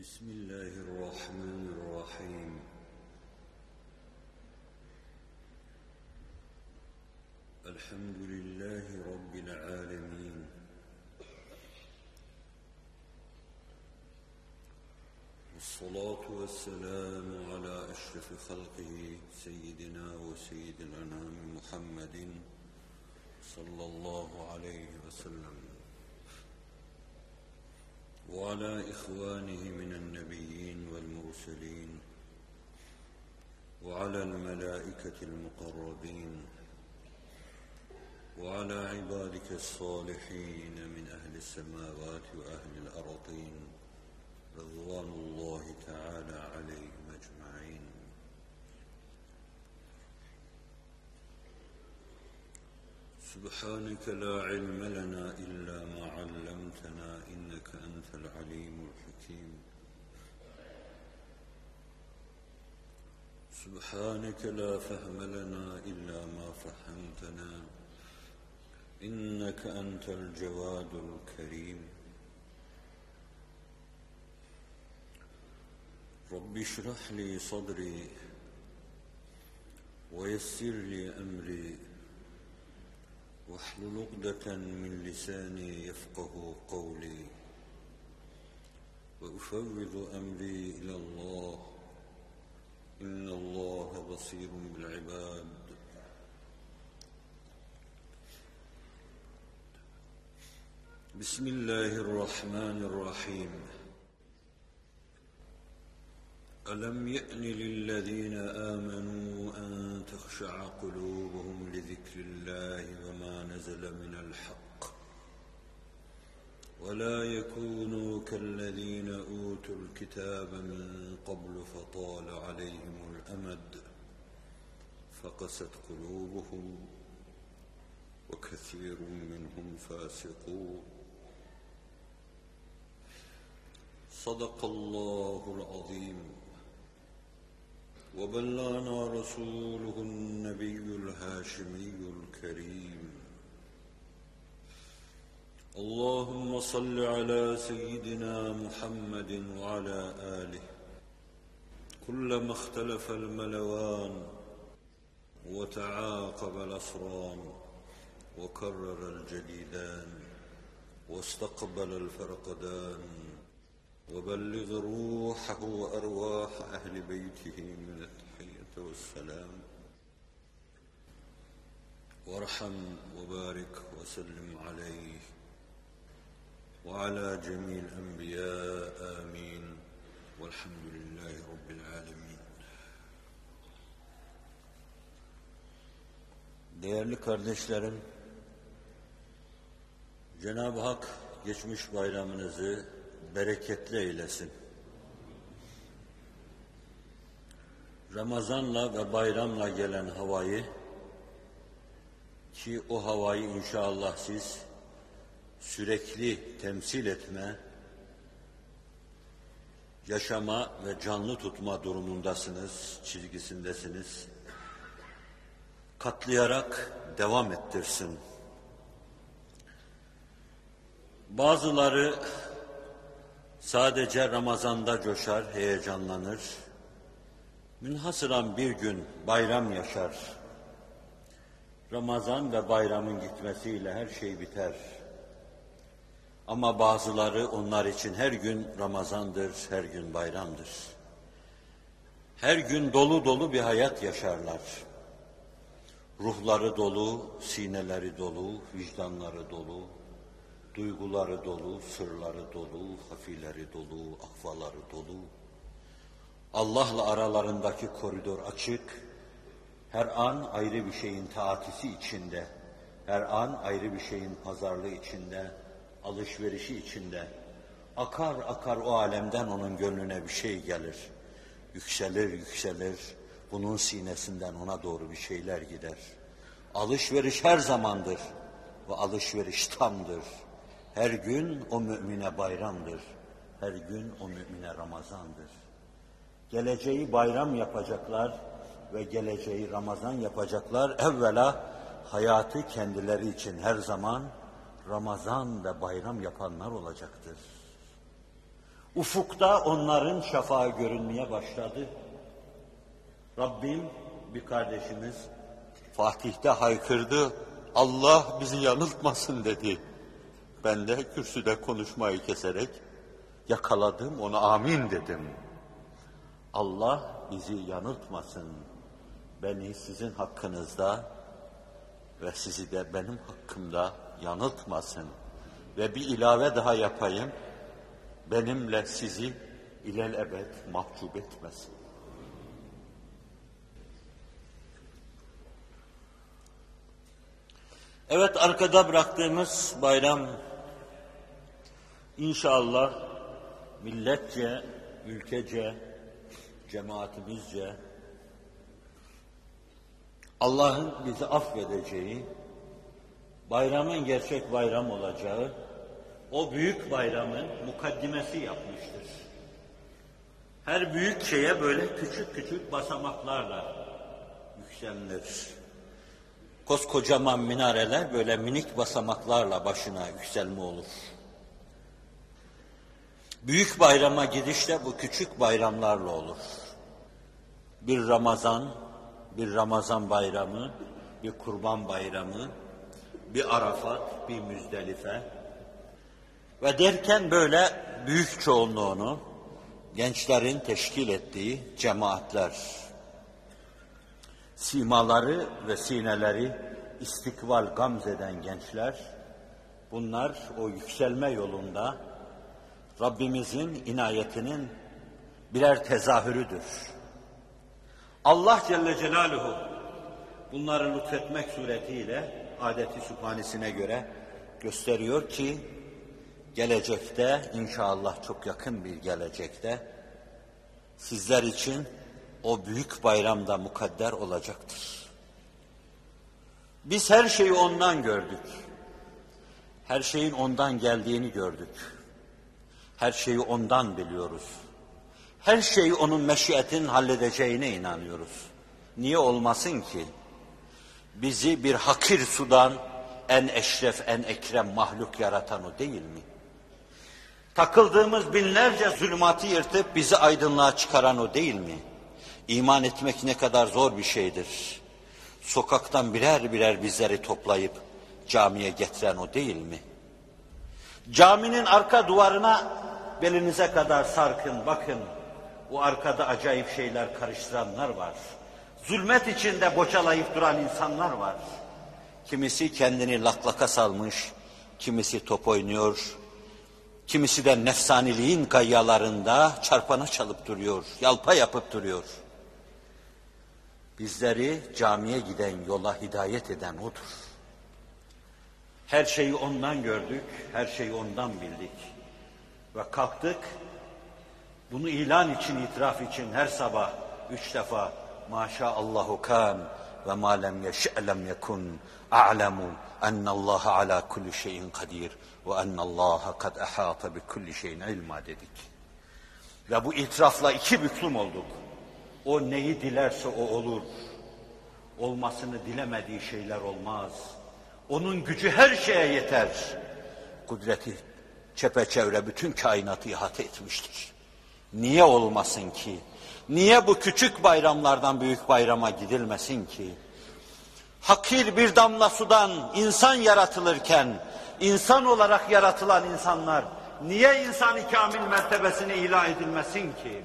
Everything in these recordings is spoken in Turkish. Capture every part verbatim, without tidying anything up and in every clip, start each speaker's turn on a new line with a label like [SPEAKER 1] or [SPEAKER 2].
[SPEAKER 1] بسم الله الرحمن الرحيم. الحمد لله رب العالمين، والصلاة والسلام على أشرف خلقه سيدنا وسيد الأنام محمد صلى الله عليه وسلم، وعلى إخوانه من النبيين والمرسلين، وعلى الملائكة المقربين، وعلى عبادك الصالحين من أهل السماوات وأهل الأرضين رضوان الله تعالى عليهم أجمعين. سبحانك لا علم لنا إلا ما علمتنا إنك أنت العليم الحكيم. سبحانك لا فهم لنا إلا ما فهمتنا إنك أنت الجواد الكريم. رب اشرح لي صدري ويسر لي أمري واحلل عقدة من لساني يفقه قولي، وأفوض أمري إلى الله إن الله بصير بالعباد. بسم الله الرحمن الرحيم. ألم يأن للذين آمنوا أن تخشع قلوبهم لذكر الله وما نزل من الحق ولا يكونوا كالذين أوتوا الكتاب من قبل فطال عليهم الأمد فقست قلوبهم وكثير منهم فاسقون. صدق الله العظيم، وبلغنا رسوله النبي الهاشمي الكريم. اللهم صل على سيدنا محمد وعلى آله. كلما اختلف الملوان وتعاقب الأسران وكرر الجديدان واستقبل الفرقدان، وبلغ روحه وأرواح أهل بيته من التحية والسلام، وارحم وبارك وسلم عليه وعلى جميع الأنبياء آمين، والحمد لله رب العالمين. Değerli kardeşlerim, Cenab-ı Hak geçmiş bayramınızı bereketli eylesin. Ramazanla ve bayramla gelen havayı, ki o havayı inşallah siz sürekli temsil etme, yaşama ve canlı tutma durumundasınız, çizgisindesiniz. Katlayarak devam ettirsin. Bazıları sadece Ramazan'da coşar, heyecanlanır. Münhasıran bir gün bayram yaşar. Ramazan ve bayramın gitmesiyle her şey biter. Ama bazıları onlar için her gün Ramazan'dır, her gün bayramdır. Her gün dolu dolu bir hayat yaşarlar. Ruhları dolu, sineleri dolu, vicdanları dolu, duyguları dolu, sırları dolu, hafileri dolu, ahvaları dolu. Allah'la aralarındaki koridor açık, her an ayrı bir şeyin taatisi içinde, her an ayrı bir şeyin pazarlığı içinde, alışverişi içinde. Akar akar o alemden onun gönlüne bir şey gelir. Yükselir yükselir, bunun sinesinden ona doğru bir şeyler gider. Alışveriş her zamandır ve alışveriş tamdır. Her gün o mümine bayramdır. Her gün o mümine Ramazandır. Geleceği bayram yapacaklar ve geleceği Ramazan yapacaklar. Evvela hayatı kendileri için her zaman Ramazan ve bayram yapanlar olacaktır. Ufukta onların şafağı görünmeye başladı. Rabbim, bir kardeşimiz Fatih'te haykırdı, Allah bizi yanıltmasın dedi. Ben de kürsüde konuşmayı keserek yakaladım, ona amin dedim. Allah bizi yanıltmasın, beni sizin hakkınızda ve sizi de benim hakkımda yanıltmasın. Ve bir ilave daha yapayım, benimle sizi ilelebet mahcup etmesin. Evet, arkada bıraktığımız bayram inşallah milletçe, ülkece, cemaatimizce Allah'ın bizi affedeceği, bayramın gerçek bayram olacağı, o büyük bayramın mukaddimesi yapmıştır. Her büyük şeye böyle küçük küçük basamaklarla yükselilir. Koskocaman minareler böyle minik basamaklarla başına yükselme olur. Büyük bayrama gidiş de bu küçük bayramlarla olur. Bir Ramazan, bir Ramazan bayramı, bir Kurban bayramı, bir Arafat, bir Müzdelife ve derken böyle büyük çoğunluğunu gençlerin teşkil ettiği cemaatler, simaları ve sineleri istikbal gamzeden gençler, bunlar o yükselme yolunda Rabbimizin inayetinin birer tezahürüdür. Allah Celle Celaluhu bunları lütfetmek suretiyle adeti sübhanesine göre gösteriyor ki gelecekte, inşallah çok yakın bir gelecekte sizler için o büyük bayramda mukadder olacaktır. Biz her şeyi ondan gördük. Her şeyin ondan geldiğini gördük. Her şeyi ondan biliyoruz. Her şeyi onun meşiyetinin halledeceğine inanıyoruz. Niye olmasın ki? Bizi bir hakir sudan en eşref, en ekrem mahluk yaratan o değil mi? Takıldığımız binlerce zulümatı yırtıp bizi aydınlığa çıkaran o değil mi? İman etmek ne kadar zor bir şeydir. Sokaktan birer birer bizleri toplayıp camiye getiren o değil mi? Caminin arka duvarına belinize kadar sarkın, bakın. O arkada acayip şeyler karıştıranlar var. Zulmet içinde boçalayıp duran insanlar var. Kimisi kendini laklaka salmış, kimisi top oynuyor, kimisi de nefsaniliğin kayyalarında çarpana çalıp duruyor, yalpa yapıp duruyor. Bizleri camiye giden yola hidayet eden odur. Her şeyi ondan gördük, her şeyi ondan bildik. Ve kalktık, bunu ilan için, itiraf için her sabah üç defa maşaallahu kan ve ma lem yeş'lem yekun a'lemu ennallaha ala kulli şeyin kadir ve ennallaha kad ahata bi kulli şeyin ilma dedik. Ve bu itirafla iki büklüm olduk. O neyi dilerse o olur. Olmasını dilemediği şeyler olmaz. Onun gücü her şeye yeter. Kudreti çepeçevre bütün kainatı ihate etmiştir. Niye olmasın ki? Niye bu küçük bayramlardan büyük bayrama gidilmesin ki? Hakir bir damla sudan insan yaratılırken, insan olarak yaratılan insanlar, niye insan-ı kamil mertebesine ilah edilmesin ki?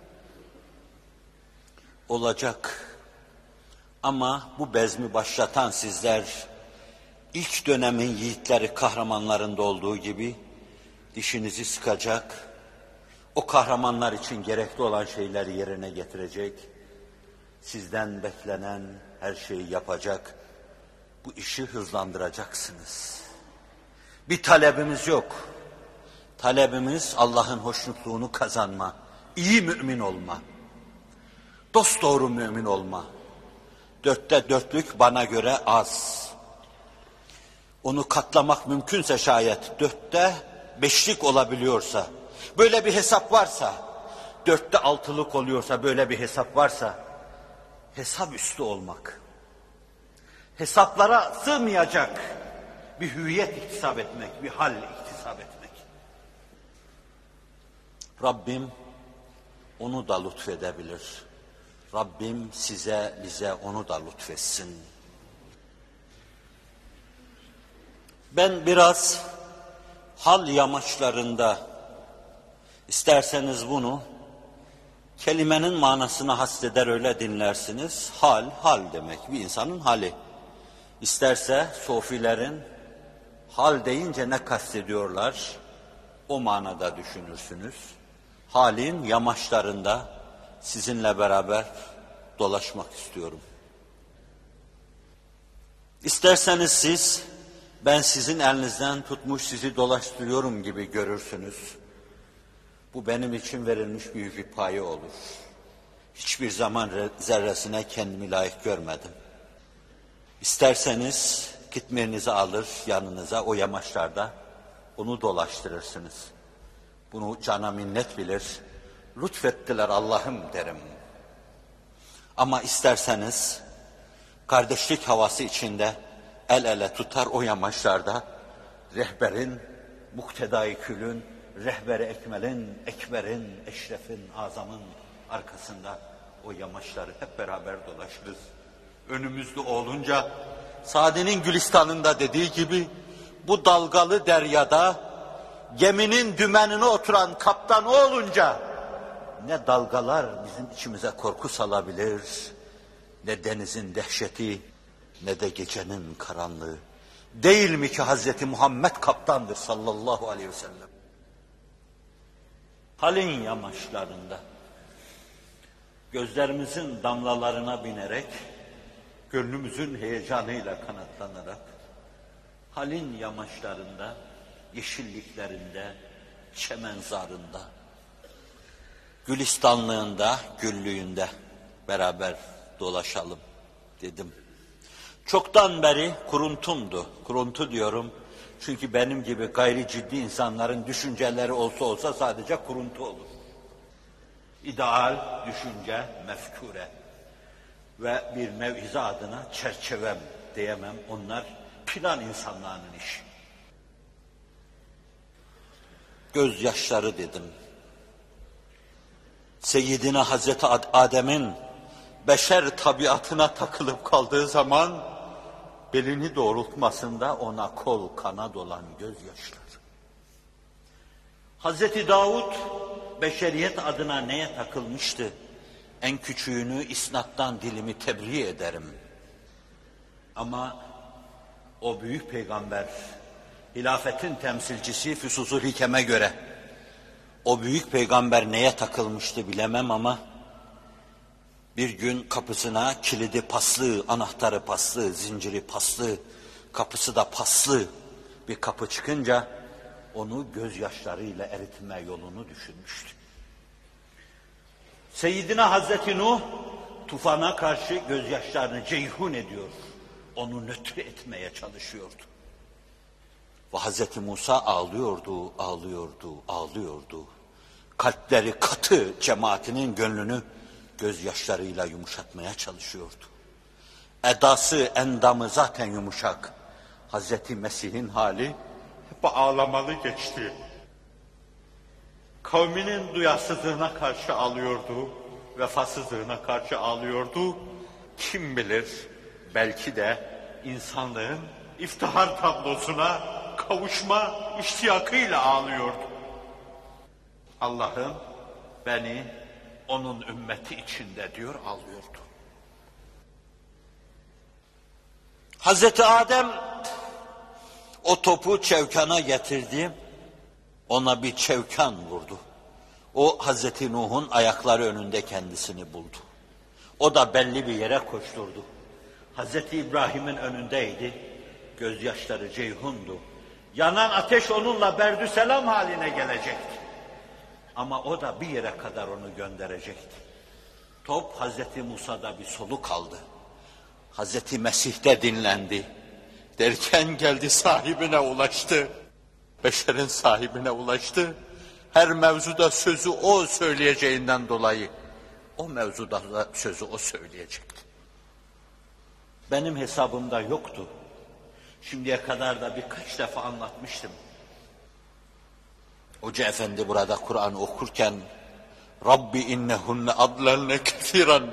[SPEAKER 1] Olacak. Ama bu bezmi başlatan sizler, ilk dönemin yiğitleri, kahramanlarında olduğu gibi dişinizi sıkacak, o kahramanlar için gerekli olan şeyleri yerine getirecek, sizden beklenen her şeyi yapacak, bu işi hızlandıracaksınız. Bir talebimiz yok. Talebimiz Allah'ın hoşnutluğunu kazanma, iyi mümin olma, dosdoğru mümin olma. Dörtte dörtlük bana göre az. Onu katlamak mümkünse şayet, dörtte beşlik olabiliyorsa, böyle bir hesap varsa, dörtte altılık oluyorsa, böyle bir hesap varsa, hesap üstü olmak, hesaplara sığmayacak bir hüviyet iktisap etmek, bir hal iktisap etmek. Rabbim onu da lütfedebilir. Rabbim size, bize onu da lütfetsin. Ben biraz hal yamaçlarında, isterseniz bunu kelimenin manasına hasreder öyle dinlersiniz. Hal, hal demek bir insanın hali. İsterse sofilerin hal deyince ne kastediyorlar? O manada düşünürsünüz. Halin yamaçlarında sizinle beraber dolaşmak istiyorum. İsterseniz siz, ben sizin elinizden tutmuş sizi dolaştırıyorum gibi görürsünüz. Bu benim için verilmiş büyük bir paye olur. Hiçbir zaman zerresine kendimi layık görmedim. İsterseniz kitmirinizi alır yanınıza o yamaçlarda onu dolaştırırsınız. Bunu cana minnet bilir. Lütfettiler Allah'ım derim. Ama isterseniz kardeşlik havası içinde el ele tutar o yamaçlarda rehberin, muktedai külün, rehber-i ekmelin, ekberin, eşrefin, azamın arkasında o yamaçları hep beraber dolaşırız. Önümüzde olunca Sadi'nin Gülistan'ında dediği gibi bu dalgalı deryada geminin dümenine oturan kaptan o olunca ne dalgalar bizim içimize korku salabilir, ne denizin dehşeti, ne de gecenin karanlığı. Değil mi ki Hazreti Muhammed kaptandır sallallahu aleyhi ve sellem? Halin yamaçlarında gözlerimizin damlalarına binerek, gönlümüzün heyecanıyla kanatlanarak, halin yamaçlarında, yeşilliklerinde, çemenzarında, gülistanlığında, güllüğünde beraber dolaşalım dedim. Çoktan beri kuruntumdu, kuruntu diyorum. Çünkü benim gibi gayri ciddi insanların düşünceleri olsa olsa sadece kuruntu olur. İdeal, düşünce, mefkure ve bir mev'ize adına çerçevem diyemem. Onlar plan insanlarının işi. Gözyaşları dedim. Seyyidina Hazreti Adem'in beşer tabiatına takılıp kaldığı zaman belini doğrultmasında ona kol kanat olan gözyaşları. Hazreti Davud beşeriyet adına neye takılmıştı? En küçüğünü isnattan dilimi tebriğ ederim. Ama o büyük peygamber, hilafetin temsilcisi Füsus'ul Hikem'e göre o büyük peygamber neye takılmıştı bilemem ama bir gün kapısına kilidi paslı, anahtarı paslı, zinciri paslı, kapısı da paslı bir kapı çıkınca onu gözyaşlarıyla eritme yolunu düşünmüştü. Seyyidina Hazreti Nuh tufana karşı gözyaşlarını ceyhun ediyor. Onu nötr etmeye çalışıyordu. Ve Hazreti Musa ağlıyordu, ağlıyordu, ağlıyordu. Kalpleri katı cemaatinin gönlünü gözyaşlarıyla yumuşatmaya çalışıyordu. Edası, endamı zaten yumuşak. Hazreti Mesih'in hali hep ağlamalı geçti. Kavminin duyarsızlığına karşı ağlıyordu, vefasızlığına karşı ağlıyordu. Kim bilir, belki de insanlığın iftihar tablosuna kavuşma iştiyakıyla ağlıyordu. Allah'ım beni onun ümmeti içinde diyor ağlıyordu. Hazreti Adem o topu çevkana getirdi, ona bir çevkan vurdu. O Hazreti Nuh'un ayakları önünde kendisini buldu. O da belli bir yere koşturdu. Hazreti İbrahim'in önündeydi, gözyaşları ceyhundu. Yanan ateş onunla berdüselam haline gelecekti. Ama o da bir yere kadar onu gönderecekti. Top Hazreti Musa'da bir soluk aldı. Hazreti Mesih'te dinlendi. Derken geldi sahibine ulaştı. Beşerin sahibine ulaştı. Her mevzuda sözü o söyleyeceğinden dolayı o mevzuda da sözü o söyleyecekti. Benim hesabımda yoktu. Şimdiye kadar da birkaç defa anlatmıştım. Hoca efendi burada Kur'an okurken Rabbi innehunne adlelne kesiran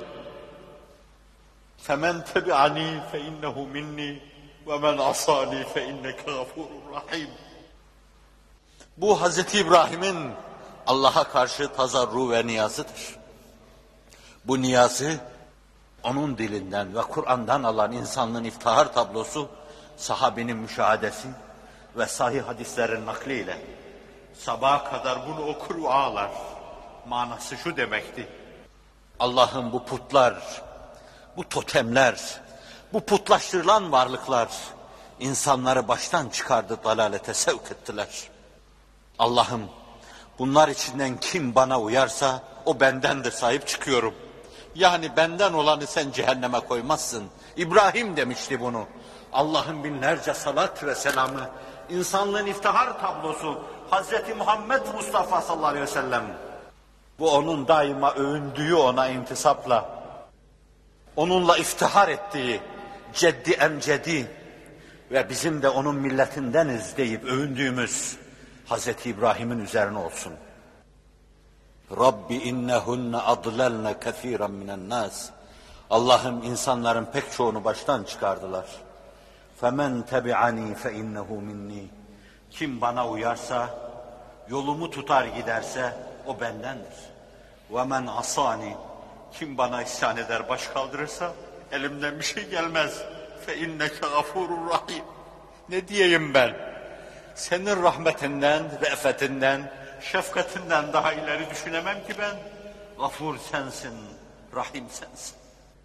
[SPEAKER 1] femen tebi'ani fe innehu minni ve men asani fe inneke gafurur rahim. Bu Hazreti İbrahim'in Allah'a karşı tazarru ve niyazıdır. Bu niyazı onun dilinden ve Kur'an'dan alan insanlığın iftihar tablosu, sahabenin müşahadesi ve sahih hadislerin nakliyle sabaha kadar bunu okur ve ağlar. Manası şu demekti: Allah'ın bu putlar, bu totemler, bu putlaştırılan varlıklar insanları baştan çıkardı, dalalete sevk ettiler. Allah'ım bunlar içinden kim bana uyarsa o bendendir, sahip çıkıyorum. Yani benden olanı sen cehenneme koymazsın. İbrahim demişti bunu. Allah'ın binlerce salat ve selamı, insanlığın iftihar tablosu Hazreti Muhammed Mustafa sallallahu aleyhi ve sellem. Bu onun daima övündüğü, ona intisapla, onunla iftihar ettiği ceddi emcedi ve bizim de onun milletindeniz deyip övündüğümüz Hazreti İbrahim'in üzerine olsun. Rabbi innehunne adlelne kethiren minen nas. Allah'ım insanların pek çoğunu baştan çıkardılar. Femen tebi'ani fe innehu minni. Kim bana uyarsa, yolumu tutar giderse o bendendir. Ve men asani. Kim bana isyan eder, baş kaldırırsa elimden bir şey gelmez. Fe inneke gafurur rahim. Ne diyeyim ben? Senin rahmetinden, re'fetinden, şefkatinden daha ileri düşünemem ki ben. Gafur sensin, rahim sensin.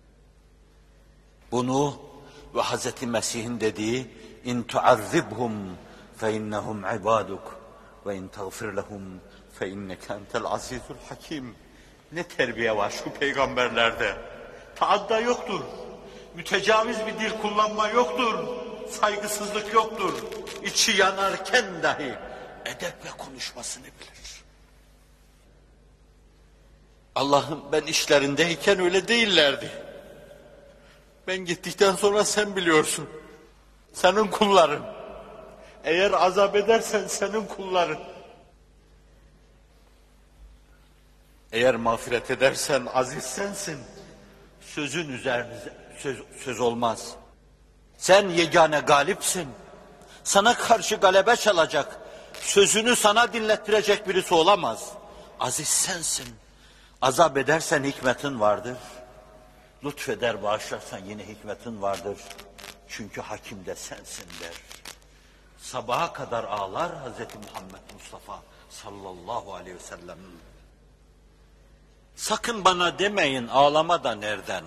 [SPEAKER 1] Bunu ve Hazreti Mesih'in dediği in tu'azzibhum fe innehum ibaduk ve in tağfir lehum fe inneke entel azizul hakim. Ne terbiye var şu peygamberlerde. Taadda yoktur. Mütecaviz bir dil kullanma yoktur. Saygısızlık yoktur. İçi yanarken dahi edeple konuşmasını bilir. Allah'ım ben işlerindeyken öyle değillerdi. Ben gittikten sonra sen biliyorsun. Senin kulların. Eğer azap edersen senin kulların. Eğer mağfiret edersen aziz sensin. Sözün üzerine söz, söz olmaz. Sen yegane galipsin. Sana karşı galebe çalacak, sözünü sana dinlettirecek birisi olamaz. Aziz sensin. Azap edersen hikmetin vardır. Lütfeder, bağışlarsan yine hikmetin vardır. Çünkü hakim de sensin der. Sabaha kadar ağlar Hazreti Muhammed Mustafa sallallahu aleyhi ve sellem. Sakın bana demeyin ağlama da nereden?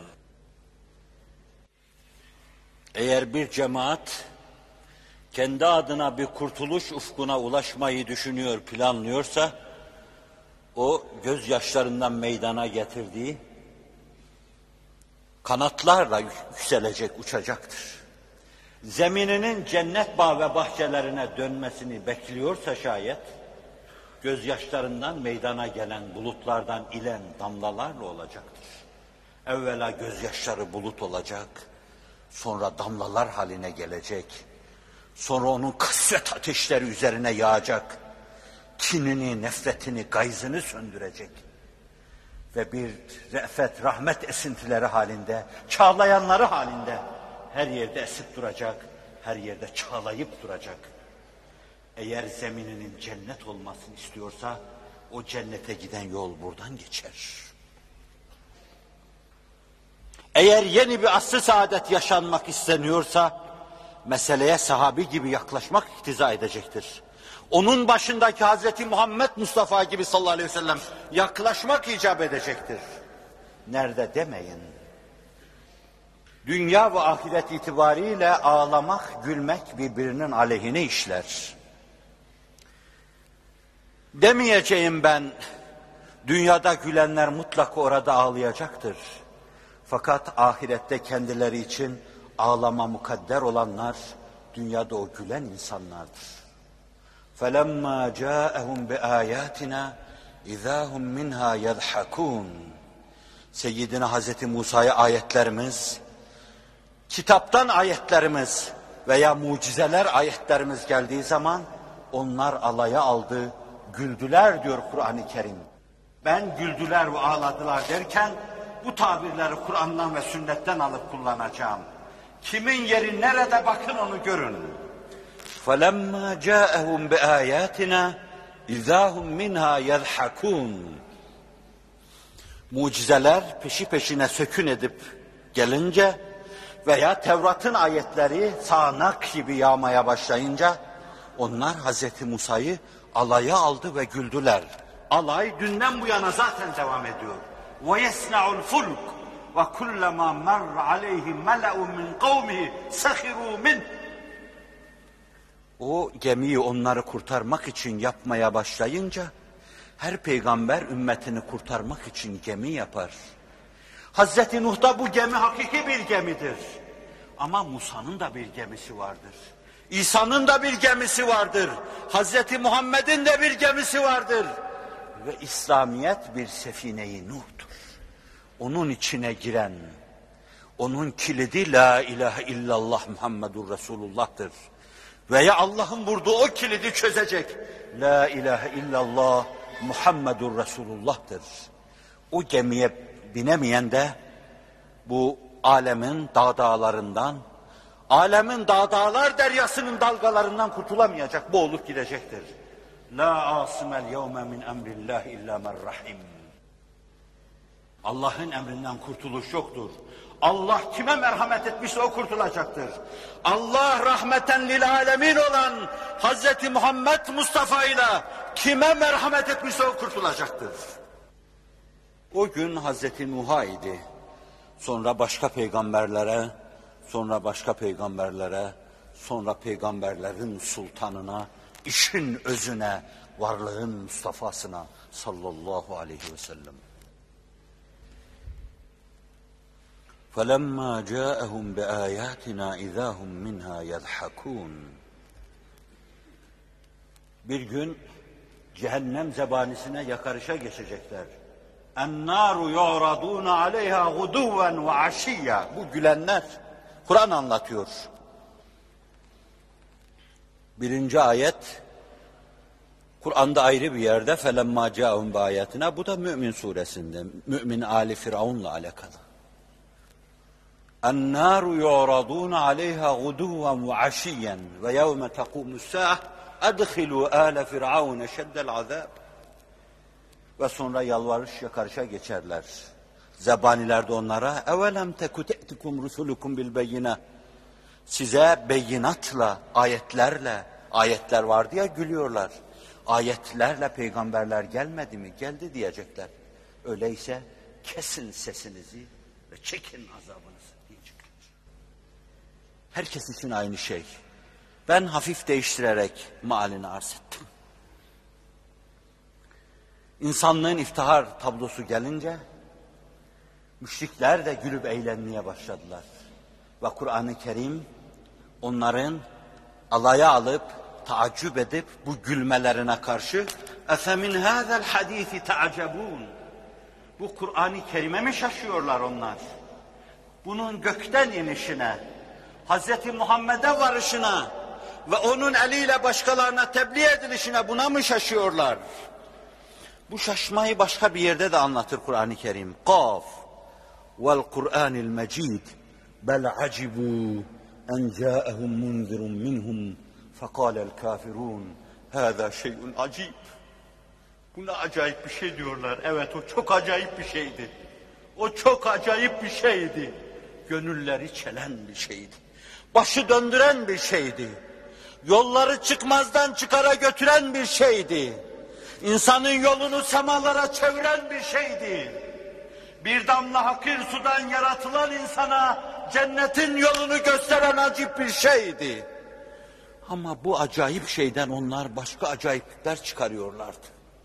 [SPEAKER 1] Eğer bir cemaat kendi adına bir kurtuluş ufkuna ulaşmayı düşünüyor, planlıyorsa, o gözyaşlarından meydana getirdiği kanatlarla yükselecek, uçacaktır. Zemininin cennet bağ ve bahçelerine dönmesini bekliyorsa şayet, gözyaşlarından meydana gelen bulutlardan ilen damlalarla olacaktır. Evvela gözyaşları bulut olacak, sonra damlalar haline gelecek, sonra onun kasvet ateşleri üzerine yağacak, kinini, nefretini, gayzını söndürecek ve bir re'fet, rahmet esintileri halinde, çağlayanları halinde her yerde esip duracak, her yerde çağlayıp duracak. Eğer zemininin cennet olmasını istiyorsa, o cennete giden yol buradan geçer. Eğer yeni bir asr-ı saadet yaşanmak isteniyorsa, meseleye sahabi gibi yaklaşmak iktiza edecektir. Onun başındaki Hazreti Muhammed Mustafa gibi sallallahu aleyhi ve sellem yaklaşmak icap edecektir. Nerede demeyin. Dünya ve ahiret itibariyle ağlamak, gülmek birbirinin aleyhine işler. Demeyeceğim ben, dünyada gülenler mutlaka orada ağlayacaktır. Fakat ahirette kendileri için ağlama mukadder olanlar, dünyada o gülen insanlardır. فَلَمَّا جَاءَهُمْ بِآيَاتِنَا اِذَا هُمْ مِنْهَا يَضْحَكُونَ. Seyyidina Hazreti Musa'ya ayetlerimiz, kitaptan ayetlerimiz veya mucizeler ayetlerimiz geldiği zaman onlar alaya aldı, güldüler diyor Kur'an-ı Kerim. Ben güldüler ve ağladılar derken bu tabirleri Kur'an'dan ve sünnetten alıp kullanacağım. Kimin yeri nerede bakın onu görün. فَلَمَّا جَاءَهُمْ بِآيَاتِنَا اِذَا هُمْ مِنْهَا يَضْحَكُونَ. Mucizeler peşi peşine sökün edip gelince veya Tevrat'ın ayetleri sağanak gibi yağmaya başlayınca onlar Hazreti Musa'yı alaya aldı ve güldüler. Alay dünden bu yana zaten devam ediyor. وَيَسْنَعُ الْفُلْكُ وَكُلَّمَا مَرَّ عَلَيْهِ مَلَأٌ مِنْ قَوْمِهِ سَخِرُوا مِنْهُ. O gemiyi onları kurtarmak için yapmaya başlayınca her peygamber ümmetini kurtarmak için gemi yapar. Hazreti Nuh'ta bu gemi hakiki bir gemidir. Ama Musa'nın da bir gemisi vardır. İsa'nın da bir gemisi vardır. Hazreti Muhammed'in de bir gemisi vardır. Ve İslamiyet bir sefine-i Nuh'tur. Onun içine giren, onun kilidi la ilahe illallah Muhammedur Resulullah'tır. Veya Allah'ın vurduğu o kilidi çözecek la ilahe illallah Muhammedur Resulullah'tır. O gemiye binemeyen de bu alemin dağdağlarından, alemin dağdağlar deryasının dalgalarından kurtulamayacak, boğulup gidecektir. La asimel yevme min emrillah illa men rahim. Allah'ın emrinden kurtuluş yoktur. Allah kime merhamet etmişse o kurtulacaktır. Allah rahmeten lil alemin olan Hazreti Muhammed Mustafa ile kime merhamet etmişse o kurtulacaktır. O gün Hazreti Nuh'a idi. Sonra başka peygamberlere, sonra başka peygamberlere, sonra peygamberlerin sultanına, işin özüne, varlığın Mustafa'sına sallallahu aleyhi ve sellem. فَلَمَّا جَاءَهُمْ بِآيَاتِنَا اِذَا هُمْ مِنْهَا يَضْحَكُونَ. Bir gün cehennem zebanisine yakarışa geçecekler. اَنَّارُ يُعْرَضُونَ عَلَيْهَا غُدُوًّا وَعَشِيًّا. Bu gülenler Kur'an anlatıyor. Birinci ayet Kur'an'da ayrı bir yerde فَلَمَّا جَاءَهُمْ بِآيَاتِنَا. Bu da Mü'min suresinde. Mü'min Ali Firavun'la alakalı. النار يعرضون عليها غدوا وعشيا ويوم تقوم الساعة أدخلوا آل فرعون شد العذاب. Ve sonra yalvarış yakarışa geçerler. Zebaniler de onlara evelem teku te'tikum rusulukum bil beyine. Size beyinatla, ayetlerle, ayetler vardı ya gülüyorlar. Ayetlerle peygamberler gelmedi mi? Geldi diyecekler. Öyleyse kesin sesinizi ve çekin azabınızı. Herkes için aynı şey. Ben hafif değiştirerek mealini arz ettim. İnsanlığın iftihar tablosu gelince, müşrikler de gülüp eğlenmeye başladılar. Ve Kur'an-ı Kerim onların alaya alıp, taaccüp edip bu gülmelerine karşı اَفَمِنْ هَذَا الْحَد۪يثِ تَعْجَبُونَ. Bu Kur'an-ı Kerim'e mi şaşıyorlar onlar? Bunun gökten inişine, Hazreti Muhammed'e varışına ve onun eliyle başkalarına tebliğ edilişine buna mı şaşıyorlar? Bu şaşmayı başka bir yerde de anlatır Kur'an-ı Kerim. Kaf vel Kur'anil Mecid bel acibu en ca'ahum munzirun minhum fekâlel kafirun hâzâ şey'un acib. Bu ne acayip bir şey diyorlar. Evet, o çok acayip bir şeydi. O çok acayip bir şeydi. Gönülleri çelen bir şeydi. Başı döndüren bir şeydi. Yolları çıkmazdan çıkara götüren bir şeydi. İnsanın yolunu semalara çeviren bir şeydi. Bir damla hakir sudan yaratılan insana cennetin yolunu gösteren acayip bir şeydi. Ama bu acayip şeyden onlar başka acayiplikler çıkarıyorlardı.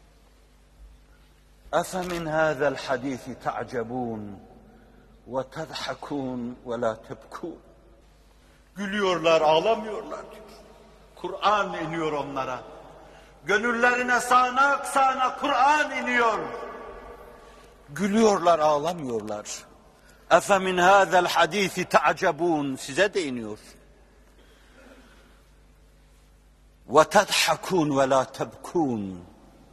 [SPEAKER 1] اَفَمِنْ هَذَا الْحَد۪يثِ تَعْجَبُونَ وَتَضْحَكُونَ وَلَا تَبْكُونَ. Gülüyorlar, ağlamıyorlar diyor. Kur'an iniyor onlara. Gönüllerine sağanak sağanak Kur'an iniyor. Gülüyorlar, ağlamıyorlar. اَفَمِنْ هَذَا الْحَد۪يثِ تَعْجَبُونَ. Size de iniyor. وَتَضْحَكُونَ وَلَا تَبْكُونَ.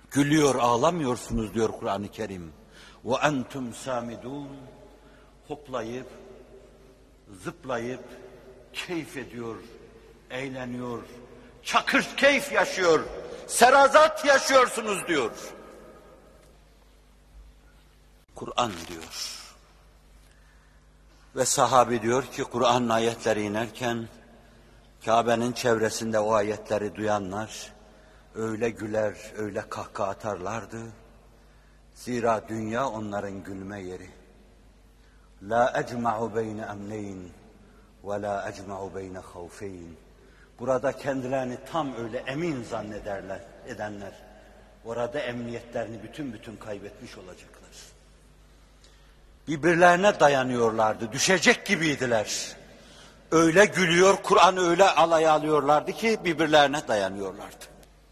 [SPEAKER 1] Gülüyor, ağlamıyorsunuz diyor Kur'an-ı Kerim. Ve entum samidun. Hoplayıp, zıplayıp, keyif ediyor, eğleniyor, çakır keyif yaşıyor, serazat yaşıyorsunuz diyor. Kur'an diyor. Ve sahabi diyor ki Kur'an ayetleri inerken Kabe'nin çevresinde o ayetleri duyanlar öyle güler, öyle kahkaha atarlardı. Zira dünya onların gülme yeri. La ecma'u beyne emneyn ve la ecma'u beyne havfeyn. Burada kendilerini tam öyle emin zannederler, edenler. Orada emniyetlerini bütün bütün kaybetmiş olacaklar. Birbirlerine dayanıyorlardı, düşecek gibiydiler. Öyle gülüyor, Kur'an'ı öyle alaya alıyorlardı ki birbirlerine dayanıyorlardı.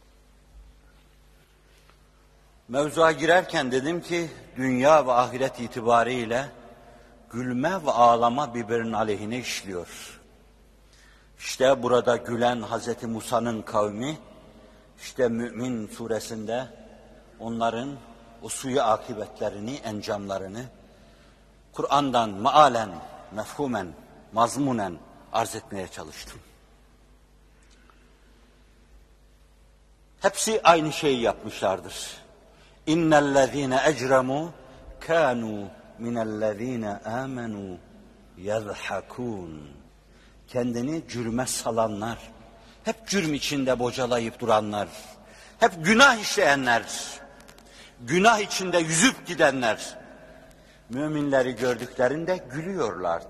[SPEAKER 1] Mevzuya girerken dedim ki dünya ve ahiret itibariyle gülme ve ağlama birbirinin aleyhine işliyor. İşte burada gülen Hazreti Musa'nın kavmi, işte Mü'min suresinde onların o suyu akıbetlerini, encamlarını Kur'an'dan maalen, mefhumen, mazmunen arz etmeye çalıştım. Hepsi aynı şeyi yapmışlardır. İnnellezîne ecremû kânû minellezîne âmenû yezhakûn. Kendini cürme salanlar, hep cürm içinde bocalayıp duranlar, hep günah işleyenler, günah içinde yüzüp gidenler, müminleri gördüklerinde gülüyorlardı.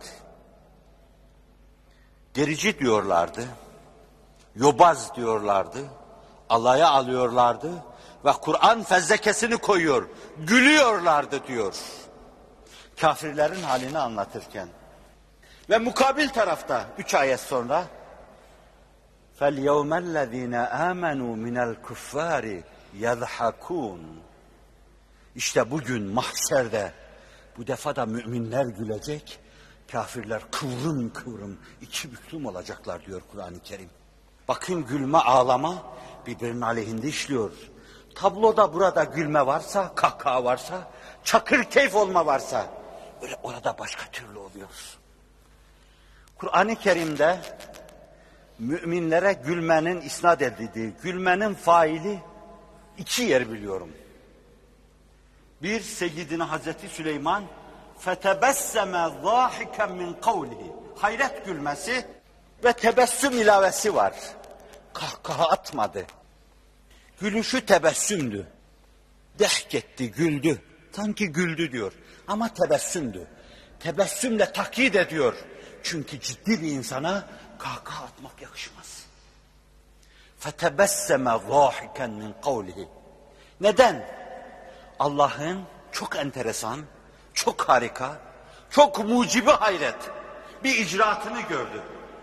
[SPEAKER 1] Gerici diyorlardı, yobaz diyorlardı, alaya alıyorlardı ve Kur'an fezlekesini koyuyor, gülüyorlardı diyor. Kafirlerin halini anlatırken. Ve mukabil tarafta üç ayet sonra فَالْيَوْمَ الَّذ۪ينَ آمَنُوا مِنَ الْكُفَّارِ يَضْحَكُونَ. İşte bugün mahşerde bu defa da müminler gülecek, kafirler kıvrım kıvrım iki büklüm olacaklar diyor Kur'an-ı Kerim. Bakın gülme ağlama birbirinin aleyhinde işliyor. Tabloda burada gülme varsa, kahkaha varsa, çakır keyif olma varsa öyle orada başka türlü oluyor. Kur'an-ı Kerim'de müminlere gülmenin isnat edildiği, gülmenin faili iki yer biliyorum. Bir, Seyyidina Hazreti Süleyman fetebesseme zâhiken min kavlihi. Hayret gülmesi ve tebessüm ilavesi var. Kahkaha atmadı. Gülüşü tebessümdü. Dehk etti, güldü. Sanki güldü diyor. Ama tebessümdü. Tebessümle takyit ediyor. Çünkü ciddi bir insana kahkaha atmak yakışmaz. فَتَبَسَّمَ ضَاحِكًا مِنْ قَوْلِهِ. Neden? Allah'ın çok enteresan, çok harika, çok mucibi hayret bir icraatını gördü.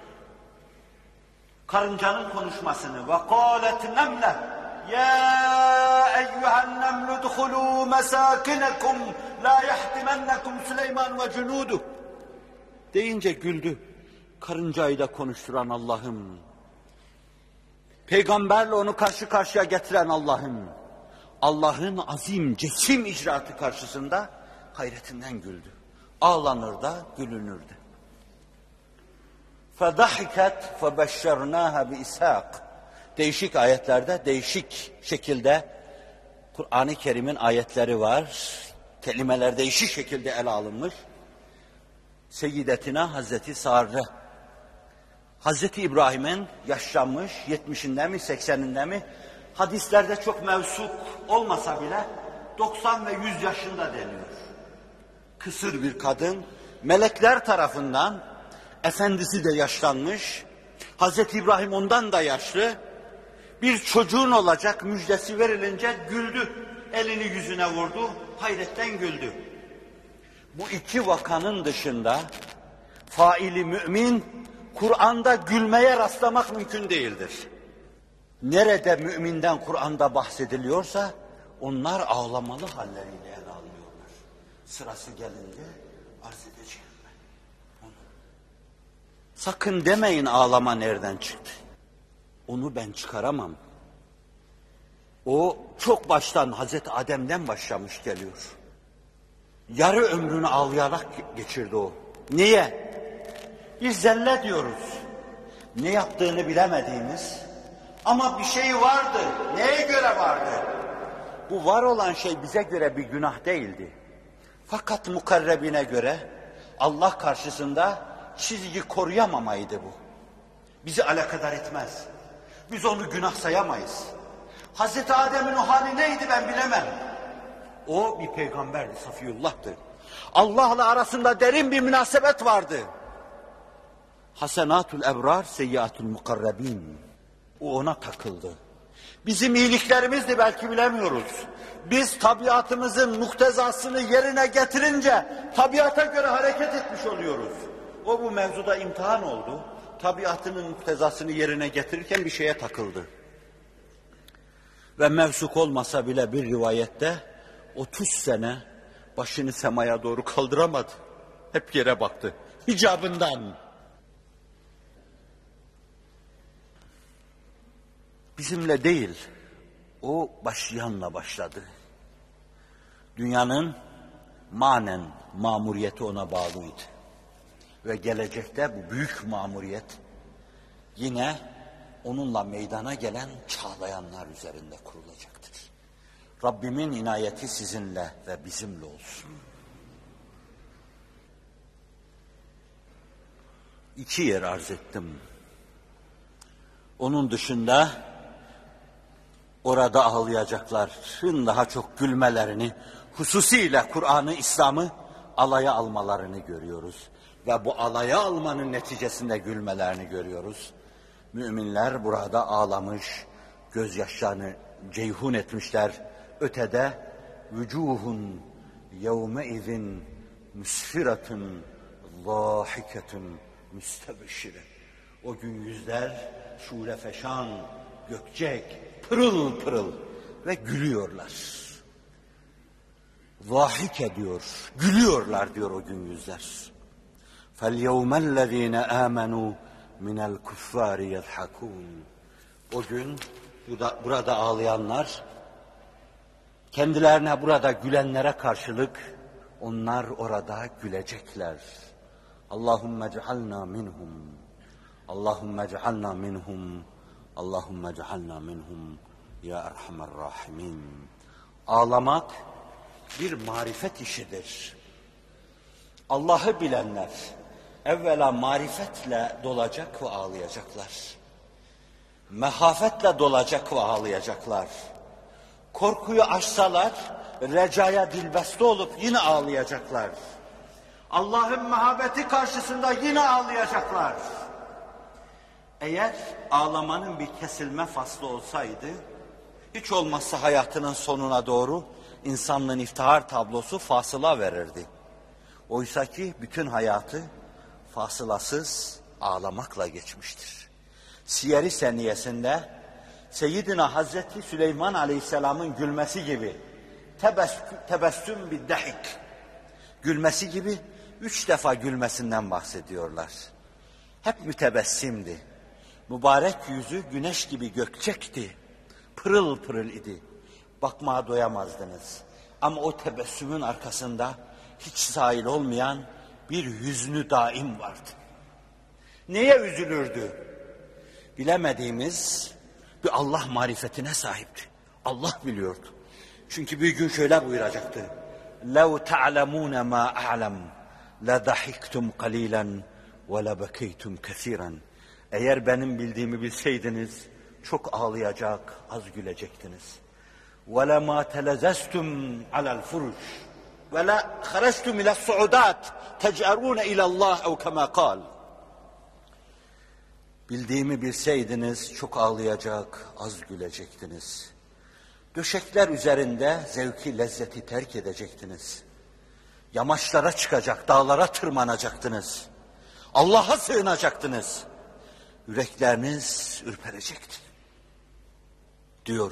[SPEAKER 1] Karıncanın konuşmasını وَقَالَتْ نَمْلَةٌ يَا اَيُّهَا النَّمْلُ ادْخُلُوا مَسَاكِنَكُمْ لَا يَحْتِمَنَّكُمْ سُلَيْمَانُ وَجُنُودُهُ deyince güldü. Karıncayı da konuşturan Allah'ım, peygamberle onu karşı karşıya getiren Allah'ım, Allah'ın azim, cesim icraatı karşısında hayretinden güldü. Ağlanır da gülünürdü. فَضَحِكَتْ فَبَشَّرْنَاهَا بِإِسْحَاقٍ. Değişik ayetlerde, değişik şekilde Kur'an-ı Kerim'in ayetleri var. Kelimeler değişik şekilde ele alınmış. Seyyidetina Hazreti Sarre, Hazreti İbrahim'in yaşlanmış, yetmişinde mi, sekseninde mi, hadislerde çok mevsuk olmasa bile doksan ve yüz yaşında deniyor. Kısır bir kadın, melekler tarafından, efendisi de yaşlanmış, Hazreti İbrahim ondan da yaşlı, bir çocuğun olacak müjdesi verilince güldü, elini yüzüne vurdu, hayretten güldü. Bu iki vakanın dışında faili mümin Kur'an'da gülmeye rastlamak mümkün değildir. Nerede müminden Kur'an'da bahsediliyorsa onlar ağlamalı halleriyle ele alıyorlar. Sırası gelince arz edeceğim ben onu. Sakın demeyin ağlama nereden çıktı. Onu ben çıkaramam. O çok baştan Hazreti Adem'den başlamış geliyor. Yarı ömrünü ağlayarak geçirdi o. Niye? Biz zelle diyoruz. Ne yaptığını bilemediğimiz ama bir şey vardı. Neye göre vardı? Bu var olan şey bize göre bir günah değildi. Fakat mukarrebine göre Allah karşısında çizgi koruyamamaydı bu. Bizi alakadar etmez. Biz onu günah sayamayız. Hazreti Adem'in o hali neydi ben bilemem. O bir peygamberdi, Safiyullah'tı. Allah'la arasında derin bir münasebet vardı. Hasenatul ebrar, seyyiatul mukarrabin. O ona takıldı. Bizim iyiliklerimizdi belki bilemiyoruz. Biz tabiatımızın muktezasını yerine getirince tabiata göre hareket etmiş oluyoruz. O bu mevzuda imtihan oldu. Tabiatının muktezasını yerine getirirken bir şeye takıldı. Ve mevsuk olmasa bile bir rivayette otuz sene başını semaya doğru kaldıramadı. Hep yere baktı. Hicabından. Bizimle değil, o başlayanla başladı. Dünyanın manen mamuriyeti ona bağlıydı. Ve gelecekte bu büyük mamuriyet yine onunla meydana gelen çağlayanlar üzerinde kurulacaktır. Rabbimin inayeti sizinle ve bizimle olsun. İki yer arz ettim. Onun dışında orada ağlayacakların daha çok gülmelerini, hususiyle Kur'an'ı, İslam'ı alaya almalarını görüyoruz. Ve bu alaya almanın neticesinde gülmelerini görüyoruz. Müminler burada ağlamış, gözyaşlarını ceyhun etmişler. Ötede vücuhun yevmeizin müsfiratun zâhiketun müstebşire. O gün yüzler şurefeşan, gökçek, pırıl pırıl ve gülüyorlar. Zahik ediyor, gülüyorlar diyor o gün yüzler. فَالْيَوْمَ الَّذ۪ينَ آمَنُوا مِنَ الْكُفَّارِ يَضْحَكُونَ. O gün burada, burada ağlayanlar, kendilerine burada gülenlere karşılık onlar orada gülecekler. Allahümme cealna minhum. Allahümme cealna minhum. Allahümme cealna minhum. Ya Erhamer Rahimin. Ağlamak bir marifet işidir. Allah'ı bilenler evvela marifetle dolacak ve ağlayacaklar. Mehafetle dolacak ve ağlayacaklar. Korkuyu aşsalar recaya dilbeste olup yine ağlayacaklar. Allah'ın mehabeti karşısında yine ağlayacaklar. Eğer ağlamanın bir kesilme faslı olsaydı, hiç olmazsa hayatının sonuna doğru insanlığın iftihar tablosu fasıla verirdi. Oysa ki bütün hayatı fasılasız ağlamakla geçmiştir. Siyer-i Seniyesinde Seyyidina Hazreti Süleyman Aleyhisselam'ın gülmesi gibi tebessüm, tebessüm bir dehik gülmesi gibi üç defa gülmesinden bahsediyorlar. Hep mütebessimdi. Mübarek yüzü güneş gibi gökçekti. Pırıl pırıl idi. Bakmaya doyamazdınız. Ama o tebessümün arkasında hiç sahil olmayan bir hüznü daim vardı. Neye üzülürdü? Bilemediğimiz bir Allah marifetine sahipti. Allah biliyordu. Çünkü bir gün şöyle buyuracaktı. لَوْ تَعْلَمُونَ مَا أَعْلَمْ لَضَحِكْتُمْ قَلِيلًا وَلَبَكَيْتُمْ كَثِيرًا. Eğer benim bildiğimi bilseydiniz çok ağlayacak, az gülecektiniz. وَلَمَا تَلَزَزْتُمْ عَلَى الْفُرُشِ وَلَا خَرَجْتُمْ إِلَى الصُّعُدَاتِ تَجْأَرُونَ إِلَى اللّٰهِ اَوْ كَمَا قَالَ. Bildiğimi bilseydiniz çok ağlayacak, az gülecektiniz. Döşekler üzerinde zevki, lezzeti terk edecektiniz. Yamaçlara çıkacak, dağlara tırmanacaktınız. Allah'a sığınacaktınız. Yürekleriniz ürperecekti. Diyor.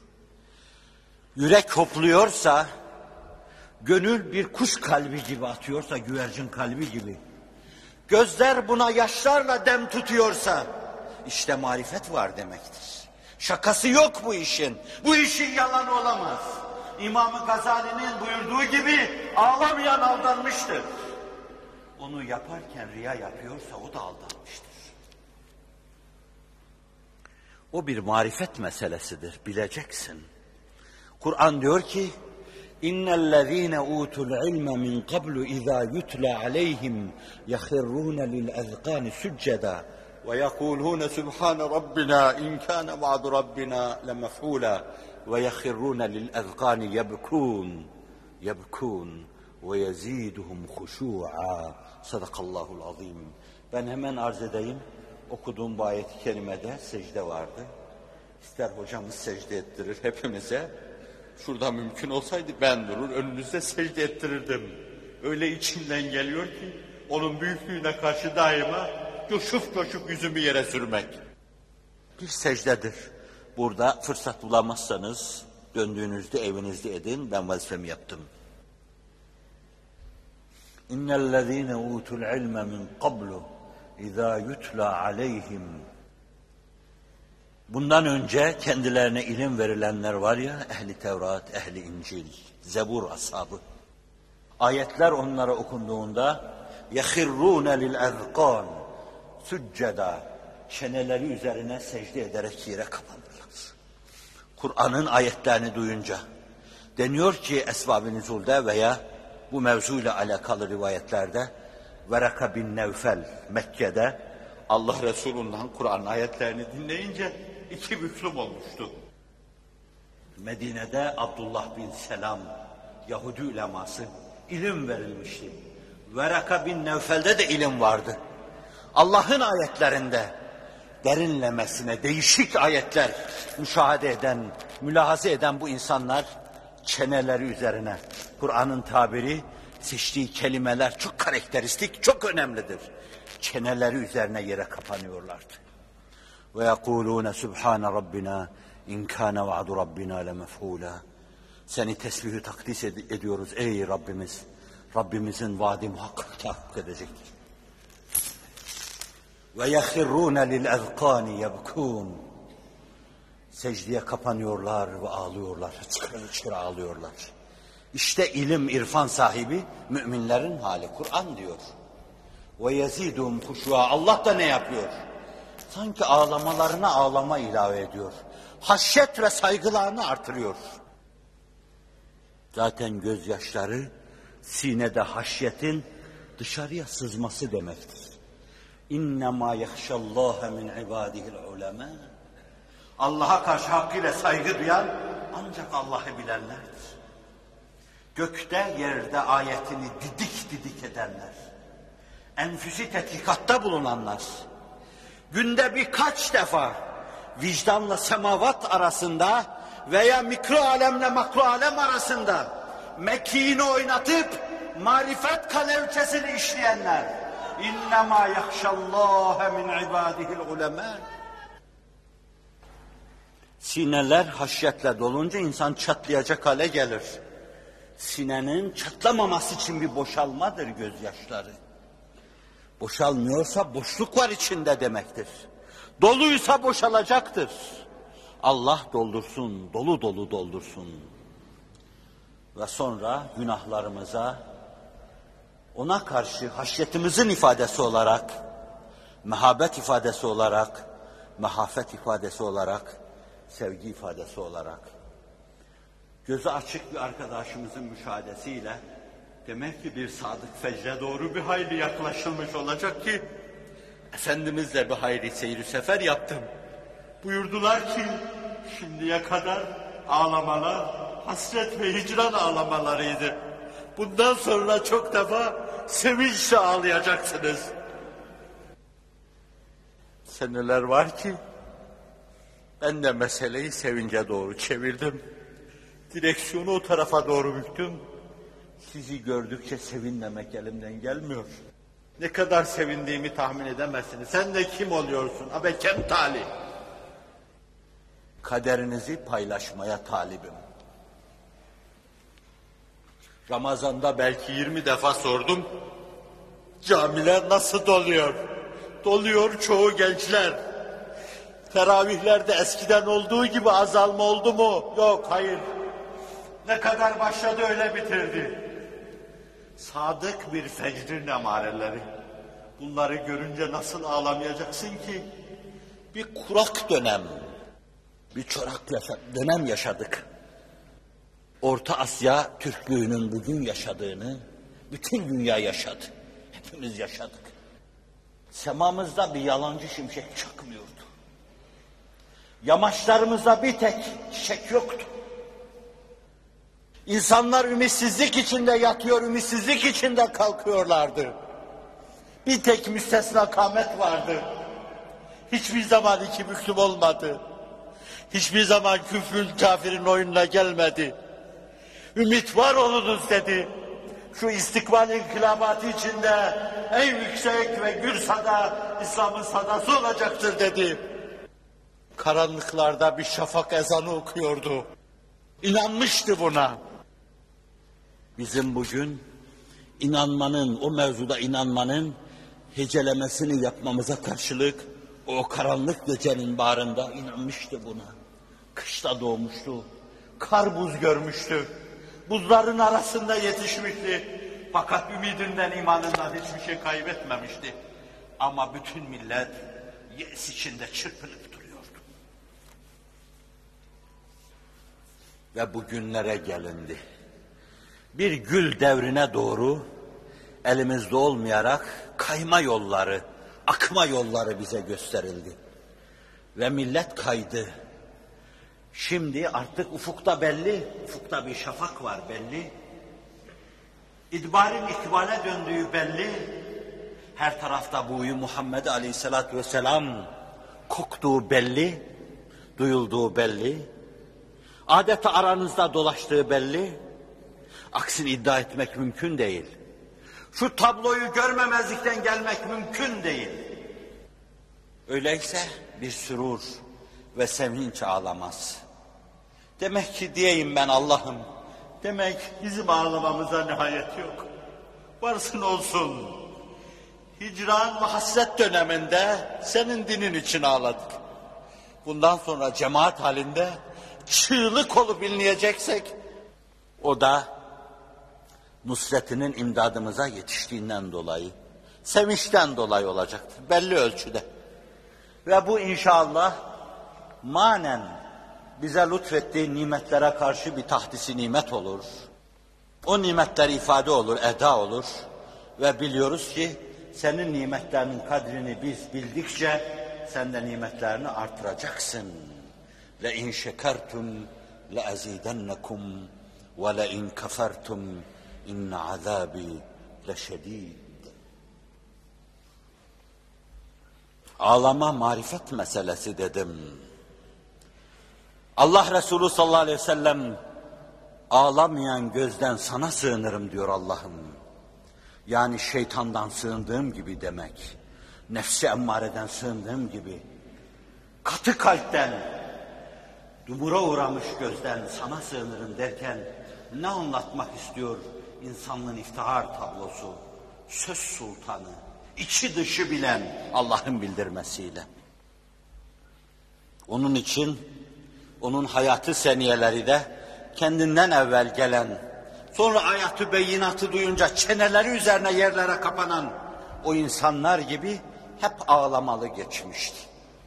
[SPEAKER 1] Yürek hopluyorsa, gönül bir kuş kalbi gibi atıyorsa, güvercin kalbi gibi, gözler buna yaşlarla dem tutuyorsa, işte marifet var demektir. Şakası yok bu işin. Bu işin yalanı olamaz. İmam-ı Gazali'nin buyurduğu gibi ağlamayan aldanmıştır. Onu yaparken riya yapıyorsa o da aldanmıştır. O bir marifet meselesidir, bileceksin. Kur'an diyor ki, İnnellezîne utul ilme min qablu izâ yutla aleyhim yahirrûne lil ezqâni succeda ve yekûlûne subhâne rabbina in kâne va'du rabbina lemef'ûlâ ve yahirrûne lil ezqâni yebkûn yebkûn ve yezîduhum huşû'a. Sadakallahul azîm. Ben hemen arz edeyim. Okuduğum bu ayet-i kerimede secde vardı. İster hocamız secde ettirir hepimize. Şurada mümkün olsaydı ben durur önünüzde secde ettirirdim. Öyle içimden geliyor ki onun büyüklüğüne karşı daima coşup coşup yüzümü yere sürmek. Bir secdedir. Burada fırsat bulamazsanız döndüğünüzde evinizde edin. Ben vazifemi yaptım. İnnellezîne utul ilme min qablu izâ yutla aleyhim. Bundan önce kendilerine ilim verilenler var ya, ehli Tevrat, ehli İncil, Zebur ashabı. Ayetler onlara okunduğunda يَخِرُّونَ لِلْاَذْقَانِ سُجَّدًا çeneleri üzerine secde ederek yere kapanırlar. Kur'an'ın ayetlerini duyunca deniyor ki Esbab-ı Nüzul'de veya bu mevzuyla alakalı rivayetlerde Veraka bin Nevfel Mekke'de Allah Resulü'nden Kur'an ayetlerini dinleyince iki büklüm olmuştu. Medine'de Abdullah bin Selam Yahudi uleması ilim verilmişti. Veraka bin Nevfel'de de ilim vardı. Allah'ın ayetlerinde derinlemesine değişik ayetler müşahede eden, mülahaza eden bu insanlar çeneleri üzerine, Kur'an'ın tabiri, seçtiği kelimeler çok karakteristik, çok önemlidir. Çeneleri üzerine yere kapanıyorlardı. Ve yekulûne subhâne rabbina in kâne va'du rabbina lemef'ûlâ. Seni tesbihü takdis ed- ediyoruz ey Rabbimiz. Rabbimizin vaadi muhakkak tahakkuk edecektir. Ve yehirrûne lil ezqâni yebkûn. Secdeye kapanıyorlar ve ağlıyorlar. Hıçkır hıçkır ağlıyorlar. İşte ilim, irfan sahibi müminlerin hali. Kur'an diyor. Ve yezidum huşû'a. Allah da ne yapıyor? Sanki ağlamalarına ağlama ilave ediyor. Haşyet ve saygılarını artırıyor. Zaten gözyaşları sinede haşyetin dışarıya sızması demektir. İnnemâ yehşallâhe min ibâdihil ulemâ. Allah'a karşı hakkıyla saygı duyan ancak Allah'ı bilenlerdir. Gökte yerde ayetini didik didik edenler, enfüsi tetkikatta bulunanlar, günde birkaç defa vicdanla semavat arasında veya mikro alemle makro alem arasında mekiğini oynatıp marifet kalevçesini işleyenler. İnnemâ yahşallâhe min ibâdihil ulemâ. Sineler haşyetle dolunca insan çatlayacak hale gelir. Sinenin çatlamaması için bir boşalmadır gözyaşları. Boşalmıyorsa boşluk var içinde demektir. Doluysa boşalacaktır. Allah doldursun, dolu dolu doldursun. Ve sonra günahlarımıza, ona karşı haşyetimizin ifadesi olarak, mehabet ifadesi olarak, mehafet ifadesi olarak, sevgi ifadesi olarak, gözü açık bir arkadaşımızın müşahedesiyle, demek ki bir sadık fecre doğru bir hayli yaklaşılmış olacak ki, Efendimizle bir hayli seyir sefer yaptım. Buyurdular ki, şimdiye kadar ağlamalar, hasret ve hicran ağlamalarıydı. Bundan sonra çok defa sevinçle ağlayacaksınız. Seneler var ki, ben de meseleyi sevince doğru çevirdim. Direksiyonu o tarafa doğru büktüm. Sizi gördükçe sevinmemek elimden gelmiyor. Ne kadar sevindiğimi tahmin edemezsiniz. Sen de kim oluyorsun? Abe kem talih. Kaderinizi paylaşmaya talibim. Ramazan'da belki yirmi defa sordum. Camiler nasıl doluyor? Doluyor çoğu gençler.
[SPEAKER 2] Teravihlerde eskiden olduğu gibi azalma oldu mu? Yok, hayır. Ne kadar başladı öyle bitirdi. Sadık bir fecrin emareleri. Bunları görünce nasıl ağlamayacaksın ki? Bir kurak dönem, bir çorak yaşa- dönem yaşadık. Orta Asya Türklüğünün bugün yaşadığını bütün dünya yaşadı. Hepimiz yaşadık. Semamızda bir yalancı şimşek çakmıyordu. Yamaçlarımızda bir tek çiçek yoktu. İnsanlar ümitsizlik içinde yatıyor, ümitsizlik içinde kalkıyorlardı. Bir tek müstesna kâmet vardı. Hiçbir zaman iki büklüm olmadı. Hiçbir zaman küfrün, kafirin oyununa gelmedi. Ümit var olunuz dedi. Şu istikbal inkılabatı içinde en yüksek ve gür sada İslam'ın sadası olacaktır dedi. Karanlıklarda bir şafak ezanı okuyordu. İnanmıştı buna. Bizim bugün inanmanın, o mevzuda inanmanın hecelemesini yapmamıza karşılık o karanlık gecenin bağrında inanmıştı buna. Kışta doğmuştu, kar buz görmüştü, buzların arasında yetişmişti. Fakat ümidinden, imanından hiçbir şey kaybetmemişti. Ama bütün millet yes içinde çırpınıp duruyordu. Ve bugünlere gelindi. Bir gül devrine doğru elimizde olmayarak kayma yolları, akma yolları bize gösterildi. Ve millet kaydı. Şimdi artık ufukta belli, ufukta bir şafak var belli. İdbarın ikbale döndüğü belli. Her tarafta buyu Muhammed Aleyhisselatü Vesselam koktuğu belli, duyulduğu belli. Adeta aranızda dolaştığı belli. Aksini iddia etmek mümkün değil. Şu tabloyu görmemezlikten gelmek mümkün değil. Öyleyse bir sürur ve sevinç ağlamaz. Demek ki diyeyim ben Allah'ım, demek bizim ağlamamıza nihayet yok. Varsın olsun. Hicran ve hasret döneminde senin dinin için ağladık. Bundan sonra cemaat halinde çığlık olup inleyeceksek, o da nusretinin imdadımıza yetiştiğinden dolayı, sevinçten dolayı olacaktır, belli ölçüde. Ve bu inşallah manen bize lütfettiği nimetlere karşı bir tahdisi nimet olur. O nimetler ifade olur, eda olur. Ve biliyoruz ki senin nimetlerinin kadrini biz bildikçe sen de nimetlerini artıracaksın. Le in şekertum le azidennekum ve le in kefertum inne azabi leşedid. Ağlama marifet meselesi dedim. Allah Resulü sallallahu aleyhi ve sellem ağlamayan gözden sana sığınırım diyor Allah'ım. Yani şeytandan sığındığım gibi demek. Nefsi emmareden sığındığım gibi. Katı kalpten, dumura uğramış gözden sana sığınırım derken ne anlatmak istiyor insanlığın iftihar tablosu? Söz sultanı, içi dışı bilen Allah'ın bildirmesiyle. Onun için onun hayatı seniyeleri de kendinden evvel gelen, sonra ayatı beyinatı duyunca çeneleri üzerine yerlere kapanan o insanlar gibi hep ağlamalı geçmişti.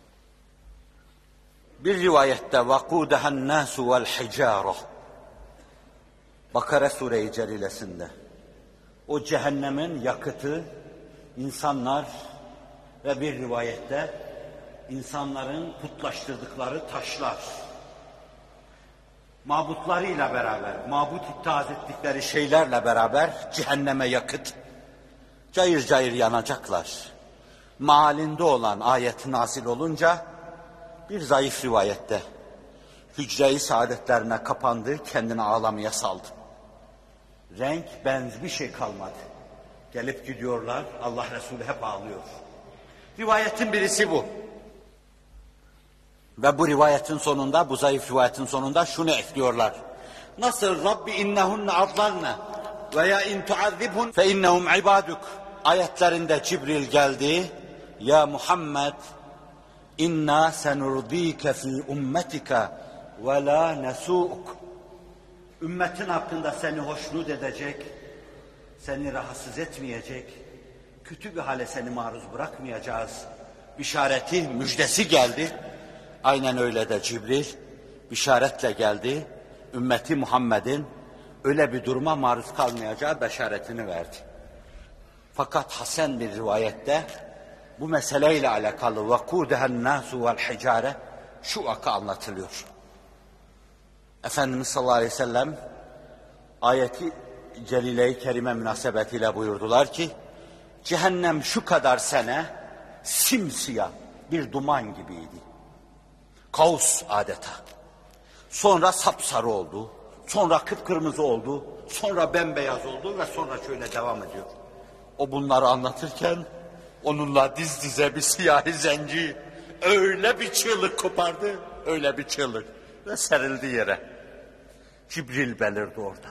[SPEAKER 2] Bir rivayette وَقُودَهَا النَّاسُ وَالْحِجَارَةِ Bakara Sure-i Celilesinde o cehennemin yakıtı insanlar ve bir rivayette insanların putlaştırdıkları taşlar, mabutlarıyla beraber, mabut ittihaz ettikleri şeylerle beraber cehenneme yakıt, cayır cayır yanacaklar. Mealinde olan ayet nazil olunca bir zayıf rivayette hücre-i saadetlerine kapandı, kendini ağlamaya saldı. Renk, benz bir şey kalmadı. Gelip gidiyorlar, Allah Resulü hep ağlıyor. Rivayetin birisi bu. Ve bu rivayetin sonunda, bu zayıf rivayetin sonunda şunu ekliyorlar. Nasıl Rabbi innehunne adlalne veya in tuazzibhun fe innehum ibaduk ayetlerinde Cibril geldi. Ya Muhammed, İnna senurdike fi ummetika ve la nesu'uk. Ümmetin hakkında seni hoşnut edecek, seni rahatsız etmeyecek, kötü bir hale seni maruz bırakmayacağız. Bişareti, müjdesi geldi. Aynen öyle de Cibril bişaretle geldi. Ümmeti Muhammed'in öyle bir duruma maruz kalmayacağı beşaretini verdi. Fakat hasen bir rivayette bu meseleyle alakalı وَقُودَهَا النَّاسُ وَالْحِجَارَ şu vaka anlatılıyor. Efendimiz sallallahu aleyhi ve sellem ayeti celile-i kerime münasebetiyle buyurdular ki cehennem şu kadar sene simsiyah bir duman gibiydi. Kaos adeta. Sonra sapsarı oldu, sonra kıpkırmızı oldu, sonra bembeyaz oldu ve sonra şöyle devam ediyor. O bunları anlatırken onunla diz dize bir siyahi zenci öyle bir çığlık kopardı, öyle bir çığlık ve serildi yere. Cibril belirdi orada.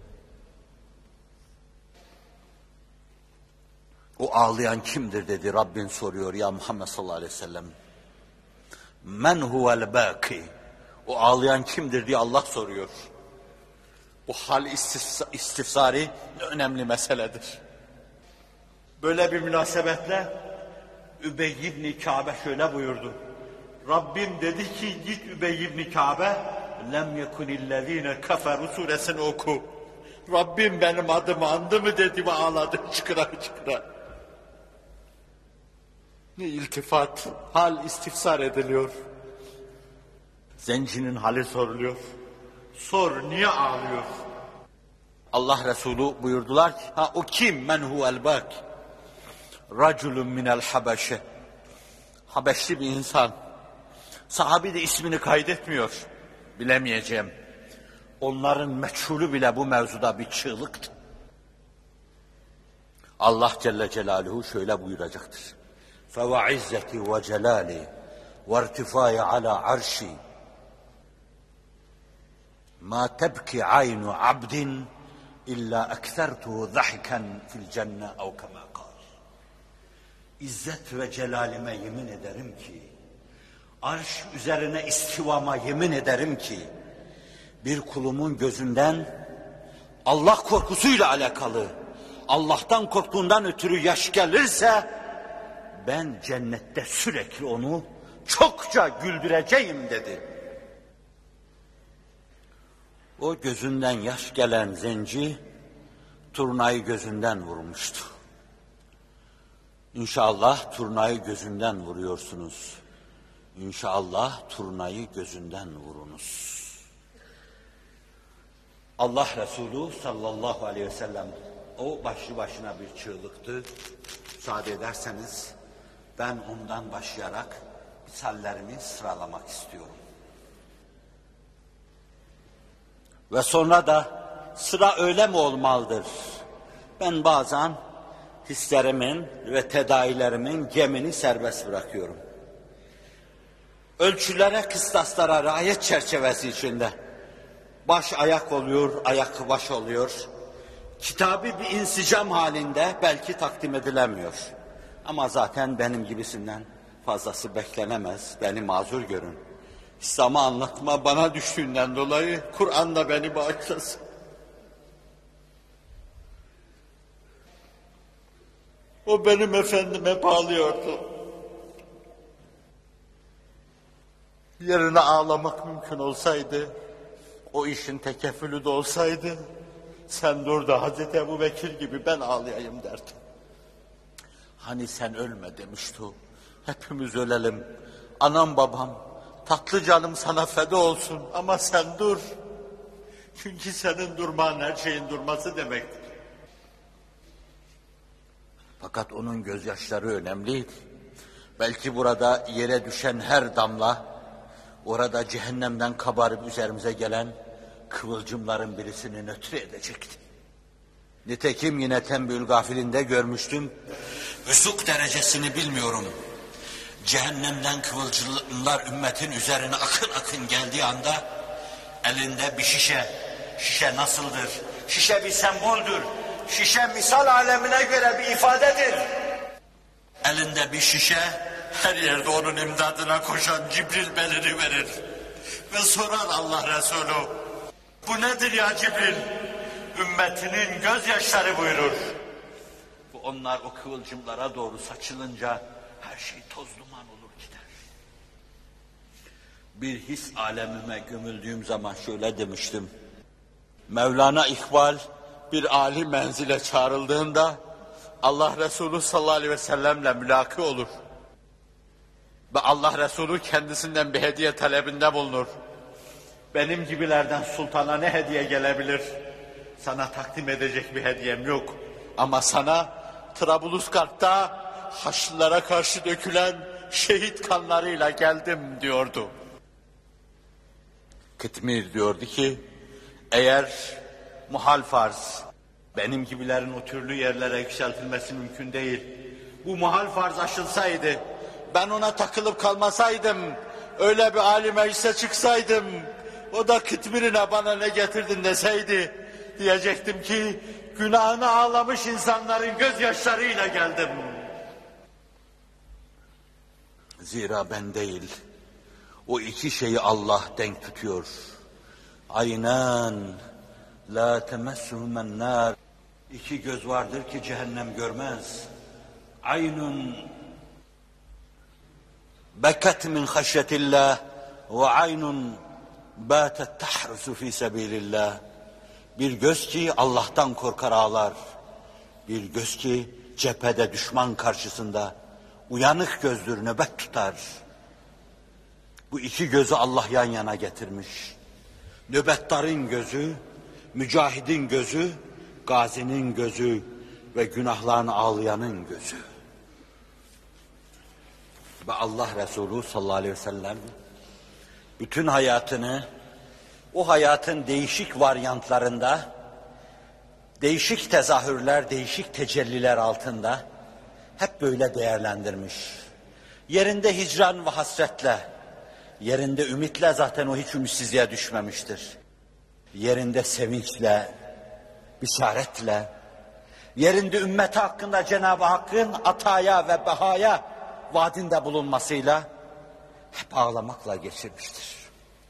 [SPEAKER 2] O ağlayan kimdir dedi Rabbin soruyor ya Muhammed sallallahu aleyhi ve sellem. Men huvel bâki. O ağlayan kimdir diye Allah soruyor. Bu hal istifsari ne önemli meseledir. Böyle bir münasebetle Übey ibn Kâbe şöyle buyurdu. Rabbim dedi ki git Übey ibn Kâbe lem yekunillezîne keferu suresini oku. Rabbim benim adımı andı mı dedi ve ağladı çıkıra çıkıra. Ne iltifat, hal istifsar ediliyor. Zencinin hali soruluyor. Sor niye ağlıyor? Allah Resulü buyurdular ki ha o kim men huvel bâk? Raculun minel habeşe. Habeşli bir insan. Sahabi de ismini kaydetmiyor. Bilemeyeceğim. Onların meçhulü bile bu mevzuda bir çığlıktı. Allah Celle Celaluhu şöyle buyuracaktır. فَوَعِزَّتِي وَجَلَالِي وَارْتِفَايَ عَلَى عَرْشِي مَا تَبْكِ عَيْنُ عَبْدٍ إِلَّا أَكْثَرْتُهُ ضَحِكًا فِي الْجَنَّةِ اَوْ كَمَا قَالَ. İzzet ve celalime yemin ederim ki, arş üzerine istivama yemin ederim ki, bir kulumun gözünden Allah korkusuyla alakalı, Allah'tan korktuğundan ötürü yaş gelirse, ben cennette sürekli onu çokça güldüreceğim dedi. O gözünden yaş gelen zenci, turnayı gözünden vurmuştu. İnşallah turnayı gözünden vuruyorsunuz. İnşallah turnayı gözünden vurunuz. Allah Resulü sallallahu aleyhi ve sellem o başlı başına bir çığlıktı. Müsaade ederseniz ben ondan başlayarak misallerimi sıralamak istiyorum. Ve sonra da sıra öyle mi olmalıdır? Ben bazen hislerimin ve tedavilerimin gemini serbest bırakıyorum. Ölçülere, kıstaslara riayet çerçevesi içinde baş ayak oluyor, ayak baş oluyor. Kitabı bir insicam halinde belki takdim edilemiyor. Ama zaten benim gibisinden fazlası beklenemez. Beni mazur görün. İslam'ı anlatma bana düştüğünden dolayı Kur'an'da beni bağışlasın. O benim efendime bağlıyordu. Yerine ağlamak mümkün olsaydı, o işin tekeffülü de olsaydı, sen dur da Hazreti Ebu Bekir gibi ben ağlayayım derdim. Hani sen ölme demişti o. Hepimiz ölelim. Anam babam, tatlı canım sana feda olsun ama sen dur. Çünkü senin durman her şeyin durması demektir. Fakat onun gözyaşları önemliydi. Belki burada yere düşen her damla, orada cehennemden kabarıp üzerimize gelen kıvılcımların birisini nötr edecekti. Nitekim yine Tembül Gafilinde görmüştüm. Vüsuk derecesini bilmiyorum. Cehennemden kıvılcımlar ümmetin üzerine akın akın geldiği anda elinde bir şişe. Şişe nasıldır? Şişe bir semboldür. Şişe misal alemine göre bir ifadedir. Elinde bir şişe Her yerde onun imdadına koşan Cibril belini verir. Ve sorar Allah Resulü, bu nedir ya Cibril? Ümmetinin gözyaşları buyurur. Bu onlar o kıvılcımlara doğru saçılınca her şey toz duman olur gider. Bir his alemime gömüldüğüm zaman şöyle demiştim. Mevlana İkbal bir âli menzile çağrıldığında Allah Resulü sallallahu aleyhi ve sellemle mülaki olur. Ve Allah Resulü kendisinden bir hediye talebinde bulunur. Benim gibilerden sultana ne hediye gelebilir? Sana takdim edecek bir hediyem yok. Ama sana Trablusgarp'ta Haçlılara karşı dökülen şehit kanlarıyla geldim diyordu. Kıtmir diyordu ki, eğer muhal farz, benim gibilerin o türlü yerlere yükseltilmesi mümkün değil. Bu muhal farz aşılsaydı, ben ona takılıp kalmasaydım, öyle bir âli meclise çıksaydım, o da Kıtmir'ine bana ne getirdin deseydi, diyecektim ki, günahını ağlamış insanların gözyaşlarıyla geldim. Zira ben değil, o iki şeyi Allah denk tutuyor. Aynen, la temessuhumen nar. İki göz vardır ki cehennem görmez. Aynun bekat min haşyetillah ve aynun batet tahrusu fi sebilillah. Bir göz ki Allah'tan korkar ağlar. Bir göz ki cephede düşman karşısında uyanık gözdür, nöbet tutar. Bu iki gözü Allah yan yana getirmiş. Nöbettarın gözü, mücahidin gözü, gazinin gözü ve günahlarını ağlayanın gözü. Ve Allah Resulü sallallahu aleyhi ve sellem bütün hayatını o hayatın değişik varyantlarında, değişik tezahürler, değişik tecelliler altında hep böyle değerlendirmiş. Yerinde hicran ve hasretle, yerinde ümitle zaten o hiç ümitsizliğe düşmemiştir. Yerinde sevinçle, bisaretle, yerinde ümmeti hakkında Cenab-ı Hakk'ın ataya ve behaya vaadinde bulunmasıyla hep ağlamakla geçirmiştir.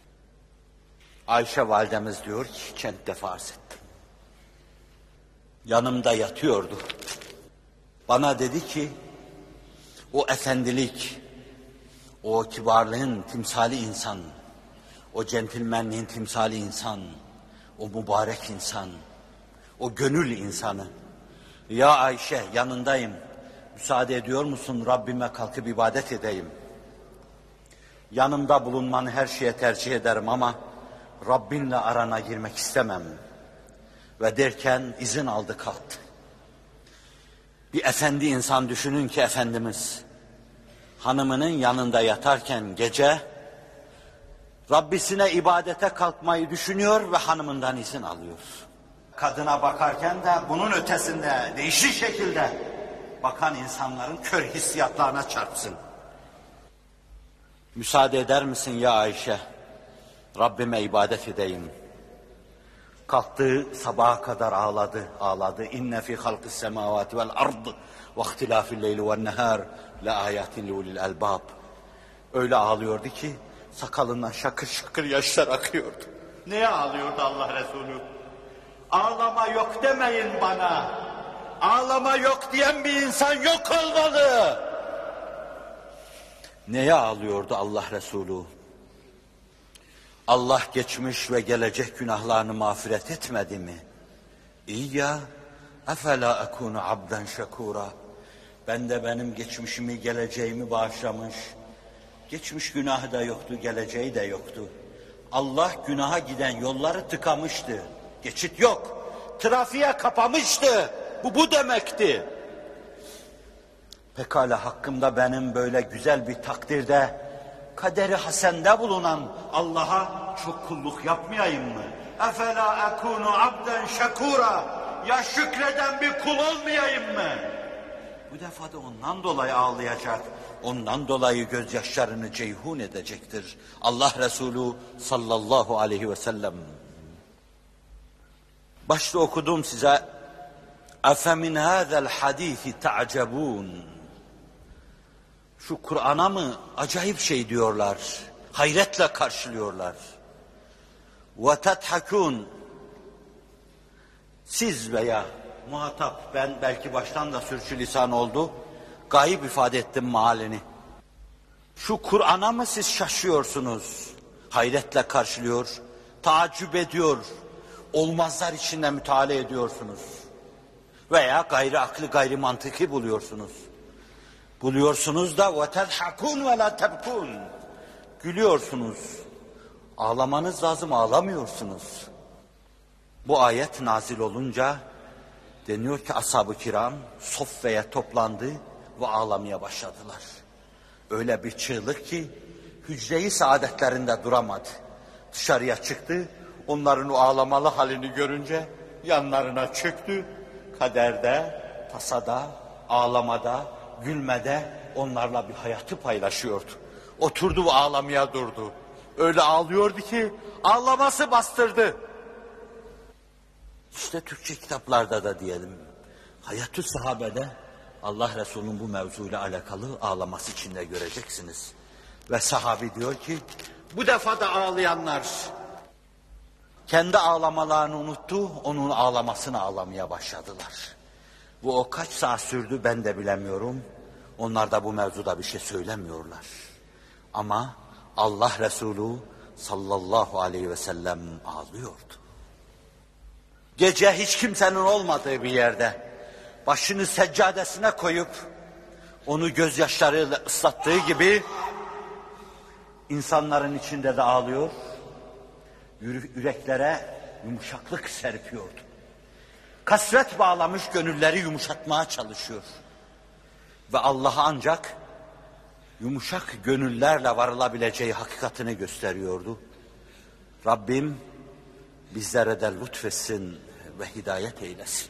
[SPEAKER 2] Ayşe validemiz diyor ki, kentte farz ettim. Yanımda yatıyordu. Bana dedi ki, o efendilik, o kibarlığın timsali insan, o centilmenliğin timsali insan, o mübarek insan, o gönül insanı. Ya Ayşe, yanındayım, müsaade ediyor musun Rabbime kalkıp ibadet edeyim? Yanımda bulunmanı her şeye tercih ederim ama Rabbinle arana girmek istemem. Ve derken izin aldı, kalktı. Bir efendi insan düşünün ki Efendimiz hanımının yanında yatarken gece Rabbisine ibadete kalkmayı düşünüyor ve hanımından izin alıyor. Kadına bakarken de bunun ötesinde değişik şekilde bakan insanların kör hissiyatlarına çarpsın. Müsaade eder misin ya Ayşe? Rabbime ibadet edeyim. Kalktı, sabaha kadar ağladı, ağladı. İnne fi halqis semavati vel ard ve ihtilafil leyli ven nehar la ayatin li ulil albab. Öyle ağlıyordu ki sakalından şakır şakır yaşlar akıyordu. Neye ağlıyordu Allah Resulü? Ağlama yok demeyin bana. Ağlama yok diyen bir insan yok olmalı. Neye ağlıyordu Allah Resulü? Allah geçmiş ve gelecek günahlarını mağfiret etmedi mi? İyi ya, efela ekunu abden şekura. Ben de benim geçmişimi, geleceğimi bağışlamış. Geçmiş günahı da yoktu, geleceği de yoktu. Allah günaha giden yolları tıkamıştı. Geçit yok. Trafiğe kapamıştı. Bu bu demekti. Pekala hakkımda benim böyle güzel bir takdirde, kaderi hasende bulunan Allah'a çok kulluk yapmayayım mı? Efela ekunu abden şekura. Ya şükreden bir kul olmayayım mı? Bu defa da ondan dolayı ağlayacak. Ondan dolayı gözyaşlarını ceyhun edecektir. Allah Resulü sallallahu aleyhi ve sellem. Başta okudum size. Efemin hâzel hadîfi ta'cebûn.
[SPEAKER 1] Şu Kur'an'a mı acayip şey diyorlar, hayretle karşılıyorlar. وَتَضْحَكُونَ Siz veya muhatap, ben belki baştan da sürçülisan oldu, gayip ifade ettim mealini. Şu Kur'an'a mı siz şaşıyorsunuz, hayretle karşılıyor, taaccüp ediyor, olmazlar içinde müteala ediyorsunuz. Veya gayri aklı, gayri mantıki buluyorsunuz. Buluyorsunuz da وَتَضْحَكُونَ وَلَا تَبْكُونَ Gülüyorsunuz. Ağlamanız lazım, ağlamıyorsunuz. Bu ayet nazil olunca deniyor ki ashab-ı kiram Soffe'ye toplandı ve ağlamaya başladılar. Öyle bir çığlık ki hücre-i saadetlerinde duramadı. Dışarıya çıktı, onların o ağlamalı halini görünce yanlarına çöktü. Kaderde, tasada, ağlamada, gülmede onlarla bir hayatı paylaşıyordu. Oturdu ve ağlamaya durdu. Öyle ağlıyordu ki ağlaması bastırdı. İşte Türkçe kitaplarda da diyelim, Hayat-ı Sahabe'de Allah Resulü'nün bu mevzuyla alakalı ağlaması içinde göreceksiniz. Ve sahabi diyor ki, bu defa da ağlayanlar kendi ağlamalarını unuttu, onun ağlamasını ağlamaya başladılar. Bu o kaç saat sürdü ben de bilemiyorum. Onlar da bu mevzuda bir şey söylemiyorlar. Ama Allah Resulü sallallahu aleyhi ve sellem ağlıyordu. Gece hiç kimsenin olmadığı bir yerde başını seccadesine koyup onu gözyaşlarıyla ıslattığı gibi insanların içinde de ağlıyor, yüreklere yumuşaklık serpiyordu. Kasvet bağlamış gönülleri yumuşatmaya çalışıyor. Ve Allah'a ancak yumuşak gönüllerle varılabileceği hakikatini gösteriyordu. Rabbim bizlere de lütfetsin ve hidayet eylesin.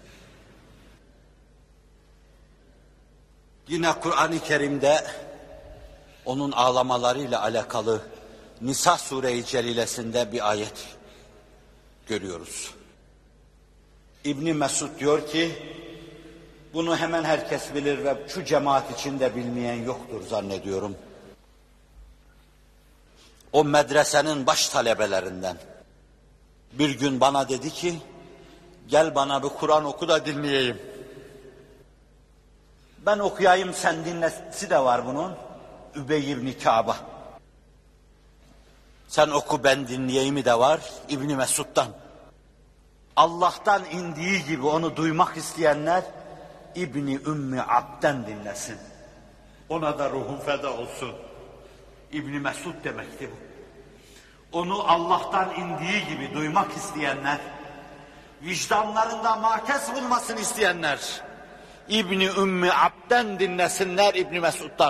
[SPEAKER 1] Yine Kur'an-ı Kerim'de onun ağlamalarıyla alakalı Nisa Sure-i Celilesinde bir ayet görüyoruz. İbn Mesud diyor ki, bunu hemen herkes bilir ve şu cemaat içinde bilmeyen yoktur zannediyorum. O medresenin baş talebelerinden bir gün bana dedi ki, gel bana bir Kur'an oku da dinleyeyim. Ben okuyayım sen dinlesi de var bunun. Übey ibn Kâb. Sen oku ben dinleyeyimi de var İbn Mesud'dan. Allah'tan indiği gibi onu duymak isteyenler İbni Ümmü Abd'den dinlesin. Ona da ruhum feda olsun. İbn Mesud demekti bu. Onu Allah'tan indiği gibi duymak isteyenler, vicdanlarında makes bulmasını isteyenler İbni Ümmü Abd'den dinlesinler İbn Mesud'dan.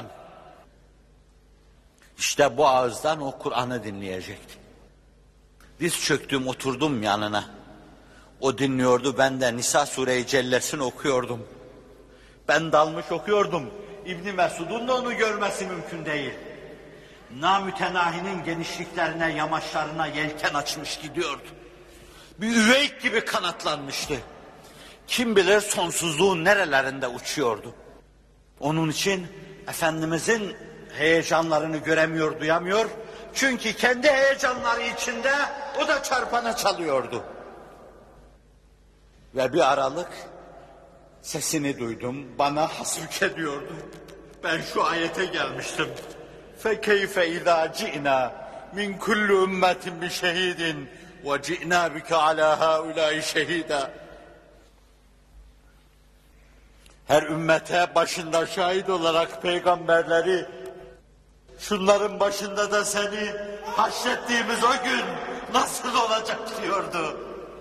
[SPEAKER 1] İşte bu ağızdan o Kur'an'ı dinleyecekti. Diz çöktüm, oturdum yanına. O dinliyordu, ben de Nisa Sure-i Cellesini okuyordum. Ben dalmış okuyordum. İbn Mesud'un da onu görmesi mümkün değil. Namütenahinin genişliklerine, yamaçlarına yelken açmış gidiyordu. Bir üveyk gibi kanatlanmıştı. Kim bilir sonsuzluğun nerelerinde uçuyordu. Onun için Efendimizin heyecanlarını göremiyor, duyamıyor. Çünkü kendi heyecanları içinde o da çarpana çalıyordu. Ve bir aralık sesini duydum, bana hasbük ediyordu. Ben şu ayete gelmiştim. فَكَيْفَ اِذَا جِئْنَا مِنْ كُلُّ اُمَّةٍ بِشَهِيدٍ وَجِئْنَا بِكَ عَلَى هَا اُولَٰئِ شَهِيدًا. Her ümmete başında şahit olarak peygamberleri, şunların başında da seni haşrettiğimiz o gün nasıl olacak diyordu.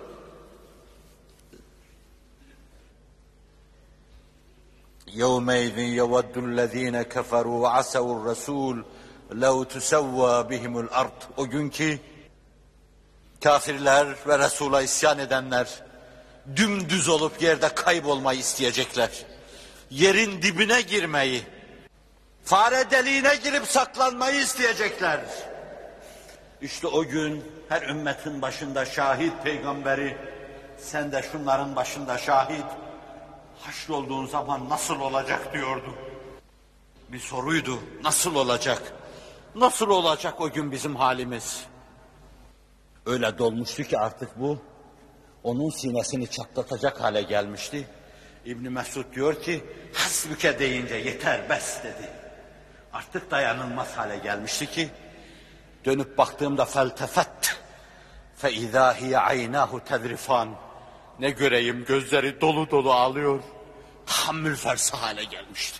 [SPEAKER 1] يَوْمَيْذٍ يَوَدُّ الَّذ۪ينَ كَفَرُوا وَعَسَوُوا الرَّسُولِ لَوْ تُسَوَّى بِهِمُ الْأَرْضِ. O gün ki kafirler ve Resul'a isyan edenler dümdüz olup yerde kaybolmayı isteyecekler. Yerin dibine girmeyi, fare deliğine girip saklanmayı isteyecekler. İşte o gün her ümmetin başında şahit peygamberi, sen de şunların başında şahit, haşrolduğun zaman nasıl olacak diyordu.
[SPEAKER 2] bir soruydu. Nasıl olacak? Nasıl olacak o gün bizim halimiz? Öyle dolmuştu ki artık bu onun sinesini çatlatacak hale gelmişti. İbn Mesud diyor ki hasbüke deyince yeter bes dedi. Artık dayanılmaz hale gelmişti ki dönüp baktığımda feltefet fe izâ hiye aynâhu tezrifan. Ne göreyim, gözleri dolu dolu ağlıyor. Tahammül fersi hale gelmişti.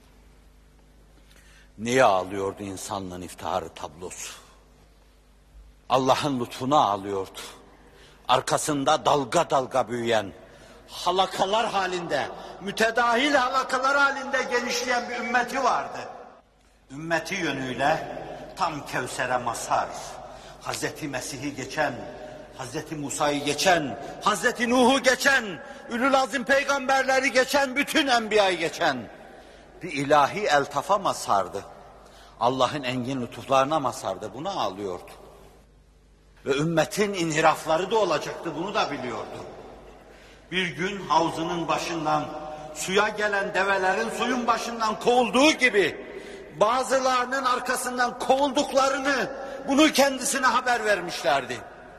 [SPEAKER 2] Niye ağlıyordu insanlığın iftiharı tablosu? Allah'ın lütfuna ağlıyordu. Arkasında dalga dalga büyüyen, halakalar halinde, mütedahil halakalar halinde genişleyen bir ümmeti vardı. Ümmeti yönüyle tam Kevser'e mazhar, Hazreti Mesih'i geçen, Hazreti Musa'yı geçen, Hazreti Nuh'u geçen, Ülül Azim peygamberleri geçen, bütün enbiyayı geçen bir ilahi eltafa mazhardı. Allah'ın engin lütuflarına mazhardı. Buna ağlıyordu. Ve ümmetin inhirafları da olacaktı. Bunu da biliyordu. Bir gün havzının başından suya gelen develerin suyun başından kovulduğu gibi bazılarının arkasından kovulduklarını, bunu kendisine haber vermişlerdi.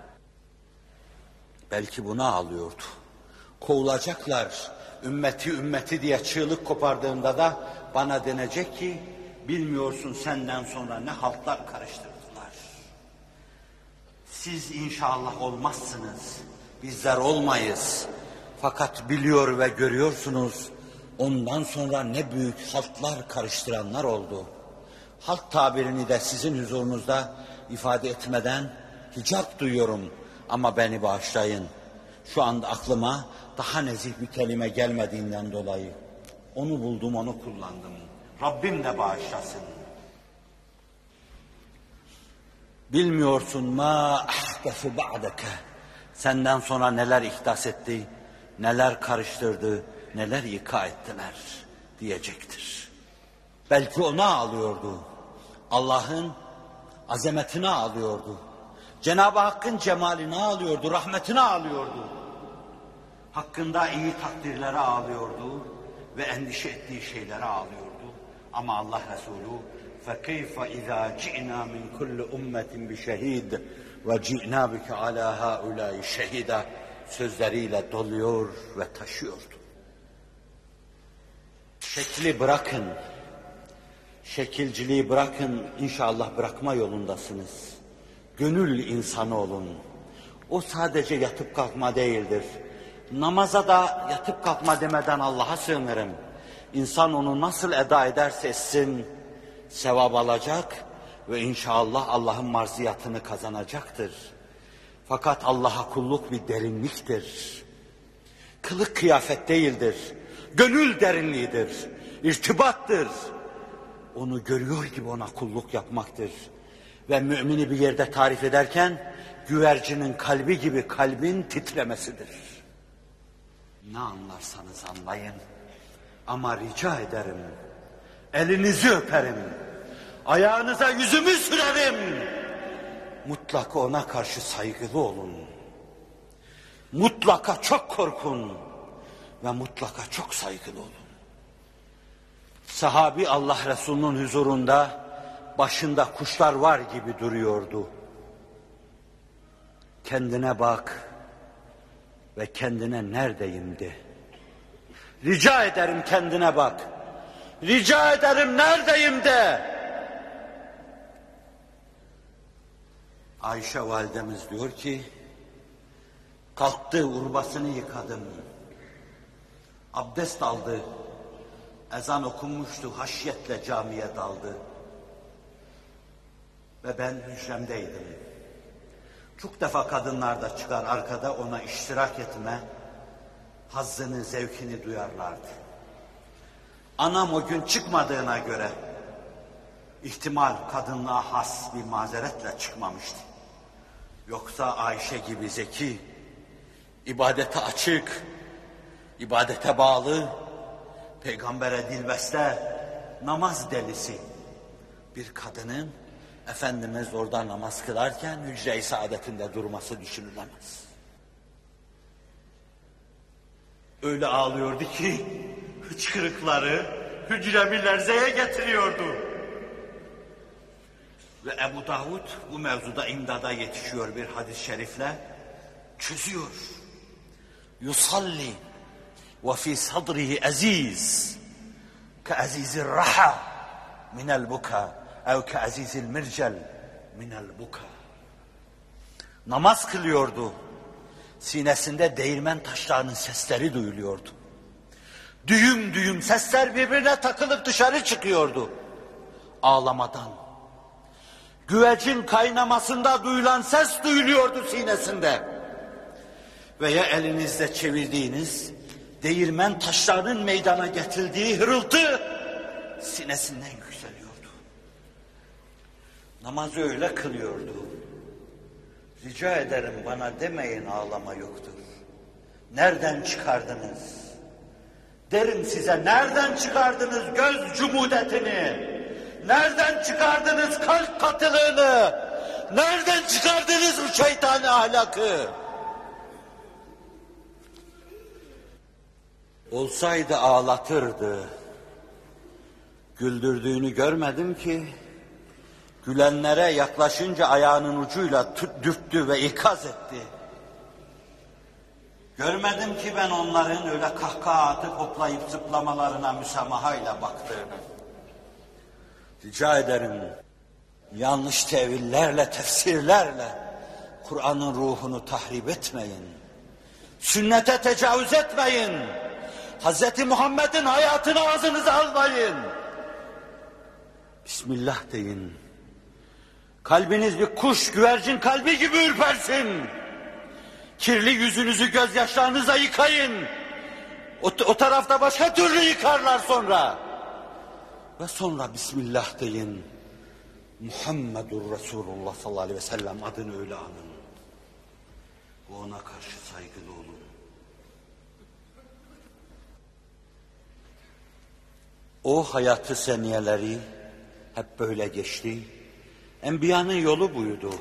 [SPEAKER 2] Belki buna ağlıyordu. Kovulacaklar, ümmeti ümmeti diye çığlık kopardığında da bana denecek ki bilmiyorsun senden sonra ne haltlar karıştırdılar. Siz inşallah olmazsınız, bizler olmayız. Fakat biliyor ve görüyorsunuz ondan sonra ne büyük haltlar karıştıranlar oldu. Halk tabirini de sizin huzurunuzda ifade etmeden hicap duyuyorum ama beni bağışlayın. Şu anda aklıma daha nezih bir kelime gelmediğinden dolayı onu buldum, onu kullandım. Rabbim de bağışlasın. Bilmiyorsun ma ahdefu ba'deke. Senden sonra neler ihdas etti, neler karıştırdı, neler yıka ettiler diyecektir. Belki ona ağlıyordu. Allah'ın azametine ağlıyordu. Cenab-ı Hakk'ın cemaline ağlıyordu, rahmetine ağlıyordu. Hakkında iyi takdirlere ağlıyordu ve endişe ettiği şeylere ağlıyordu. Ama Allah Resulü فَكَيْفَ اِذَا جِئْنَا مِنْ كُلِّ اُمَّةٍ بِشَهِيدٍ وَجِئْنَا بِكَ عَلَى هَا اُولَٰئِ شَهِيدًا sözleriyle doluyor ve taşıyordu. Şekli bırakın, şekilciliği bırakın, inşallah bırakma yolundasınız. Gönül insanı olun. O sadece yatıp kalkma değildir. Namaza da yatıp kalkma demeden Allah'a sığınırım. İnsan onu nasıl eda ederse etsin, sevap alacak ve inşallah Allah'ın marziyatını kazanacaktır. Fakat Allah'a kulluk bir derinliktir. Kılık kıyafet değildir. Gönül derinliğidir. İrtibattır. Onu görüyor gibi ona kulluk yapmaktır. Ve mümini bir yerde tarif ederken güvercinin kalbi gibi kalbin titremesidir. Ne anlarsanız anlayın. Ama rica ederim, elinizi öperim, ayağınıza yüzümü sürerim. Mutlaka ona karşı saygılı olun. Mutlaka çok korkun ve mutlaka çok saygılı olun. Sahabi Allah Resulü'nün huzurunda başında kuşlar var gibi duruyordu. Kendine bak ve kendine neredeyim de. Rica ederim kendine bak. Rica ederim neredeyim de. Ayşe validemiz diyor ki, kalktı, urbasını yıkadım. Abdest aldı. Ezan okunmuştu, haşyetle camiye daldı. Ve ben hücremdeydim. Çok defa kadınlar da çıkar arkada ona iştirak etme, hazzını, zevkini duyarlardı. Anam o gün çıkmadığına göre, ihtimal kadınlığa has bir mazeretle çıkmamıştı. Yoksa Ayşe gibi zeki, ibadete açık, ibadete bağlı, peygambere dilbeste, namaz delisi bir kadının Efendimiz orada namaz kılarken hücre-i saadetinde durması düşünülemez. Öyle ağlıyordu ki hıçkırıkları, hücremi lerzeye getiriyordu. Ve Ebu Davud bu mevzuda imdada yetişiyor bir hadis-i şerifle. Çözüyor. Yusalli ve fi sadrihi aziz ke azizir raha minel buka ev ke azizil mircel minel buka. Namaz kılıyordu. Sinesinde değirmen taşlarının sesleri duyuluyordu. Düğüm düğüm sesler birbirine takılıp dışarı çıkıyordu. Ağlamadan. Güvecin kaynamasında duyulan ses duyuluyordu sinesinde. Veya elinizde çevirdiğiniz değirmen taşlarının meydana getirdiği hırıltı sinesinden yükseliyordu. Namazı öyle kılıyordu. Rica ederim bana demeyin ağlama yoktur. Nereden çıkardınız? Derim size nereden çıkardınız göz cumudetini? Nereden çıkardınız kalp katılığını? Nereden çıkardınız bu şeytani ahlakı? Olsaydı ağlatırdı. Güldürdüğünü görmedim ki. Gülenlere yaklaşınca ayağının ucuyla tut, dürttü ve ikaz etti. Görmedim ki ben onların öyle kahkaha atıp hoplayıp zıplamalarına müsamahayla baktığını. Rica ederim, yanlış tevillerle, tefsirlerle Kur'an'ın ruhunu tahrip etmeyin. Sünnete tecavüz etmeyin. Hazreti Muhammed'in hayatını ağzınıza almayın. Bismillah deyin. Kalbiniz bir kuş, güvercin kalbi gibi ürpersin. Kirli yüzünüzü gözyaşlarınıza yıkayın. O, o tarafta başka türlü yıkarlar sonra. Ve sonra Bismillah deyin. Muhammedur Resulullah sallallahu aleyhi ve sellem adını öyle anın. Ve ona karşı saygılı olun. O hayatı seniyeleri hep böyle geçti. Enbiyanın yolu buydu.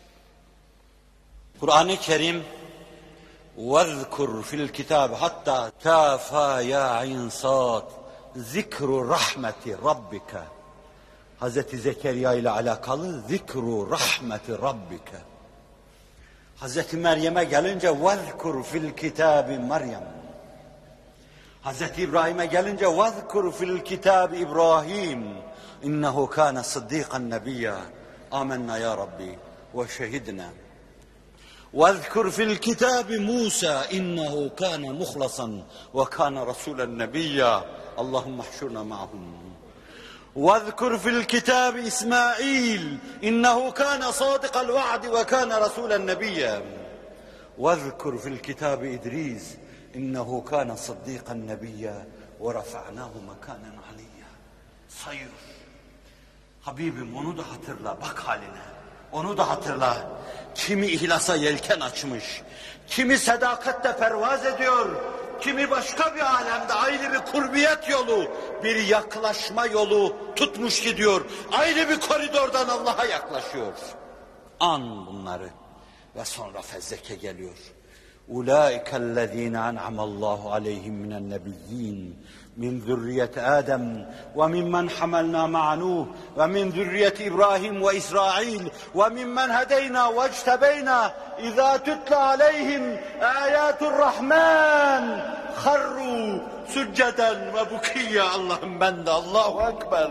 [SPEAKER 2] Kur'an-ı Kerim وَذْكُرْ فِي الْكِتَابِ hatta كَافَا يَا عَيْنْ صَادٍ zikru rahmeti rabbike. Hazreti Zekeriya ile alakalı zikru rahmeti rabbike. Hazreti Meryem'e gelince وَذْكُرْ فِي الْكِتَابِ Meryem. Hazreti İbrahim'e gelince وَذْكُرْ فِي الْكِتَابِ İbrahim. İnnehu kâne sıddîkan nebiyyâ. Âmennâ ya Rabbi ve şehidnâ. وَاذْكُرْ فِي الْكِتَابِ مُوسَى إِنَّهُ كَانَ مُخْلَصًا وَكَانَ رَسُولًا نَبِيًّا اللهم احشرنا معهم. وَاذْكُرْ فِي الْكِتَابِ إِسْمَاعِيلَ إِنَّهُ كَانَ صَادِقَ الْوَعْدِ وَكَانَ رَسُولًا نَبِيًّا. وَاذْكُرْ فِي الْكِتَابِ إِدْرِيسَ إِنَّهُ كَانَ صَدِّيقًا نَبِيًّا وَرَفَعْنَاهُ مَكَانًا عَلِيًّا. Sayıyor. Habibim onu da hatırla, bak haline. Onu da hatırla. Kimi ihlasa yelken açmış, kimi sadakatle pervaz ediyor, kimi başka bir alemde ayrı bir kurbiyet yolu, bir yaklaşma yolu tutmuş gidiyor. Ayrı bir koridordan Allah'a yaklaşıyor. An bunları ve sonra fezleke geliyor. أولئك الذين أنعم الله عليهم من النبيين من ذرية آدم وممن حملنا مع نوح ومن ذرية إبراهيم وإسرائيل وممن هدينا واجتبينا إذا تتلى عليهم آيات الرحمن خروا سجدا وبكيا. Allah'ım ben de Allahu Ekber.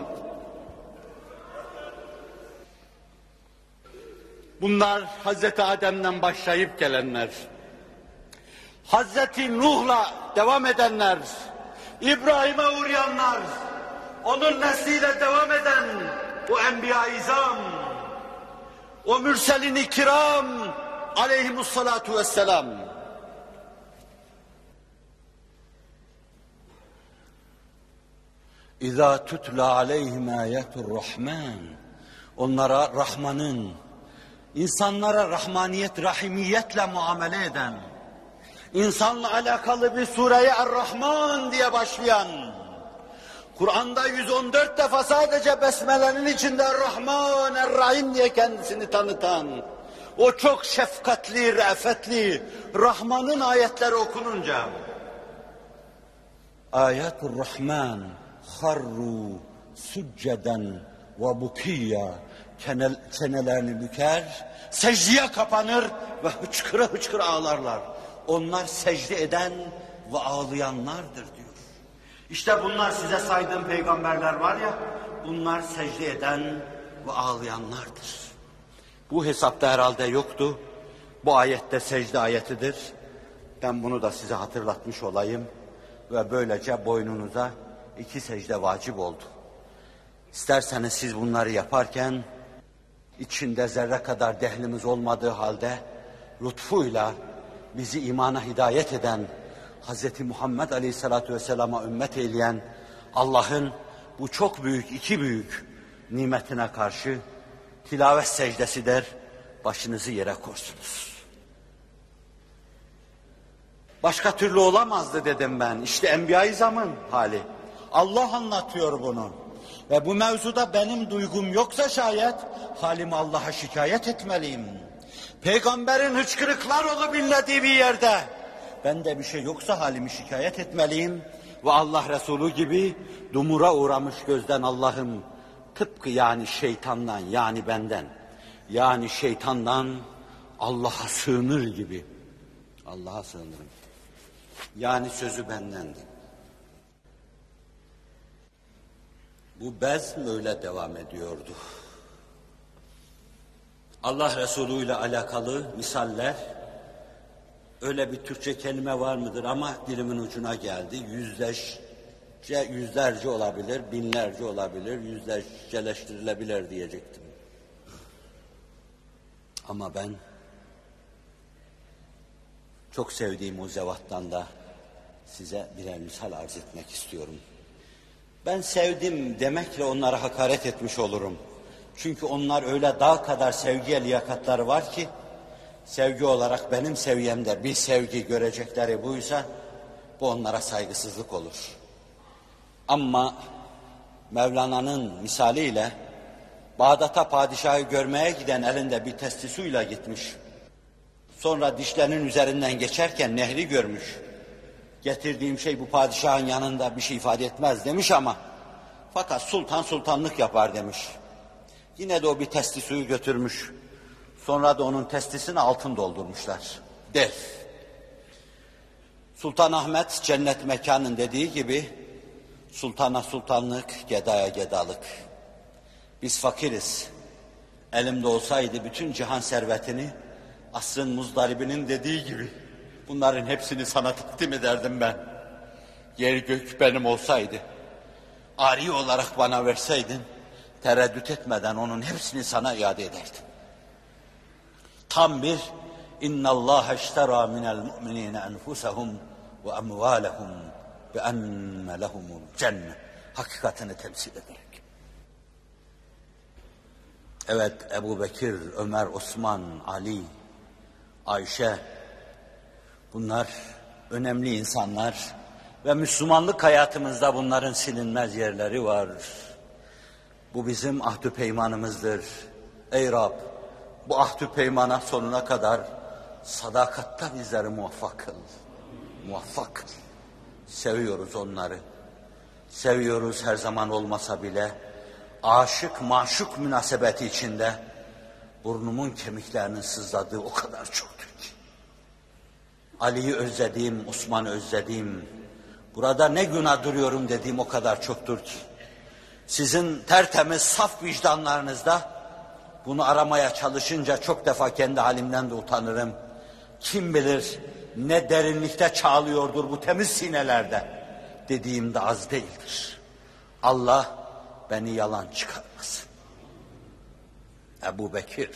[SPEAKER 2] Bunlar Hazreti Adem'den başlayıp gelenler. Hazreti Nuh'la devam edenler, İbrahim'e uğrayanlar, onun nesliyle devam eden o enbiya-i izam, o mürselin-i kiram aleyhimussalatu vesselam. İzâ tutla aleyhim âyetur rahman. Onlara Rahman'ın, insanlara rahmaniyet, rahimiyetle muamele eden, İnsanla alakalı bir sureye Er-Rahman diye başlayan, Kur'an'da yüz on dört defa sadece besmelenin içinde Er-Rahman, Er-Rahim diye kendisini tanıtan, o çok şefkatli, re'fetli Rahman'ın ayetleri okununca, Ayatur Rahman
[SPEAKER 1] harru succeden ve bukiyya, çenelerini büker, secdeye kapanır ve hıçkıra hıçkıra ağlarlar. Onlar secde eden ve ağlayanlardır diyor. İşte bunlar size saydığım peygamberler var ya, bunlar secde eden ve ağlayanlardır. Bu hesapta herhalde yoktu. Bu ayette secde ayetidir. Ben bunu da size hatırlatmış olayım. Ve böylece boynunuza iki secde vacip oldu. İsterseniz siz bunları yaparken, içinde zerre kadar dehlimiz olmadığı halde, lütfuyla bizi imana hidayet eden, Hazreti Muhammed Aleyhisselatü Vesselam'a ümmet eyleyen Allah'ın bu çok büyük, iki büyük nimetine karşı tilavet secdesidir, başınızı yere korsunuz. Başka türlü olamazdı dedim ben. İşte Enbiya-i İzam'ın hali. Allah anlatıyor bunu. Ve bu mevzuda benim duygum yoksa şayet, halimi Allah'a şikayet etmeliyim. Peygamberin hıçkırıklar olup inlediği bir yerde, bende bir şey yoksa halimi şikayet etmeliyim. Ve Allah Resulü gibi dumura uğramış gözden Allah'ım, tıpkı yani şeytandan, yani benden, yani şeytandan Allah'a sığınır gibi, Allah'a sığınırım. Yani sözü bendendi. Bu bezm öyle devam ediyordu. Allah Resulü ile alakalı misaller, öyle bir Türkçe kelime var mıdır ama dilimin ucuna geldi. Yüzlerce, yüzlerce olabilir, binlerce olabilir, yüzlerceleştirilebilir diyecektim. Ama ben çok sevdiğim o zevattan da size birer misal arz etmek istiyorum. Ben sevdim demekle onlara hakaret etmiş olurum. Çünkü onlar öyle dağ kadar sevgiye liyakatları var ki, sevgi olarak benim seviyemde bir sevgi görecekleri buysa, bu onlara saygısızlık olur. Ama Mevlana'nın misaliyle, Bağdat'a padişahı görmeye giden elinde bir testi suyla gitmiş. Sonra dişlerinin üzerinden geçerken nehri görmüş. Getirdiğim şey bu padişahın yanında bir şey ifade etmez demiş ama, fakat sultan sultanlık yapar demiş. Yine de o bir testi suyu götürmüş. Sonra da onun testisine altın doldurmuşlar. Der. Sultan Ahmet cennet mekanın dediği gibi, sultana sultanlık, gedaya gedalık. Biz fakiriz. Elimde olsaydı bütün cihan servetini, asrın muzdaribinin dediği gibi, bunların hepsini sana takdim ederdim ben. Yer gök benim olsaydı, ari olarak bana verseydin, tereddüt etmeden onun hepsini sana iade ederdim. Tam bir inna Allah iştera minel mu'minine enfusahum ve amvalahum ve enne lehumul cennet hakikatini temsil ederek. Evet, Ebu Bekir, Ömer, Osman, Ali, Ayşe, bunlar önemli insanlar ve Müslümanlık hayatımızda bunların silinmez yerleri var. Bu bizim ahdü peymanımızdır. Ey Rab, bu ahdü peymana sonuna kadar sadakatta bizleri muvaffak kıl. Muvaffak kıl. Seviyoruz onları. Seviyoruz her zaman olmasa bile. Aşık maşuk münasebeti içinde burnumun kemiklerinin sızladığı o kadar çoktur ki. Ali'yi özlediğim, Osman'ı özlediğim, burada ne günah duruyorum dediğim o kadar çoktur ki. Sizin tertemiz, saf vicdanlarınızda bunu aramaya çalışınca çok defa kendi halimden de utanırım. Kim bilir ne derinlikte çağlıyordur bu temiz sinelerde dediğim de az değildir. Allah beni yalan çıkarmasın. Ebu Bekir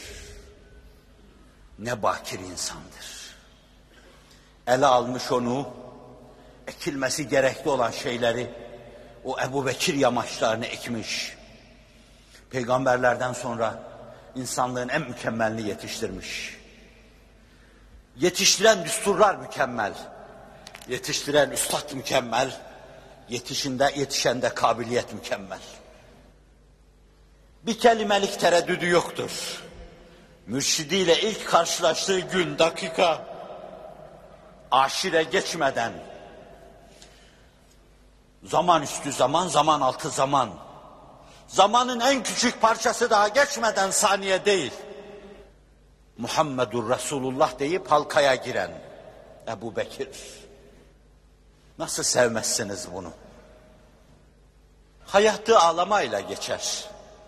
[SPEAKER 1] ne bakir insandır. Ele almış onu, ekilmesi gerekli olan şeyleri, o Ebu Bekir yamaçlarını ekmiş. Peygamberlerden sonra insanlığın en mükemmelini yetiştirmiş. Yetiştiren düsturlar mükemmel. Yetiştiren üstad mükemmel. Yetişinde, yetişende kabiliyet mükemmel. Bir kelimelik tereddüdü yoktur. Mürşidiyle ilk karşılaştığı gün, dakika, aşire geçmeden
[SPEAKER 2] Zaman üstü zaman, zaman altı zaman. Zamanın en küçük parçası daha geçmeden saniye değil. Muhammedur Resulullah deyip halkaya giren Ebu Bekir. Nasıl sevmezsiniz bunu? Hayatı ağlamayla geçer.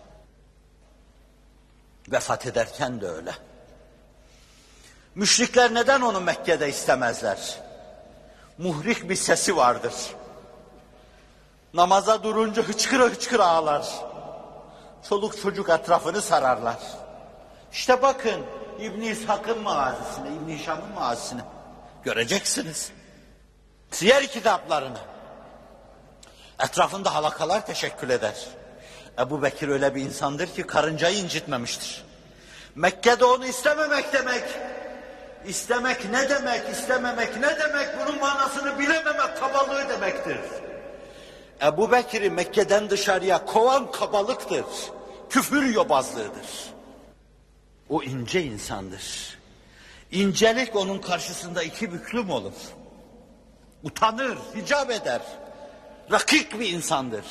[SPEAKER 2] Vefat ederken de öyle. Müşrikler neden onu Mekke'de istemezler? Muhrik bir sesi vardır. Namaza durunca hıçkıra hıçkıra ağlar. Çoluk çocuk etrafını sararlar. İşte bakın İbn-i İshak'ın mazisine, İbn-i Hişam'ın mazisine göreceksiniz. Siyer kitaplarını. Etrafında halakalar teşekkül eder. Ebu Bekir öyle bir insandır ki karıncayı incitmemiştir. Mekke'de onu istememek demek. İstemek ne demek, istememek ne demek, bunun manasını bilememek kabalığı demektir. Ebu Bekir'i Mekke'den dışarıya kovan kabalıktır. Küfür yobazlığıdır. O ince insandır. İncelik onun karşısında iki büklüm olur. Utanır, hicap eder. Rakik bir insandır.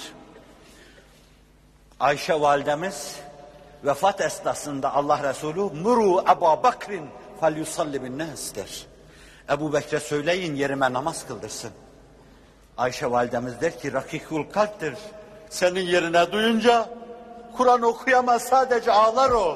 [SPEAKER 2] Ayşe validemiz vefat esnasında Allah Resulü "Muru Ebu Bekir'in felyusalli bin nas" der. Ebu Bekir'e söyleyin yerime namaz kıldırsın. Ayşe validemiz der ki rakikul kalptir. Senin yerine duyunca Kur'an okuyamaz, sadece ağlar o.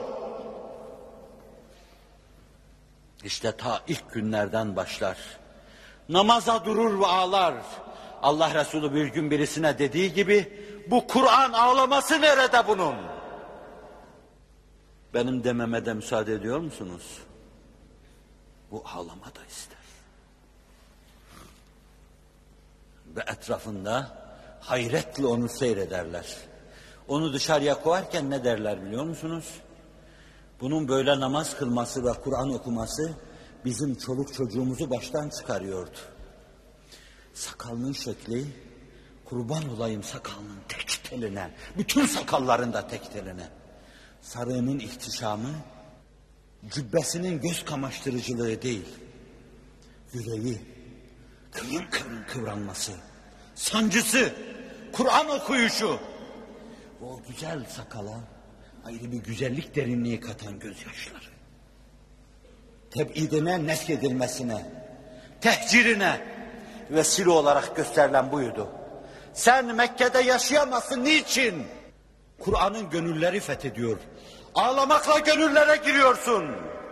[SPEAKER 2] İşte ta ilk günlerden başlar. Namaza durur ve ağlar. Allah Resulü bir gün birisine dediği gibi bu Kur'an ağlaması nerede bunun? Benim dememe de müsaade ediyor musunuz? Bu ağlama da ister. Ve etrafında hayretle onu seyrederler. Onu dışarıya koyarken ne derler biliyor musunuz? Bunun böyle namaz kılması ve Kur'an okuması bizim çoluk çocuğumuzu baştan çıkarıyordu. Sakalının şekli, kurban olayım sakalının tek teline, bütün sakallarında tek teline. Sarığının ihtişamı, cübbesinin göz kamaştırıcılığı değil, yüreği, kıvrın kıvrın kıvranması, sancısı, Kur'an okuyuşu, o güzel sakala ayrı bir güzellik derinliği katan gözyaşları. Tebidine, nefyedilmesine, tehcirine vesile olarak gösterilen buydu. Sen Mekke'de yaşayamazsın, niçin? Kur'an'ın gönülleri fethediyor. Ağlamakla gönüllere giriyorsun.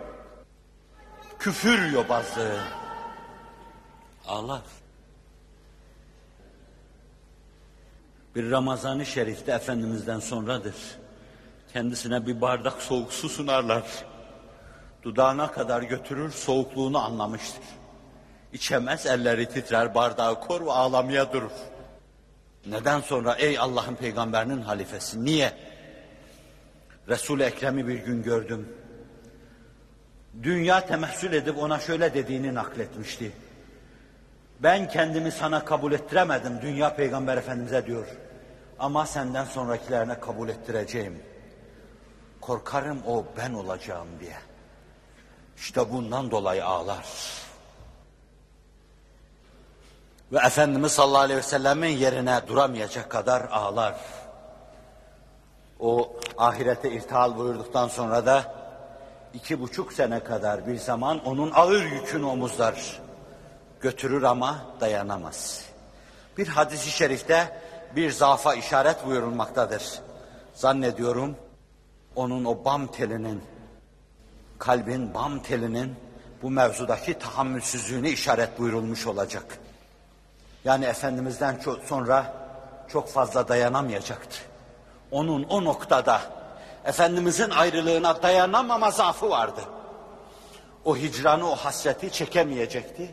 [SPEAKER 2] Küfür yobazlığı. Ağlar. Bir Ramazan-ı Şerif'te Efendimiz'den sonradır. Kendisine bir bardak soğuk su sunarlar. Dudağına kadar götürür, soğukluğunu anlamıştır. İçemez, elleri titrer, bardağı kor ve ağlamaya durur. Neden sonra ey Allah'ın peygamberinin halifesi, niye? Resul-i Ekrem'i bir gün gördüm. Dünya temessül edip ona şöyle dediğini nakletmişti. Ben kendimi sana kabul ettiremedim, dünya peygamber efendimize diyor. Ama senden sonrakilerine kabul ettireceğim. Korkarım o ben olacağım diye. İşte bundan dolayı ağlar. Ve Efendimiz sallallahu aleyhi ve sellemin yerine duramayacak kadar ağlar. O ahirete irtihal buyurduktan sonra da iki buçuk sene kadar bir zaman onun ağır yükünü omuzlar götürür ama dayanamaz. Bir hadis-i şerifte bir zaafa işaret buyurulmaktadır. Zannediyorum onun o bam telinin, kalbin bam telinin bu mevzudaki tahammülsüzlüğüne işaret buyurulmuş olacak. Yani Efendimiz'den çok sonra çok fazla dayanamayacaktı. Onun o noktada Efendimiz'in ayrılığına dayanamama zaafı vardı. O hicranı, o hasreti çekemeyecekti.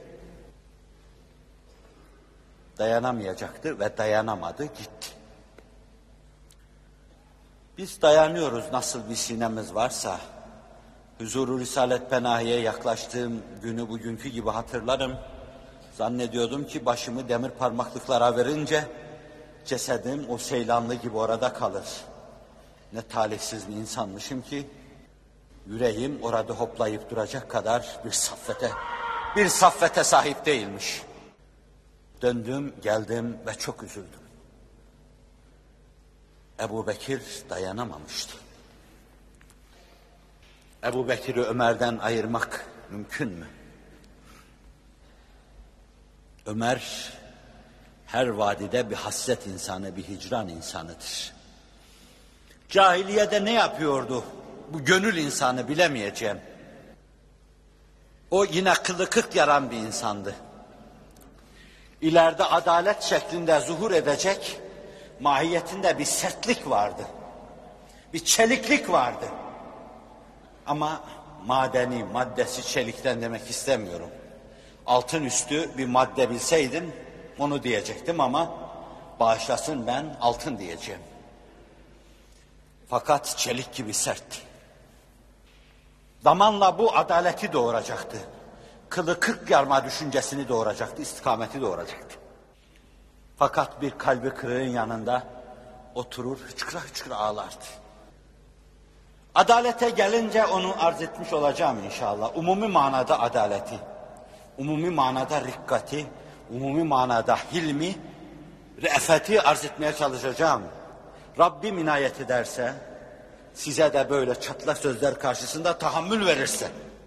[SPEAKER 2] Dayanamayacaktı ve dayanamadı, gitti. Biz dayanıyoruz nasıl bir sinemiz varsa. Huzur-u Risalet Penahi'ye yaklaştığım günü bugünkü gibi hatırlarım. Zannediyordum ki başımı demir parmaklıklara verince cesedim o seylanlı gibi orada kalır. Ne talihsiz bir insanmışım ki yüreğim orada hoplayıp duracak kadar bir saffete, bir saffete sahip değilmiş. Döndüm, geldim ve çok üzüldüm. Ebu Bekir dayanamamıştı. Ebu Bekir'i Ömer'den ayırmak mümkün mü? Ömer her vadide bir hasret insanı, bir hicran insanıdır. Cahiliyede ne yapıyordu? Bu gönül insanı bilemeyeceğim. O yine kılı kırk yaran bir insandı. İleride adalet şeklinde zuhur edecek, mahiyetinde bir sertlik vardı. Bir çeliklik vardı. Ama madeni, maddesi çelikten demek istemiyorum. Altın üstü bir madde bilseydim onu diyecektim ama bağışlasın ben altın diyeceğim. Fakat çelik gibi sert. Zamanla bu adaleti doğuracaktı. Kılı kırk yarma düşüncesini doğuracaktı, istikameti doğuracaktı. Fakat bir kalbi kırığın yanında oturur hıçkıra hıçkıra ağlardı. Adalete gelince onu arz etmiş olacağım inşallah. Umumi manada adaleti, umumi manada rikkati, umumi manada hilmi, re'feti arz etmeye çalışacağım. Rabbim inayet ederse, size de böyle çatlak sözler karşısında tahammül verirse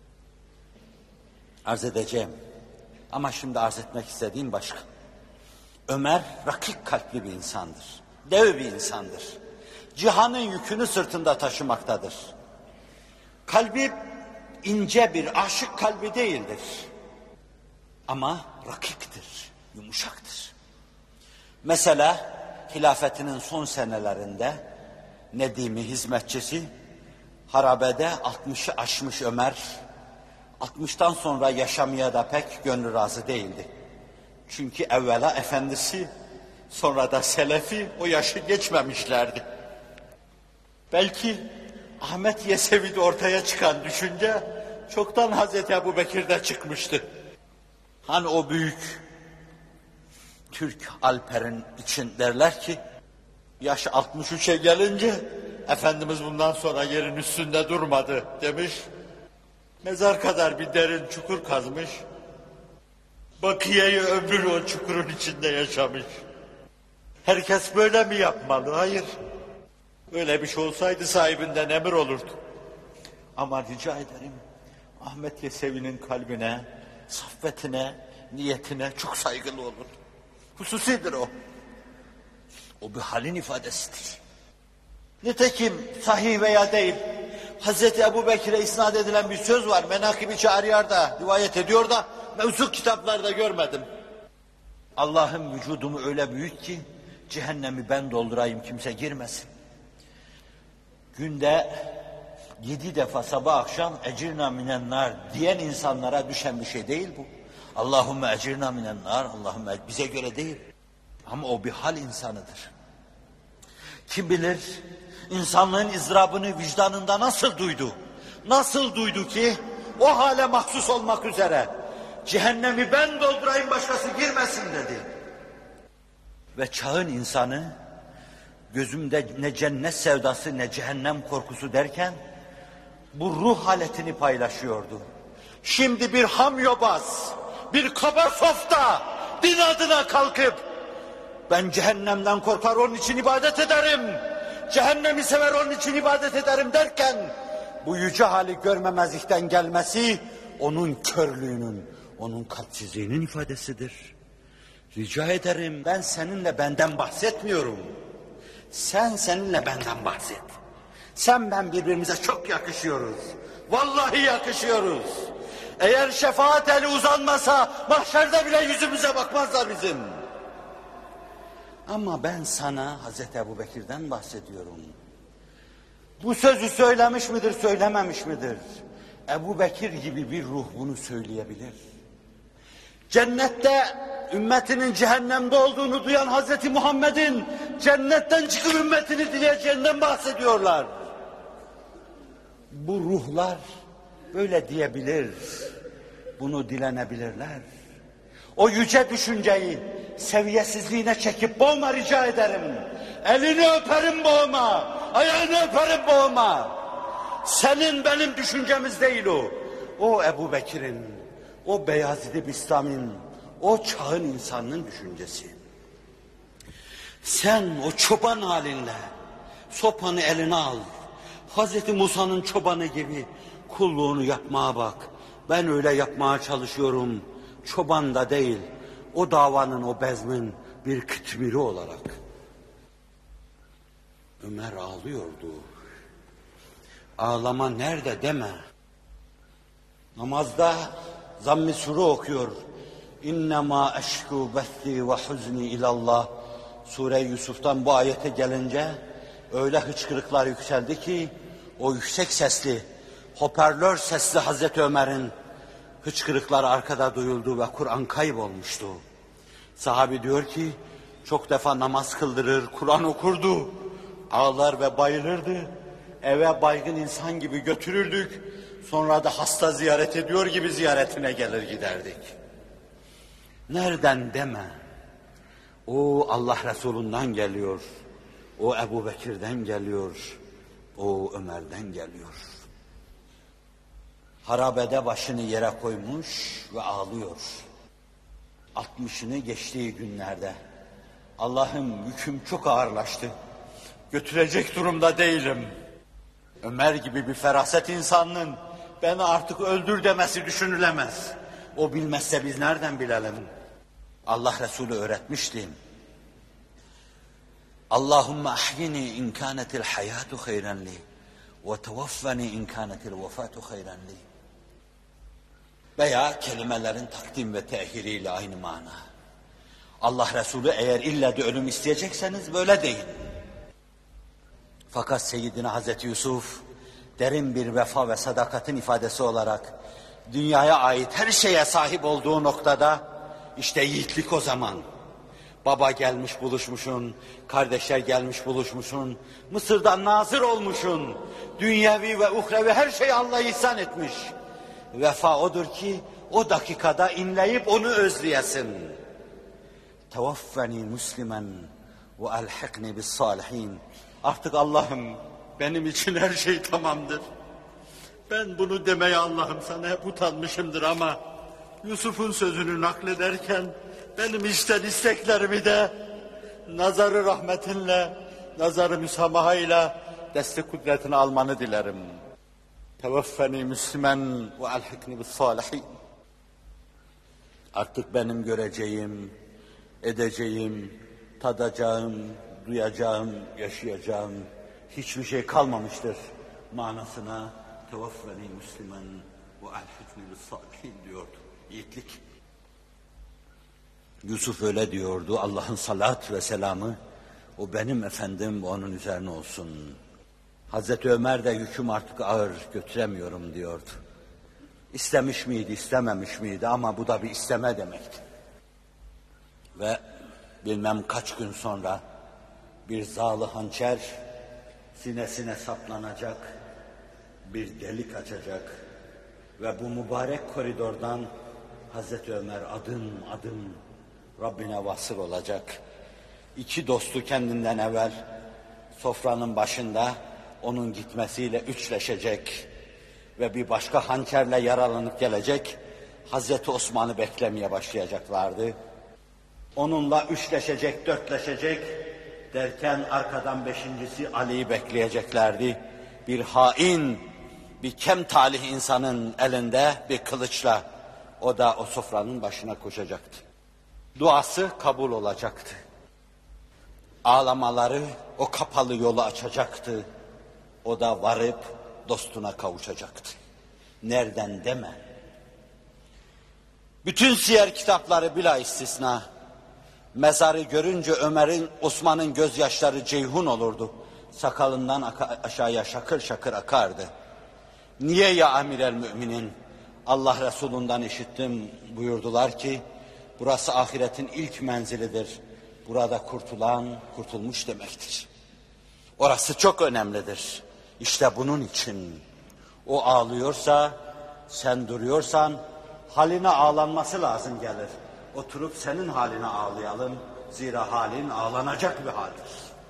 [SPEAKER 2] arz edeceğim. Ama şimdi arz etmek istediğim başka. Ömer rakik kalpli bir insandır. Dev bir insandır. Cihanın yükünü sırtında taşımaktadır. Kalbi ince bir aşık kalbi değildir. Ama rakiktir, yumuşaktır. Mesela hilafetinin son senelerinde Nedim'i hizmetçisi harabede altmışı aşmış Ömer, altmıştan sonra yaşamaya da pek gönlü razı değildi. Çünkü evvela efendisi, sonra da selefi o yaşı geçmemişlerdi. Belki Ahmet Yesevi'de ortaya çıkan düşünce çoktan Hazreti Ebu Bekir'de çıkmıştı. Hani o büyük Türk Alper'in için derler ki, yaş altmış üçe gelince Efendimiz bundan sonra yerin üstünde durmadı demiş. Mezar kadar bir derin çukur kazmış. Bakiye'yi ömür o çukurun içinde yaşamış. Herkes böyle mi yapmalı? Hayır. Öyle bir şey olsaydı sahibinden emir olurdu. Ama rica ederim Ahmet Yesevi'nin kalbine, saffetine, niyetine çok saygılı olun. Hususidir o. O bir halin ifadesidir. Nitekim sahih veya değil, Hazreti Ebu Bekir'e isnat edilen bir söz var. Menakib-i Çariyar'da rivayet ediyor da mevzu kitaplarda görmedim. Allah'ım vücudumu öyle büyük ki cehennemi ben doldurayım, kimse girmesin. Günde yedi defa sabah akşam ecirna minen nar diyen insanlara düşen bir şey değil bu. Allahümme ecirna minen nar, Allahümme bize göre değil. Ama o bir hal insanıdır. Kim bilir insanlığın ızdırabını vicdanında nasıl duydu? Nasıl duydu ki o hale mahsus olmak üzere cehennemi ben doldurayım başkası girmesin dedi. Ve çağın insanı gözümde ne cennet sevdası ne cehennem korkusu derken bu ruh haletini paylaşıyordu. Şimdi bir hamyobaz, bir kaba softa din adına kalkıp ben cehennemden korkar onun için ibadet ederim, cehennemi sever onun için ibadet ederim derken bu yüce hali görmemezlikten gelmesi onun körlüğünün, onun kalpsizliğinin ifadesidir. Rica ederim, ben seninle benden bahsetmiyorum. Sen seninle benden bahset. Sen ben birbirimize çok yakışıyoruz. Vallahi yakışıyoruz. Eğer şefaat eli uzanmasa mahşerde bile yüzümüze bakmazlar bizim. Ama ben sana Hazreti Ebu Bekir'den bahsediyorum. Bu sözü söylemiş midir, söylememiş midir? Ebu Bekir gibi bir ruh bunu söyleyebilir. Cennette ümmetinin cehennemde olduğunu duyan Hazreti Muhammed'in cennetten çıkıp ümmetini dileyeceğinden bahsediyorlar. Bu ruhlar böyle diyebilir, bunu dilenebilirler. O yüce düşünceyi seviyesizliğine çekip boğma rica ederim. Elini öperim boğma, ayağını öperim boğma. Senin benim düşüncemiz değil o. O Ebu Bekir'in, o Beyazid-i Bistam'ın,
[SPEAKER 1] O çağın insanının düşüncesi. Sen o çoban halinle sopanı eline al. Hazreti Musa'nın çobanı gibi kulluğunu yapmaya bak. Ben öyle yapmaya çalışıyorum. Çoban da değil, o davanın, o bezmin bir kıtmiri olarak. Ömer ağlıyordu. Ağlama nerede deme. Namazda zamm-ı sure okuyor. İnnemâ eşkû bethi ve huzni ilallah. Sure-i Yusuf'tan bu ayete gelince öyle hıçkırıklar yükseldi ki o yüksek sesli, hoparlör sesli Hazreti Ömer'in hıçkırıkları arkada duyuldu ve Kur'an kaybolmuştu. Sahabi diyor ki çok defa namaz kıldırır, Kur'an okurdu, ağlar ve bayılırdı. Eve baygın insan gibi götürürdük, sonra da hasta ziyaret ediyor gibi ziyaretine gelir giderdik. Nereden deme, o Allah Resulü'nden geliyor, o Ebu Bekir'den geliyor, o Ömer'den geliyor. Harabede başını yere koymuş ve ağlıyor. Altmışını geçtiği günlerde, Allah'ım yüküm çok ağırlaştı, götürecek durumda değilim. Ömer gibi bir feraset insanının beni artık öldür demesi düşünülemez. O bilmezse biz nereden bilelim? Allah Resulü öğretmişti. Allahümme ahyini in kânetil hayâtu hayran li ve tevaffani in kânetil vefâtu hayran li. Veya kelimelerin takdim ve tehiriyle aynı mana. Allah Resulü eğer illa de ölüm isteyecekseniz böyle deyin. Fakat Seyyidina Hazreti Yusuf derin bir vefa ve sadakatin ifadesi olarak dünyaya ait her şeye sahip olduğu noktada işte yiğitlik o zaman. Baba gelmiş buluşmuşun, kardeşler gelmiş buluşmuşun, Mısır'dan nazır olmuşun, dünyevi ve uhrevi her şeyi Allah ihsan etmiş. Vefa odur ki o dakikada inleyip onu özleyesin. Tevaffeni Müslümen ve elhikni bis salihin. Artık Allah'ım benim için her şey tamamdır. Ben bunu demeye Allah'ım sana hep utanmışımdır ama Yusuf'un sözünü naklederken benim içten isteklerimi de nazarı rahmetinle, nazarı müsamahayla destek kudretini almanı dilerim. Tevaffeni Müslümen ve elhikni bis salihin. Artık benim göreceğim, edeceğim, tadacağım, duyacağım, yaşayacağım hiçbir şey kalmamıştır manasına tevaffeni Müslümen ve elhikni bis salihin diyordu. Yiğitlik. Yusuf öyle diyordu. Allah'ın salat ve selamı o benim efendim onun üzerine olsun. Hazreti Ömer de yüküm artık ağır, götüremiyorum diyordu. İstemiş miydi, istememiş miydi ama bu da bir isteme demekti. Ve bilmem kaç gün sonra bir zağlı hançer sinesine saplanacak, bir delik açacak ve bu mübarek koridordan Hazreti Ömer adım adım Rabbine vasıl olacak. İki dostu kendinden evvel sofranın başında onun gitmesiyle üçleşecek ve bir başka hançerle yaralanıp gelecek Hazreti Osman'ı beklemeye başlayacaklardı. Onunla üçleşecek, dörtleşecek derken arkadan beşincisi Ali'yi bekleyeceklerdi. Bir hain, bir kem talih insanın elinde bir kılıçla o da o sofranın başına koşacaktı. Duası kabul olacaktı. Ağlamaları o kapalı yolu açacaktı. O da varıp dostuna kavuşacaktı. Nereden deme. Bütün siyer kitapları bila istisna mezarı görünce Ömer'in, Osman'ın gözyaşları ceyhun olurdu. Sakalından aşağıya şakır şakır akardı. Niye ya Amirel Müminin? Allah Resulü'nden işittim buyurdular ki burası ahiretin ilk menzilidir. Burada kurtulan kurtulmuş demektir. Orası çok önemlidir. İşte bunun için o ağlıyorsa sen duruyorsan haline ağlanması lazım gelir. Oturup senin haline ağlayalım. Zira halin ağlanacak bir haldir.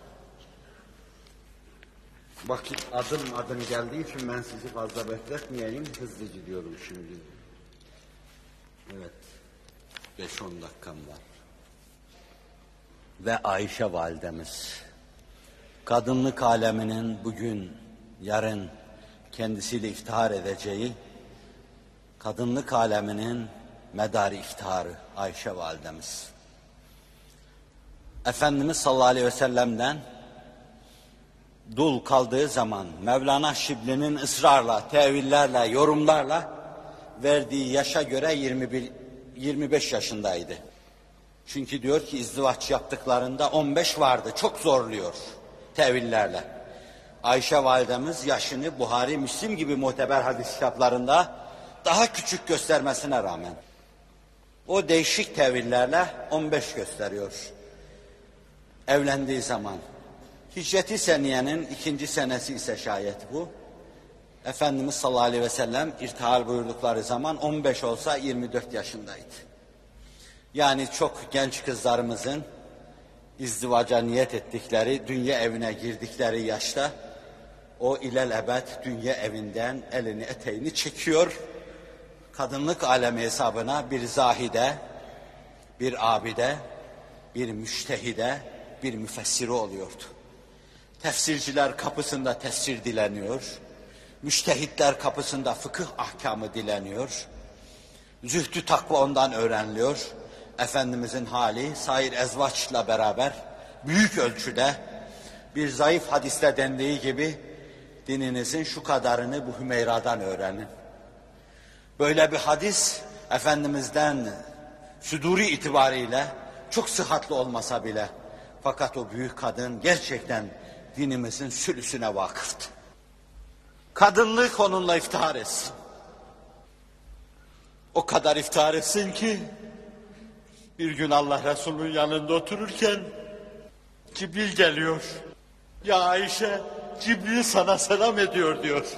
[SPEAKER 1] Vakit adım adım geldiği için ben sizi fazla bekletmeyeyim. Hızlı gidiyorum şimdi. Evet. beş on dakikam var.
[SPEAKER 2] Ve Ayşe validemiz, kadınlık aleminin bugün, yarın kendisiyle iftihar edeceği, kadınlık aleminin medarı iftiharı Ayşe validemiz. Efendimiz sallallahu aleyhi ve sellem'den dul kaldığı zaman Mevlana Şibli'nin ısrarla, tevillerle, yorumlarla verdiği yaşa göre yirmi bir yirmi beş yaşındaydı. Çünkü diyor ki izdivaç yaptıklarında on beş vardı. Çok zorluyor tevillerle. Ayşe validemiz yaşını Buhari, Müslim gibi muteber hadis kitaplarında daha küçük göstermesine rağmen o değişik tevillerle on beş gösteriyor. Evlendiği zaman. Hicret-i Seniye'nin ikinci senesi ise şayet bu. Efendimiz sallallahu aleyhi ve sellem irtihal buyurdukları zaman on beş olsa yirmi dört yaşındaydı. Yani çok genç kızlarımızın izdivaca niyet ettikleri, dünya evine girdikleri yaşta o ilelebet dünya evinden elini eteğini çekiyor. Kadınlık alemi hesabına bir zahide, bir abide, bir müştehide, bir müfessiri oluyordu. Tefsirciler kapısında tefsir dileniyor. Müştehitler kapısında fıkıh ahkamı dileniyor. Zühdü takva ondan öğreniliyor. Efendimizin hali sair ezvaçla beraber büyük ölçüde bir zayıf hadiste dendiği gibi dininizin şu kadarını bu Hümeyra'dan öğrenin. Böyle bir hadis Efendimiz'den süduri itibariyle çok sıhhatli olmasa bile fakat o büyük kadın gerçekten dinimizin sülüsüne vakıftı. Kadınlık onunla iftihar etsin. O kadar iftihar etsin ki bir gün Allah Resulü'nün yanında otururken Cibril geliyor. Ya Ayşe, Cibril sana selam ediyor diyor.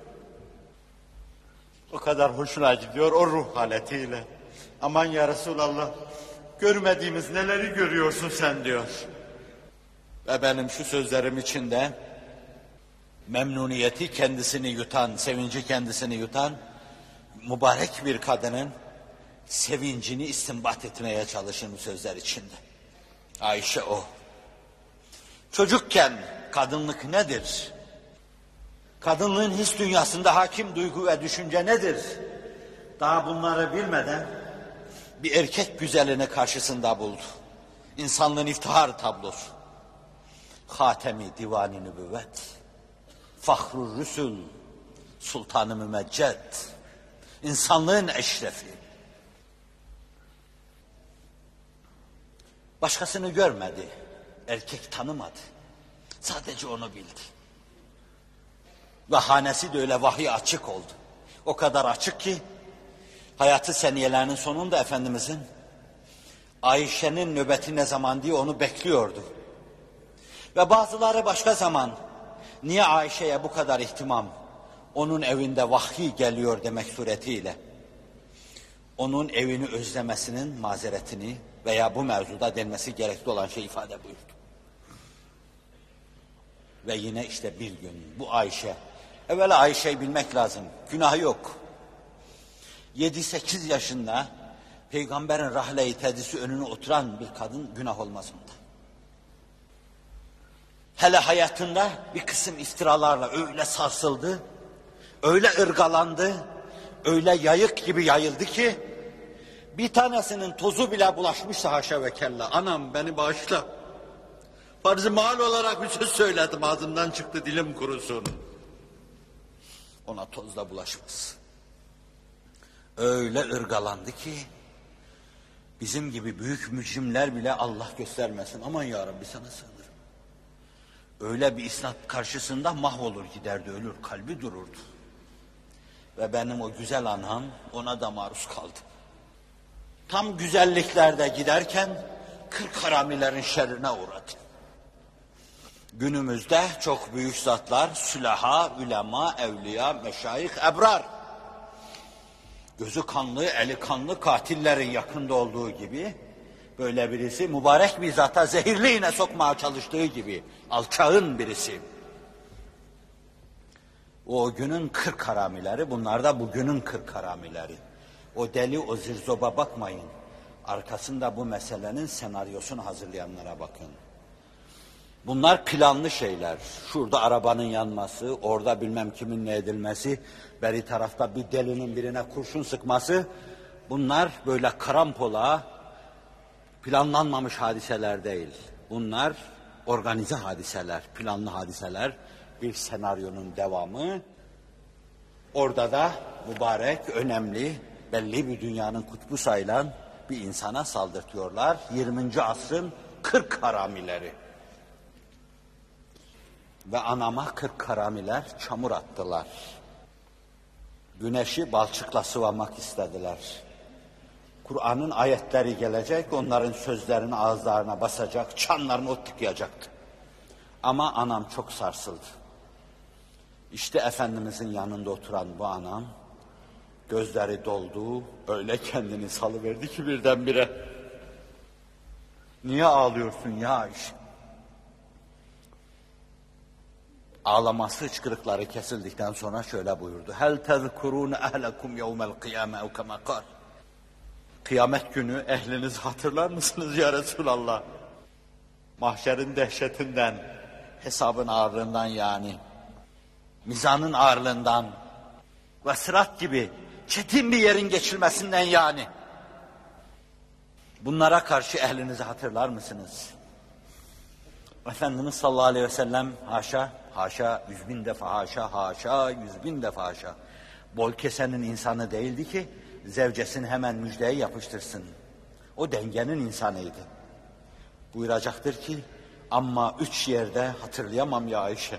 [SPEAKER 2] O kadar hoşuna gidiyor o ruh haletiyle. Aman ya Resulallah, görmediğimiz neleri görüyorsun sen diyor. Ve benim şu sözlerim içinde memnuniyeti kendisini yutan, sevinci kendisini yutan mübarek bir kadının sevincini istinbat etmeye çalışın bu sözler içinde. Ayşe o. Çocukken kadınlık nedir? Kadınlığın his dünyasında hakim duygu ve düşünce nedir? Daha bunları bilmeden bir erkek güzelini karşısında buldu. İnsanlığın iftihar tablosu. Hatemi divan-ı nübüvvet. Fahrur Rüsül. Sultan-ı Mümecced. İnsanlığın eşrefi. Başkasını görmedi. Erkek tanımadı. Sadece onu bildi. Ve hanesi de öyle vahiy açık oldu. O kadar açık ki hayatı seniyelerinin sonunda Efendimizin Ayşe'nin nöbeti ne zaman diye onu bekliyordu. Ve bazıları başka zaman niye Ayşe'ye bu kadar ihtimam, onun evinde vahiy geliyor demek suretiyle onun evini özlemesinin mazeretini veya bu mevzuda denmesi gerekli olan şey ifade buyurdu. Ve yine işte bir gün bu Ayşe, evvela Ayşe'yi bilmek lazım, günahı yok. Yedi sekiz yaşında Peygamberin rahle-i tedrisi önüne oturan bir kadın günah olmaz onda. Hele hayatında bir kısım iftiralarla öyle sarsıldı, öyle ırgalandı, öyle yayık gibi yayıldı ki bir tanesinin tozu bile bulaşmışsa haşa ve kella. Anam beni bağışla. Farz-ı mahal olarak bir söz söyledim, ağzımdan çıktı, dilim kurusun. Ona toz da bulaşmaz. Öyle ırgalandı ki bizim gibi büyük mücrimler bile Allah göstermesin. Aman ya Rabbi sana sığınırım. Öyle bir isnat karşısında mahvolur giderdi, ölür, kalbi dururdu. Ve benim o güzel anam ona da maruz kaldı. Tam güzelliklerde giderken kırk haramilerin şerrine uğradı. Günümüzde çok büyük zatlar, sülaha, ulema, evliya, meşayih, ebrar. Gözü kanlı, eli kanlı katillerin yakında olduğu gibi böyle birisi mübarek bir zata zehirli iğne sokmaya çalıştığı gibi alçağın birisi. O günün kırk haramileri, bunlar da bugünün kırk haramileri. O deli, o zirzoba bakmayın. arkasında bu meselenin senaryosunu hazırlayanlara bakın. Bunlar planlı şeyler. Şurada arabanın yanması, orada bilmem kimin ne edilmesi, beri tarafta bir delinin birine kurşun sıkması, bunlar böyle karampola planlanmamış hadiseler değil. Bunlar organize hadiseler, planlı hadiseler, bir senaryonun devamı. Orada da mübarek, önemli, belli bir dünyanın kutbu sayılan bir insana saldırtıyorlar. yirminci asrın kırk haramileri. Ve anama kırk haramiler çamur attılar. Güneşi balçıkla sıvamak istediler. Kur'an'ın ayetleri gelecek, onların sözlerini ağızlarına basacak, çanlarını ot tıkayacaktı. Ama anam çok sarsıldı. İşte Efendimizin yanında oturan bu anam, gözleri doldu, öyle kendini salıverdi ki birdenbire. Niye ağlıyorsun ya Ayşe? Ağlaması, hıçkırıkları kesildikten sonra şöyle buyurdu. Hel tezkurun ehlekum yevmel kıyame ev kema kal. Kıyamet günü ehlinizi hatırlar mısınız ya Resulallah? Mahşerin dehşetinden, hesabın ağırlığından yani, mizanın ağırlığından ve sırat gibi çetin bir yerin geçilmesinden yani. Bunlara karşı ehlinizi hatırlar mısınız? Efendimiz sallallahu aleyhi ve sellem haşa, haşa, yüz bin defa haşa, haşa, yüz bin defa haşa. Bol kesenin insanı değildi ki zevcesini hemen müjdeye yapıştırsın. O dengenin insanıydı. Buyuracaktır ki ama üç yerde hatırlayamam ya Ayşe.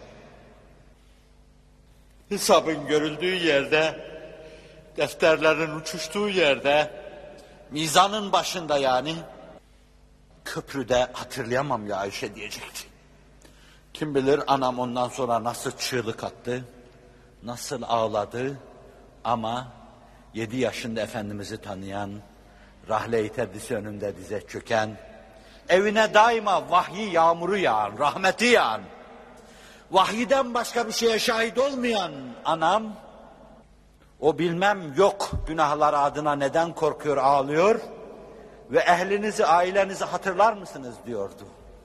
[SPEAKER 2] Hesabın görüldüğü yerde, defterlerin uçuştuğu yerde, mizanın başında yani, köprüde hatırlayamam ya Ayşe diyecekti. Kim bilir anam ondan sonra nasıl çığlık attı, nasıl ağladı ama yedi yaşında Efendimiz'i tanıyan, rahle-i terdisi önünde dize çöken, evine daima vahyi yağmuru yağan, rahmeti yağan, vahyiden başka bir şeye şahit olmayan anam, o bilmem yok günahlar adına neden korkuyor, ağlıyor ve ehlinizi, ailenizi hatırlar mısınız diyordu.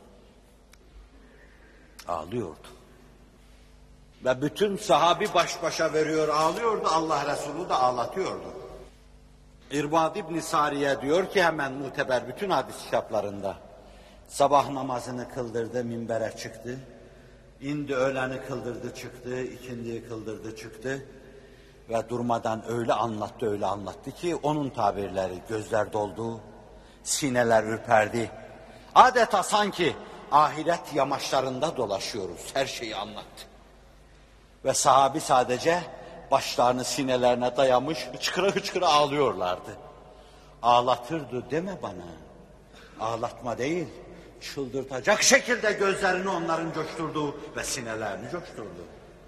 [SPEAKER 2] Ağlıyordu. Ve bütün sahabi baş başa veriyor, ağlıyordu, Allah Resulü de ağlatıyordu. İrbad İbn Sariye diyor ki hemen muteber bütün hadis kitaplarında, sabah namazını kıldırdı, minbere çıktı, indi öğleni kıldırdı çıktı, ikindiyi kıldırdı çıktı ve durmadan öyle anlattı öyle anlattı ki onun tabirleri gözler doldu, sineler ürperdi. Adeta sanki ahiret yamaçlarında dolaşıyoruz, her şeyi anlattı. Ve sahabi sadece başlarını sinelerine dayamış hıçkıra hıçkıra ağlıyorlardı. Ağlatırdı deme bana, ağlatma değil, çıldırtacak şekilde gözlerini onların coşturdu ve sinelerini coşturdu.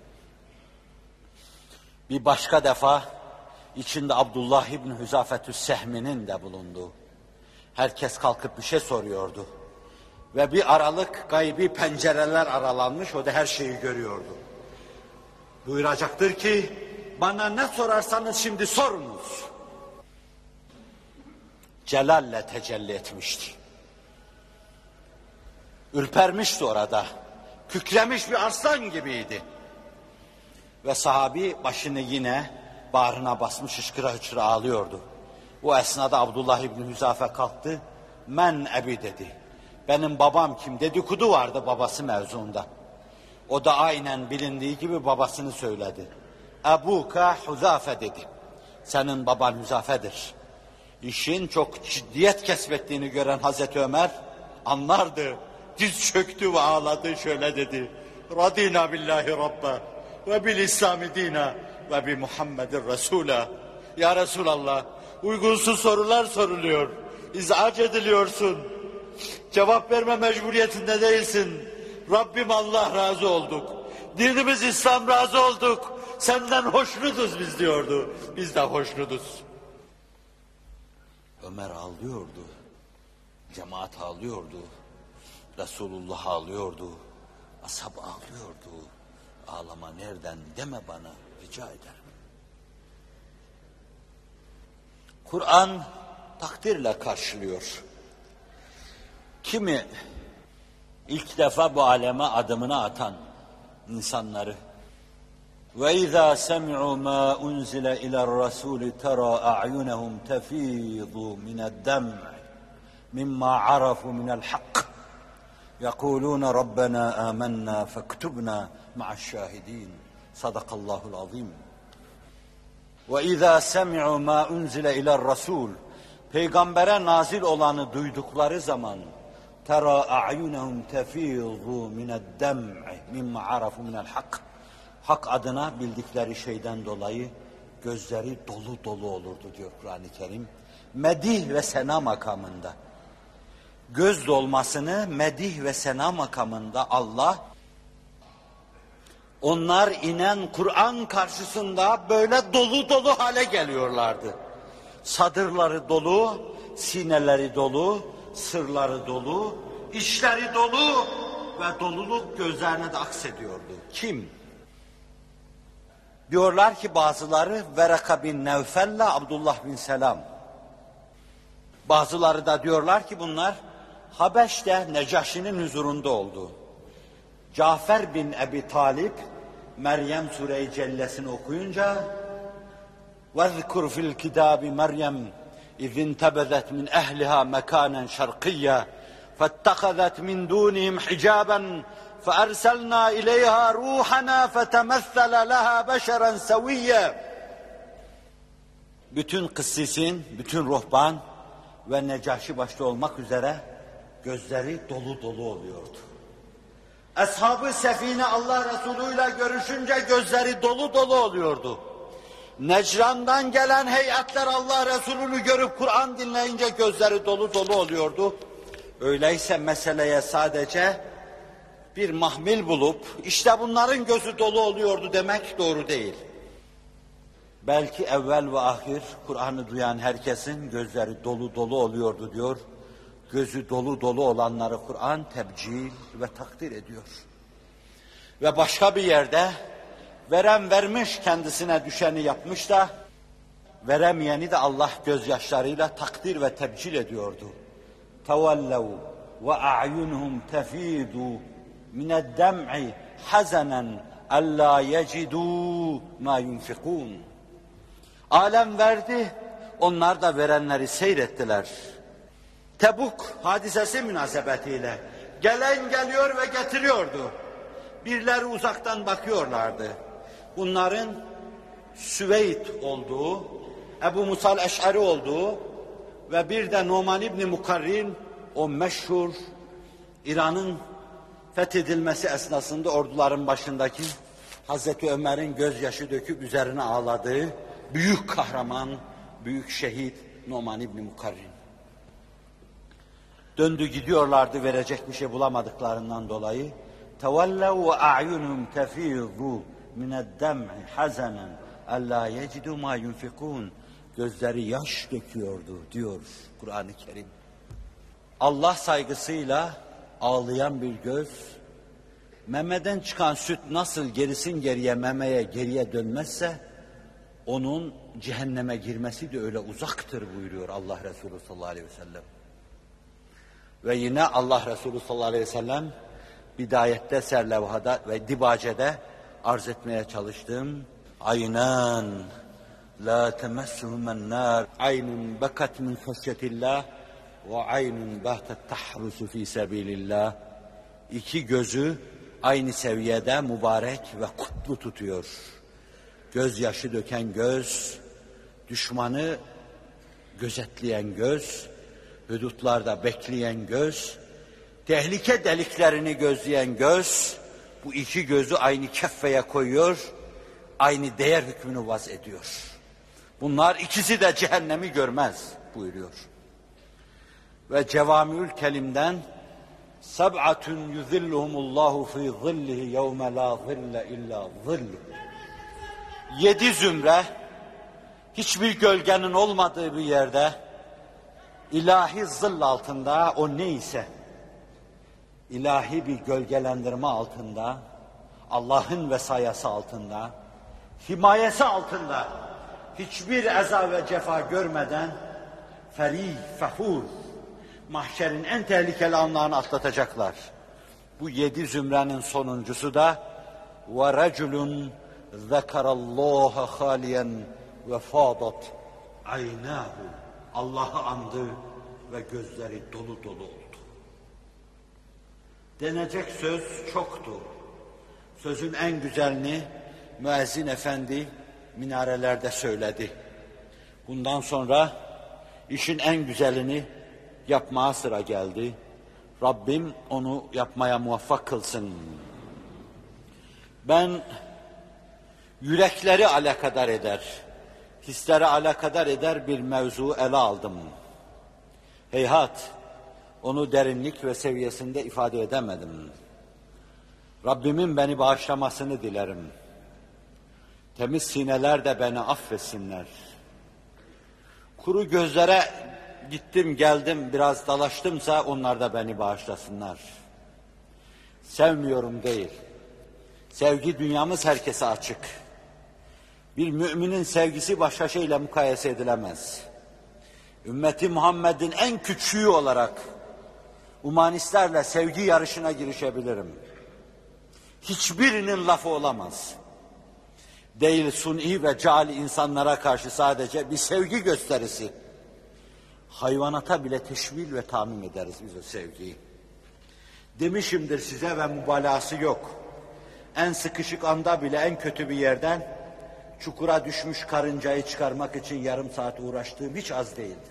[SPEAKER 2] Bir başka defa içinde Abdullah İbni Hüzafetü Sehmi'nin de bulunduğu. Herkes kalkıp bir şey soruyordu. Ve bir aralık gaybi pencereler aralanmış, o da her şeyi görüyordu. Buyuracaktır ki, bana ne sorarsanız şimdi sorunuz. Celalle tecelli etmişti. Ürpermişti orada. Kükremiş bir arslan gibiydi. Ve sahabi başını yine bağrına basmış hıçkıra hıçkıra ağlıyordu. O esnada Abdullah İbni Hüzafe kalktı. Men ebi dedi. Benim babam kim? Dedikodu vardı babası mevzuunda. O da aynen bilindiği gibi babasını söyledi. Ebuka Hüzafe dedi. Senin baban Hüzafe'dir. İşin çok ciddiyet kesbettiğini gören Hazreti Ömer anlardı. Diz çöktü ve ağladı, şöyle dedi. Radina billahi rabba ve bil İslami dina ve bi Muhammedin Resul'a. Ya Resulallah, uygunsuz sorular soruluyor. İz'ac ediliyorsun. Cevap verme mecburiyetinde değilsin. Rabbim Allah razı olduk. Dinimiz İslam razı olduk. Senden hoşnutuz biz diyordu. Biz de hoşnutuz. Ömer ağlıyordu. Cemaat ağlıyordu. Resulullah ağlıyordu. Ashab ağlıyordu. Ağlama nereden deme bana, rica ederim. Kur'an takdirle karşılıyor. Kimi ilk defa bu aleme adımını atan insanları وَإِذَا سَمِعُوا مَا أُنْزِلَ إِلَى الرَّسُولِ تَرَى أَعْيُنَهُمْ تَفِيضُ مِنَ الدَّمْعِ مِمَّا عَرَفُوا مِنَ الْحَقِّ يَقُولُونَ رَبَّنَا آمَنَّا فَاكْتُبْنَا مَعَ الشَّاهِدِينَ صَدَقَ اللّٰهُ الْعَظِيمُ. وَإِذَا سَمِعُوا مَا أُنْزِلَ إِلَى الرَّسُولِ Peygambere nazil olanı duydukları zaman تَرَى أَعْيُنَهُمْ تَفِيضُ مِنَ الدَّمْعِ مِمَّا عَرَفُوا مِنَ الْحَقِّ Hak adına bildikleri şeyden dolayı gözleri dolu dolu olurdu diyor Kur'an-ı Kerim. Medih ve sena makamında. Göz dolmasını medih ve sena makamında Allah, onlar inen Kur'an karşısında böyle dolu dolu hale geliyorlardı. Sadırları dolu, sineleri dolu, sırları dolu, içleri dolu ve doluluk gözlerine de aksediyordu. Kim? Diyorlar ki bazıları Veraka bin Nevfel'le Abdullah bin Selam. Bazıları da diyorlar ki bunlar Habeş'te Necaşi'nin huzurunda oldu. Cafer bin Ebi Talip Meryem Sure-i Cellesini okuyunca وَذْكُرْ فِي الْكِتَابِ مَرْيَمْ اِذْ اِنْتَبَذَتْ مِنْ اَهْلِهَا مَكَانًا شَرْقِيًّا فَاتَّخَذَتْ مِنْ دُونِهِمْ حِجَابًا فَأَرْسَلْنَا إِلَيْهَا رُوحَنَا فَتَمَثَّلَ لَهَا بَشَرًا سَوِيًّا Bütün kıssisin, bütün ruhban ve Necaşi başta olmak üzere gözleri dolu dolu oluyordu. Ashab-ı Sefine Allah Resulü'yle görüşünce gözleri dolu dolu oluyordu. Necran'dan gelen heyetler Allah Resulü'nü görüp Kur'an dinleyince gözleri dolu dolu oluyordu. Öyleyse meseleye sadece bir mahmil bulup işte bunların gözü dolu oluyordu demek doğru değil. Belki evvel ve ahir Kur'an'ı duyan herkesin gözleri dolu dolu oluyordu diyor. Gözü dolu dolu olanları Kur'an tebcil ve takdir ediyor. Ve başka bir yerde veren vermiş, kendisine düşeni yapmış da veremeyeni de Allah gözyaşlarıyla takdir ve tebcil ediyordu. Tevellev ve a'yunhum tefidu mined-dem'i hazanen alla yecidû ma yunfikûn. Alem verdi, onlar da verenleri seyrettiler. Tebuk hadisesi münasebetiyle gelen geliyor ve getiriyordu. Birileri uzaktan bakıyorlardı. Bunların Süveyd olduğu, Ebu Musa'l Eş'ari olduğu ve bir de Numan İbni Mukarrin, o meşhur İran'ın fethedilmesi esnasında orduların başındaki Hazreti Ömer'in gözyaşı döküp üzerine ağladığı büyük kahraman, büyük şehit Numan İbni Mukarrin. Döndü gidiyorlardı verecek bir şey bulamadıklarından dolayı. تَوَلَّوْا وَاَعْيُنُهُمْ تَفِيضُوا مِنَ الدَّمْعِ حَزَنًا اَلَّا يَجِدُوا مَا يُنْفِقُونَ Gözleri yaş döküyordu diyor Kur'an-ı Kerim. Allah saygısıyla ağlayan bir göz, memeden çıkan süt nasıl gerisin geriye memeye geriye dönmezse, onun cehenneme girmesi de öyle uzaktır buyuruyor Allah Resulü sallallahu aleyhi ve sellem. Ve yine Allah Resulü sallallahu aleyhi ve sellem bidayette, serlevhada ve dibacede arz etmeye çalıştığım aynen la temessuhumen nar aynun bekat min hasyetillah ve aynun bahtet tahrusu fi sebilillah. İki gözü aynı seviyede mübarek ve kutlu tutuyor. Gözyaşı döken göz, düşmanı gözetleyen göz, hudutlarda bekleyen göz, tehlike deliklerini gözleyen göz, bu iki gözü aynı keffeye koyuyor, aynı değer hükmünü vaz ediyor. Bunlar ikisi de cehennemi görmez buyuruyor. Ve Cevamiül Kelim'den sab'atun yuzilluhumullahu fi zillihi yevme la zille illa zillu. Yedi zümre hiçbir gölgenin olmadığı bir yerde ilahi zıl altında, o neyse ilahi bir gölgelendirme altında, Allah'ın vesayası altında, himayesi altında hiçbir eza ve cefa görmeden ferih, fehur, mahşerin en tehlikeli anlarını atlatacaklar. Bu yedi zümrenin sonuncusu da وَرَجُلٌ ذَكَرَ اللّٰهَ خَالِيًا وَفَاضَتْ عَيْنَاهُ Allah'ı andı ve gözleri dolu dolu oldu. Denecek söz çoktu. Sözün en güzelini müezzin efendi minarelerde söyledi. Bundan sonra işin en güzelini yapmaya sıra geldi. Rabbim onu yapmaya muvaffak kılsın. Ben yürekleri alakadar eder, hisleri alakadar eder bir mevzu ele aldım. Heyhat, onu derinlik ve seviyesinde ifade edemedim. Rabbimin beni bağışlamasını dilerim. Temiz sineler de beni affetsinler. Kuru gözlere gittim geldim biraz dalaştımsa onlar da beni bağışlasınlar. Sevmiyorum değil. Sevgi dünyamız herkese açık. Bir müminin sevgisi başka şeyle mukayese edilemez. Ümmeti Muhammed'in en küçüğü olarak humanistlerle sevgi yarışına girişebilirim. Hiçbirinin lafı olamaz. Değil suni ve cali insanlara karşı sadece bir sevgi gösterisi. Hayvanata bile teşvil ve tamim ederiz biz o sevgiyi. Demişimdir size ve mübalağası yok. En sıkışık anda bile en kötü bir yerden çukura düşmüş karıncayı çıkarmak için yarım saat uğraştığım hiç az değildir.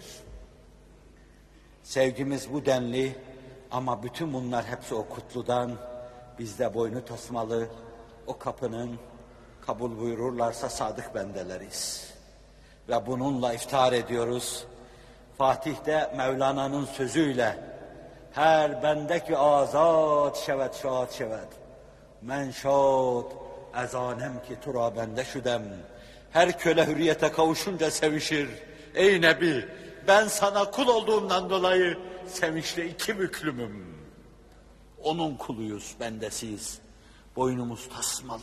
[SPEAKER 2] Sevgimiz bu denli ama bütün bunlar hepsi o kutludan biz de boynu tasmalı o kapının kabul buyururlarsa sadık bendeleriz. Ve bununla iftihar ediyoruz. Fatih'te Mevlana'nın sözüyle her bendeki azat şevet şad şevet men şad ezanem ki tura bende şudem. Her köle hürriyete kavuşunca sevişir. Ey Nebi, ben sana kul olduğumdan dolayı sevinçle iki müklümüm. Onun kuluyuz, bendesiyiz. Boynumuz tasmalı.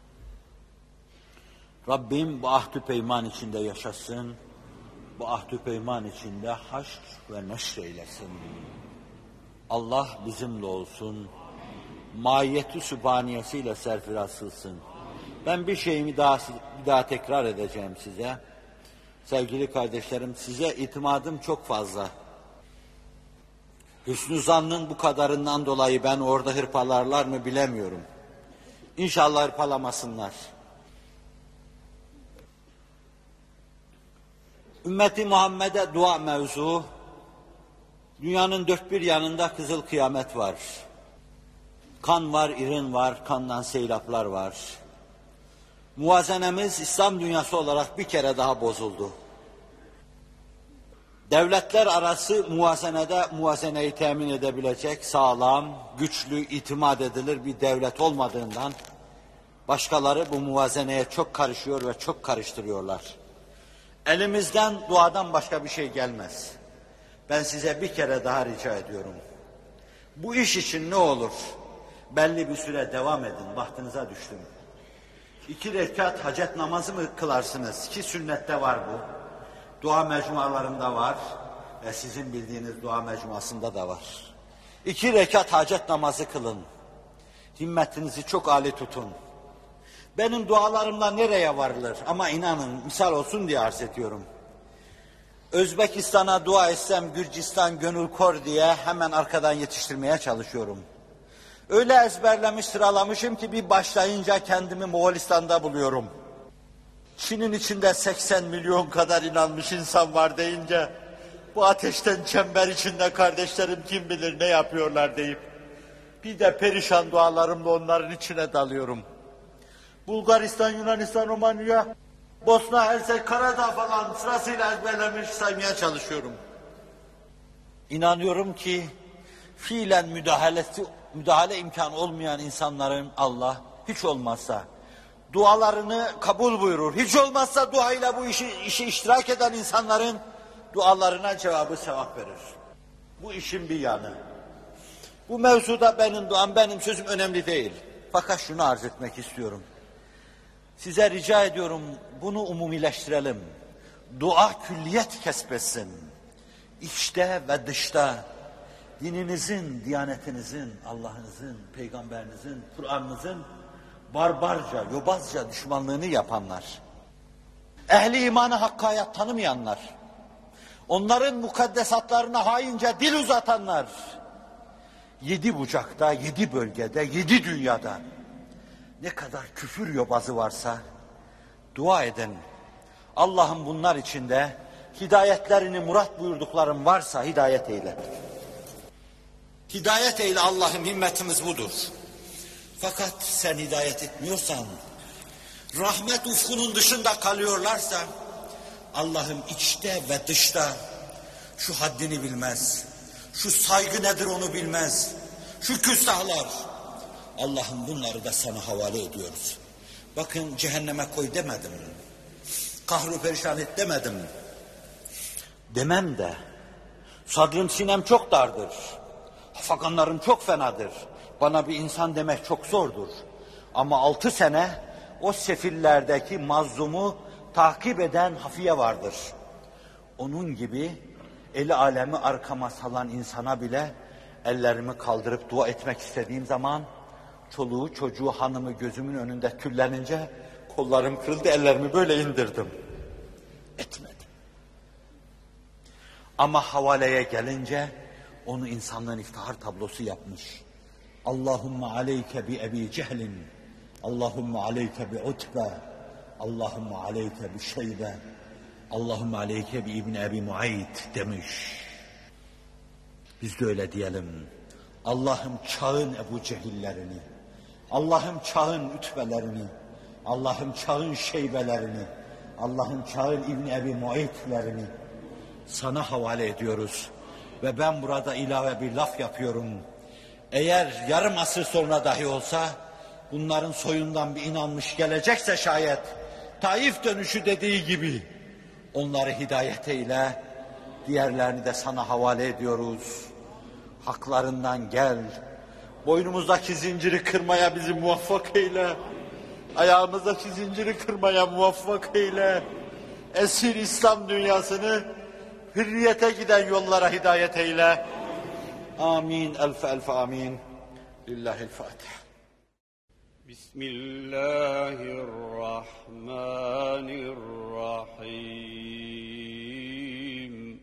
[SPEAKER 2] Rabbim bu ahdü peyman içinde yaşasın. Bu ahdü peyman içinde haşr ve neşr eylesin. Allah bizimle olsun. Mahiyeti sübhaniyesiyle serfiraz kılsın. Ben bir şeyimi daha, bir daha tekrar edeceğim size. Sevgili kardeşlerim, size itimadım çok fazla. Hüsnü zannın bu kadarından dolayı ben orada hırpalarlar mı bilemiyorum. İnşallah hırpalamasınlar. Ümmeti Muhammed'e dua mevzu, dünyanın dört bir yanında kızıl kıyamet var. Kan var, irin var, kandan seylaplar var. Muvazenemiz İslam dünyası olarak bir kere daha bozuldu. Devletler arası muvazenede muvazeneyi temin edebilecek sağlam, güçlü, itimat edilir bir devlet olmadığından başkaları bu muvazeneye çok karışıyor ve çok karıştırıyorlar. Elimizden duadan başka bir şey gelmez. Ben size bir kere daha rica ediyorum. Bu iş için ne olur? Belli bir süre devam edin, bahtınıza düştüm. İki rekat hacet namazı mı kılarsınız? Ki sünnette var bu. Dua mecmualarında var ve sizin bildiğiniz dua mecmuasında da var. İki rekat hacet namazı kılın. Himmetinizi çok âli tutun. Benim dualarımla nereye varılır? Ama inanın, misal olsun diye arz ediyorum. Özbekistan'a dua etsem Gürcistan gönül kor diye hemen arkadan yetiştirmeye çalışıyorum. Öyle ezberlemiş, sıralamışım ki bir başlayınca kendimi Moğolistan'da buluyorum. Çin'in içinde seksen milyon kadar inanmış insan var deyince, bu ateşten çember içinde kardeşlerim kim bilir ne yapıyorlar deyip, bir de perişan dualarımla onların içine dalıyorum. Bulgaristan, Yunanistan, Romanya, Bosna, Hersek, Karadağ falan sırasıyla ezberlemiş saymaya çalışıyorum. İnanıyorum ki fiilen müdahalesi, müdahale imkanı olmayan insanların Allah hiç olmazsa dualarını kabul buyurur. Hiç olmazsa duayla bu işi, işi iştirak eden insanların dualarına cevabı sevap verir. Bu işin bir yanı. Bu mevzuda benim duam, benim sözüm önemli değil. Fakat şunu arz etmek istiyorum. Size rica ediyorum bunu umumileştirelim. Dua külliyet kesbetsin. içte ve dışta dininizin, diyanetinizin, Allah'ınızın, peygamberinizin, Kur'an'ınızın barbarca, yobazca düşmanlığını yapanlar, ehli imanı hakka hayat tanımayanlar, onların mukaddesatlarına haince dil uzatanlar, yedi bucakta, yedi bölgede, yedi dünyada ne kadar küfür yobazı varsa dua edin. Allah'ım bunlar içinde hidayetlerini murat buyurduklarım varsa hidayet eyle. Hidayet eyle Allah'ım, himmetimiz budur. Fakat sen hidayet etmiyorsan, rahmet ufkunun dışında kalıyorlarsa, Allah'ım içte ve dışta şu haddini bilmez, şu saygı nedir onu bilmez, şu küstahlar, Allah'ım bunları da sana havale ediyoruz. Bakın cehenneme koy demedim, kahru perişan et demedim, demem de sadrım sinem çok dardır, hafakanlarım çok fenadır, bana bir insan demek çok zordur. Ama altı sene o sefillerdeki mazlumu takip eden hafiye vardır. Onun gibi eli alemi arkama salan insana bile ellerimi kaldırıp dua etmek istediğim zaman çoluğu çocuğu hanımı gözümün önünde küllenince kollarım kırıldı, ellerimi böyle indirdim. Etmedim. Ama havaleye gelince onu insanlığın iftihar tablosu yapmış. Allahümme aleyke bi Ebi Cehlin, Allahümme aleyke bi Utbe, Allahümme aleyke bi Şeybe, Allahümme aleyke bi İbni Ebi Muayt demiş. Biz de öyle diyelim. Allah'ım çağın Ebu Cehillerini, Allah'ım çağın Ütbelerini, Allah'ım çağın Şeybelerini, Allah'ım çağın İbni Ebi Muaytlerini sana havale ediyoruz. Ve ben burada ilave bir laf yapıyorum. Eğer yarım asır sonra dahi olsa bunların soyundan bir inanmış gelecekse şayet Taif dönüşü dediği gibi onları hidayet eyle, diğerlerini de sana havale ediyoruz. Haklarından gel, boynumuzdaki zinciri kırmaya bizi muvaffak eyle, ayağımızdaki zinciri kırmaya muvaffak eyle, esir İslam dünyasını hürriyete giden yollara hidayet eyle. Amin. Elf elf amin. Lillahil-Fatiha.
[SPEAKER 3] Bismillahirrahmanirrahim.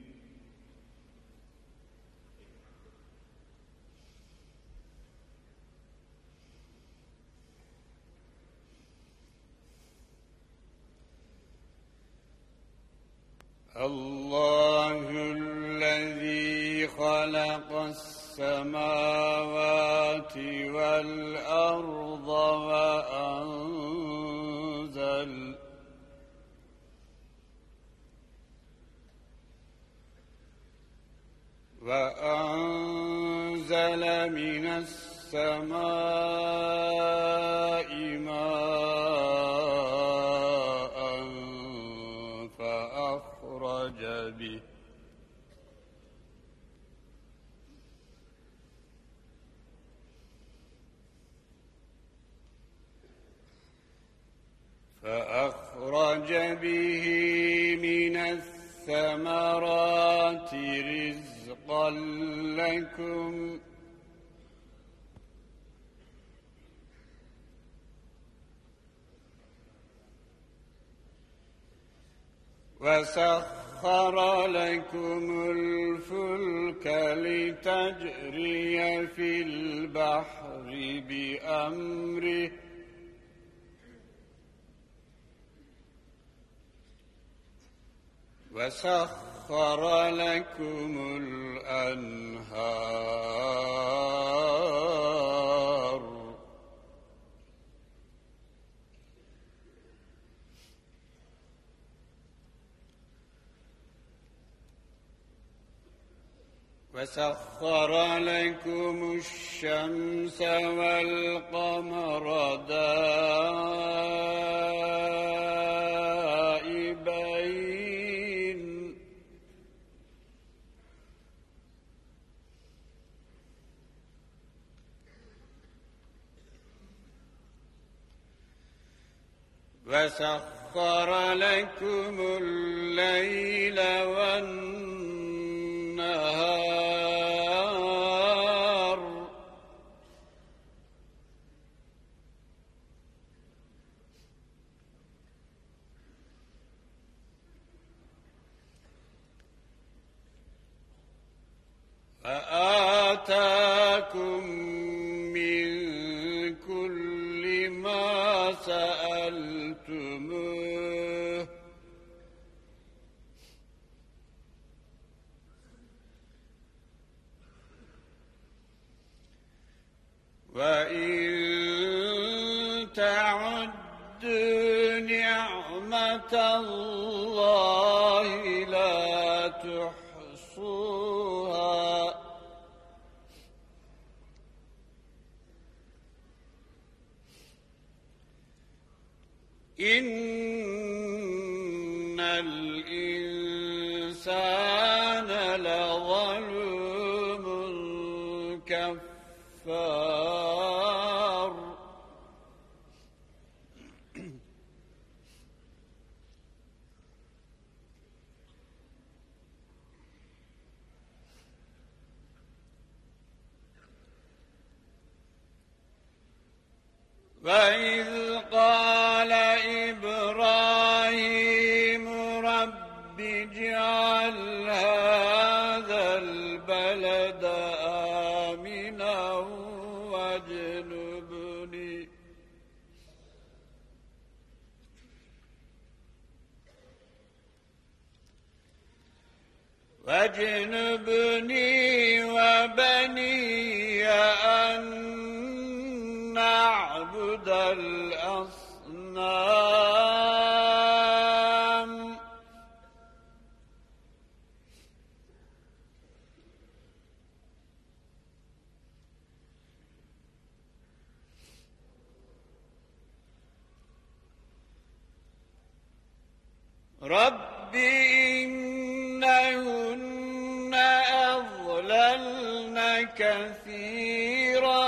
[SPEAKER 3] Allahüllezî halakas-semâvâti vel-arda ve anzel ve anzele mine's-semâi mâ'en فأخرج به فأخرج به من الثمرات رزقا لكم وسخر لكم الفلك لتجري في البحر بأمره وسخر لكم الأنهار وسخر لكم الشمس والقمر دائبين وسخر لكم الليل والنهار آتاكم من كل ما سألتموه وإن تعدوا نعمة الله لا تحصوها إن الإنسان لظلوم كفار وإذ قال إبراهيم رب اجعل هذا البلد آمنا واجنبني واجنبني وبني أن نعبد الأصنام رب إنهن أضللن كثيرا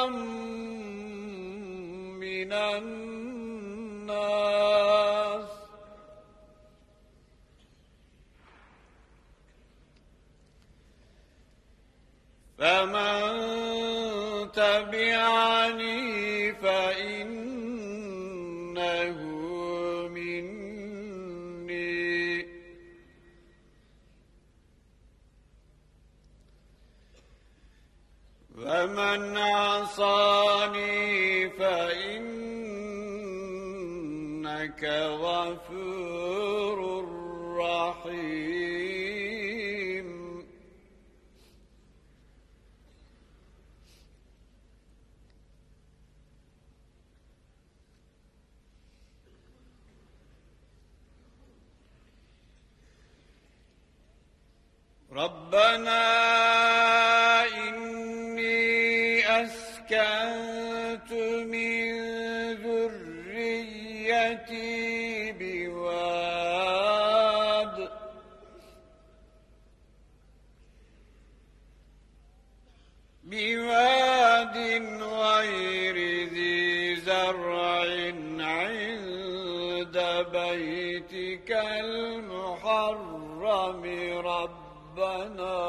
[SPEAKER 3] من الناس فمن تبعني فإنه مني ومن عصاني فإنك غفور رحيم ربنا أسكنت من ذريتي بواد بواد غير ذي زرع عند بيتك المحرم ربنا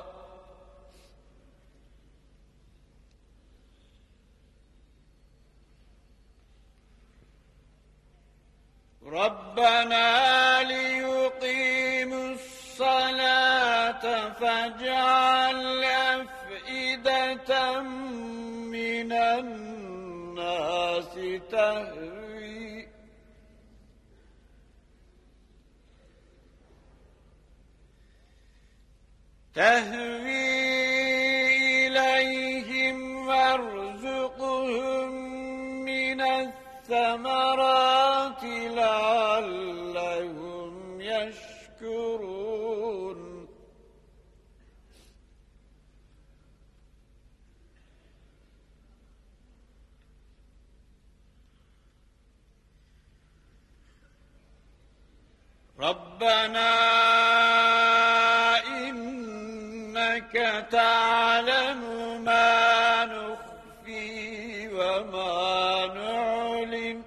[SPEAKER 3] ربنا ليقيموا الصلاة فاجعل أفئدة من الناس تهوي تهوي إليهم وارزقهم من الثمرات لعلهم يشكرون ربنا إنك تعلم ما نخفي وما نعلن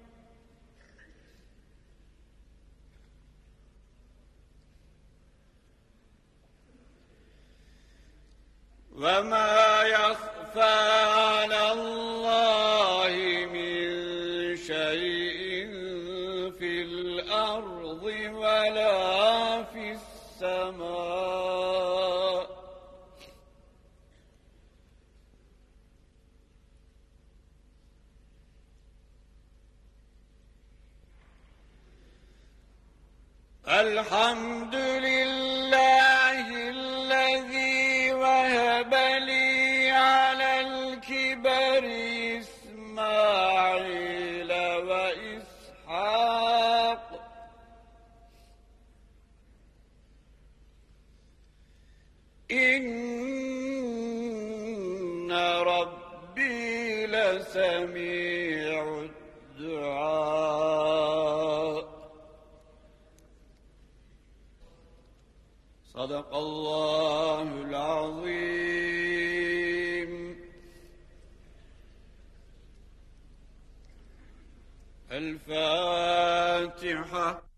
[SPEAKER 3] وما يخفى على الله من شيء في الأرض ولا في السماء الحمد لله الذي وهب لي على الكبر إسماعيل وإسحاق إن ربي لسميع الدعاء. صدق الله العظيم. الفاتحة.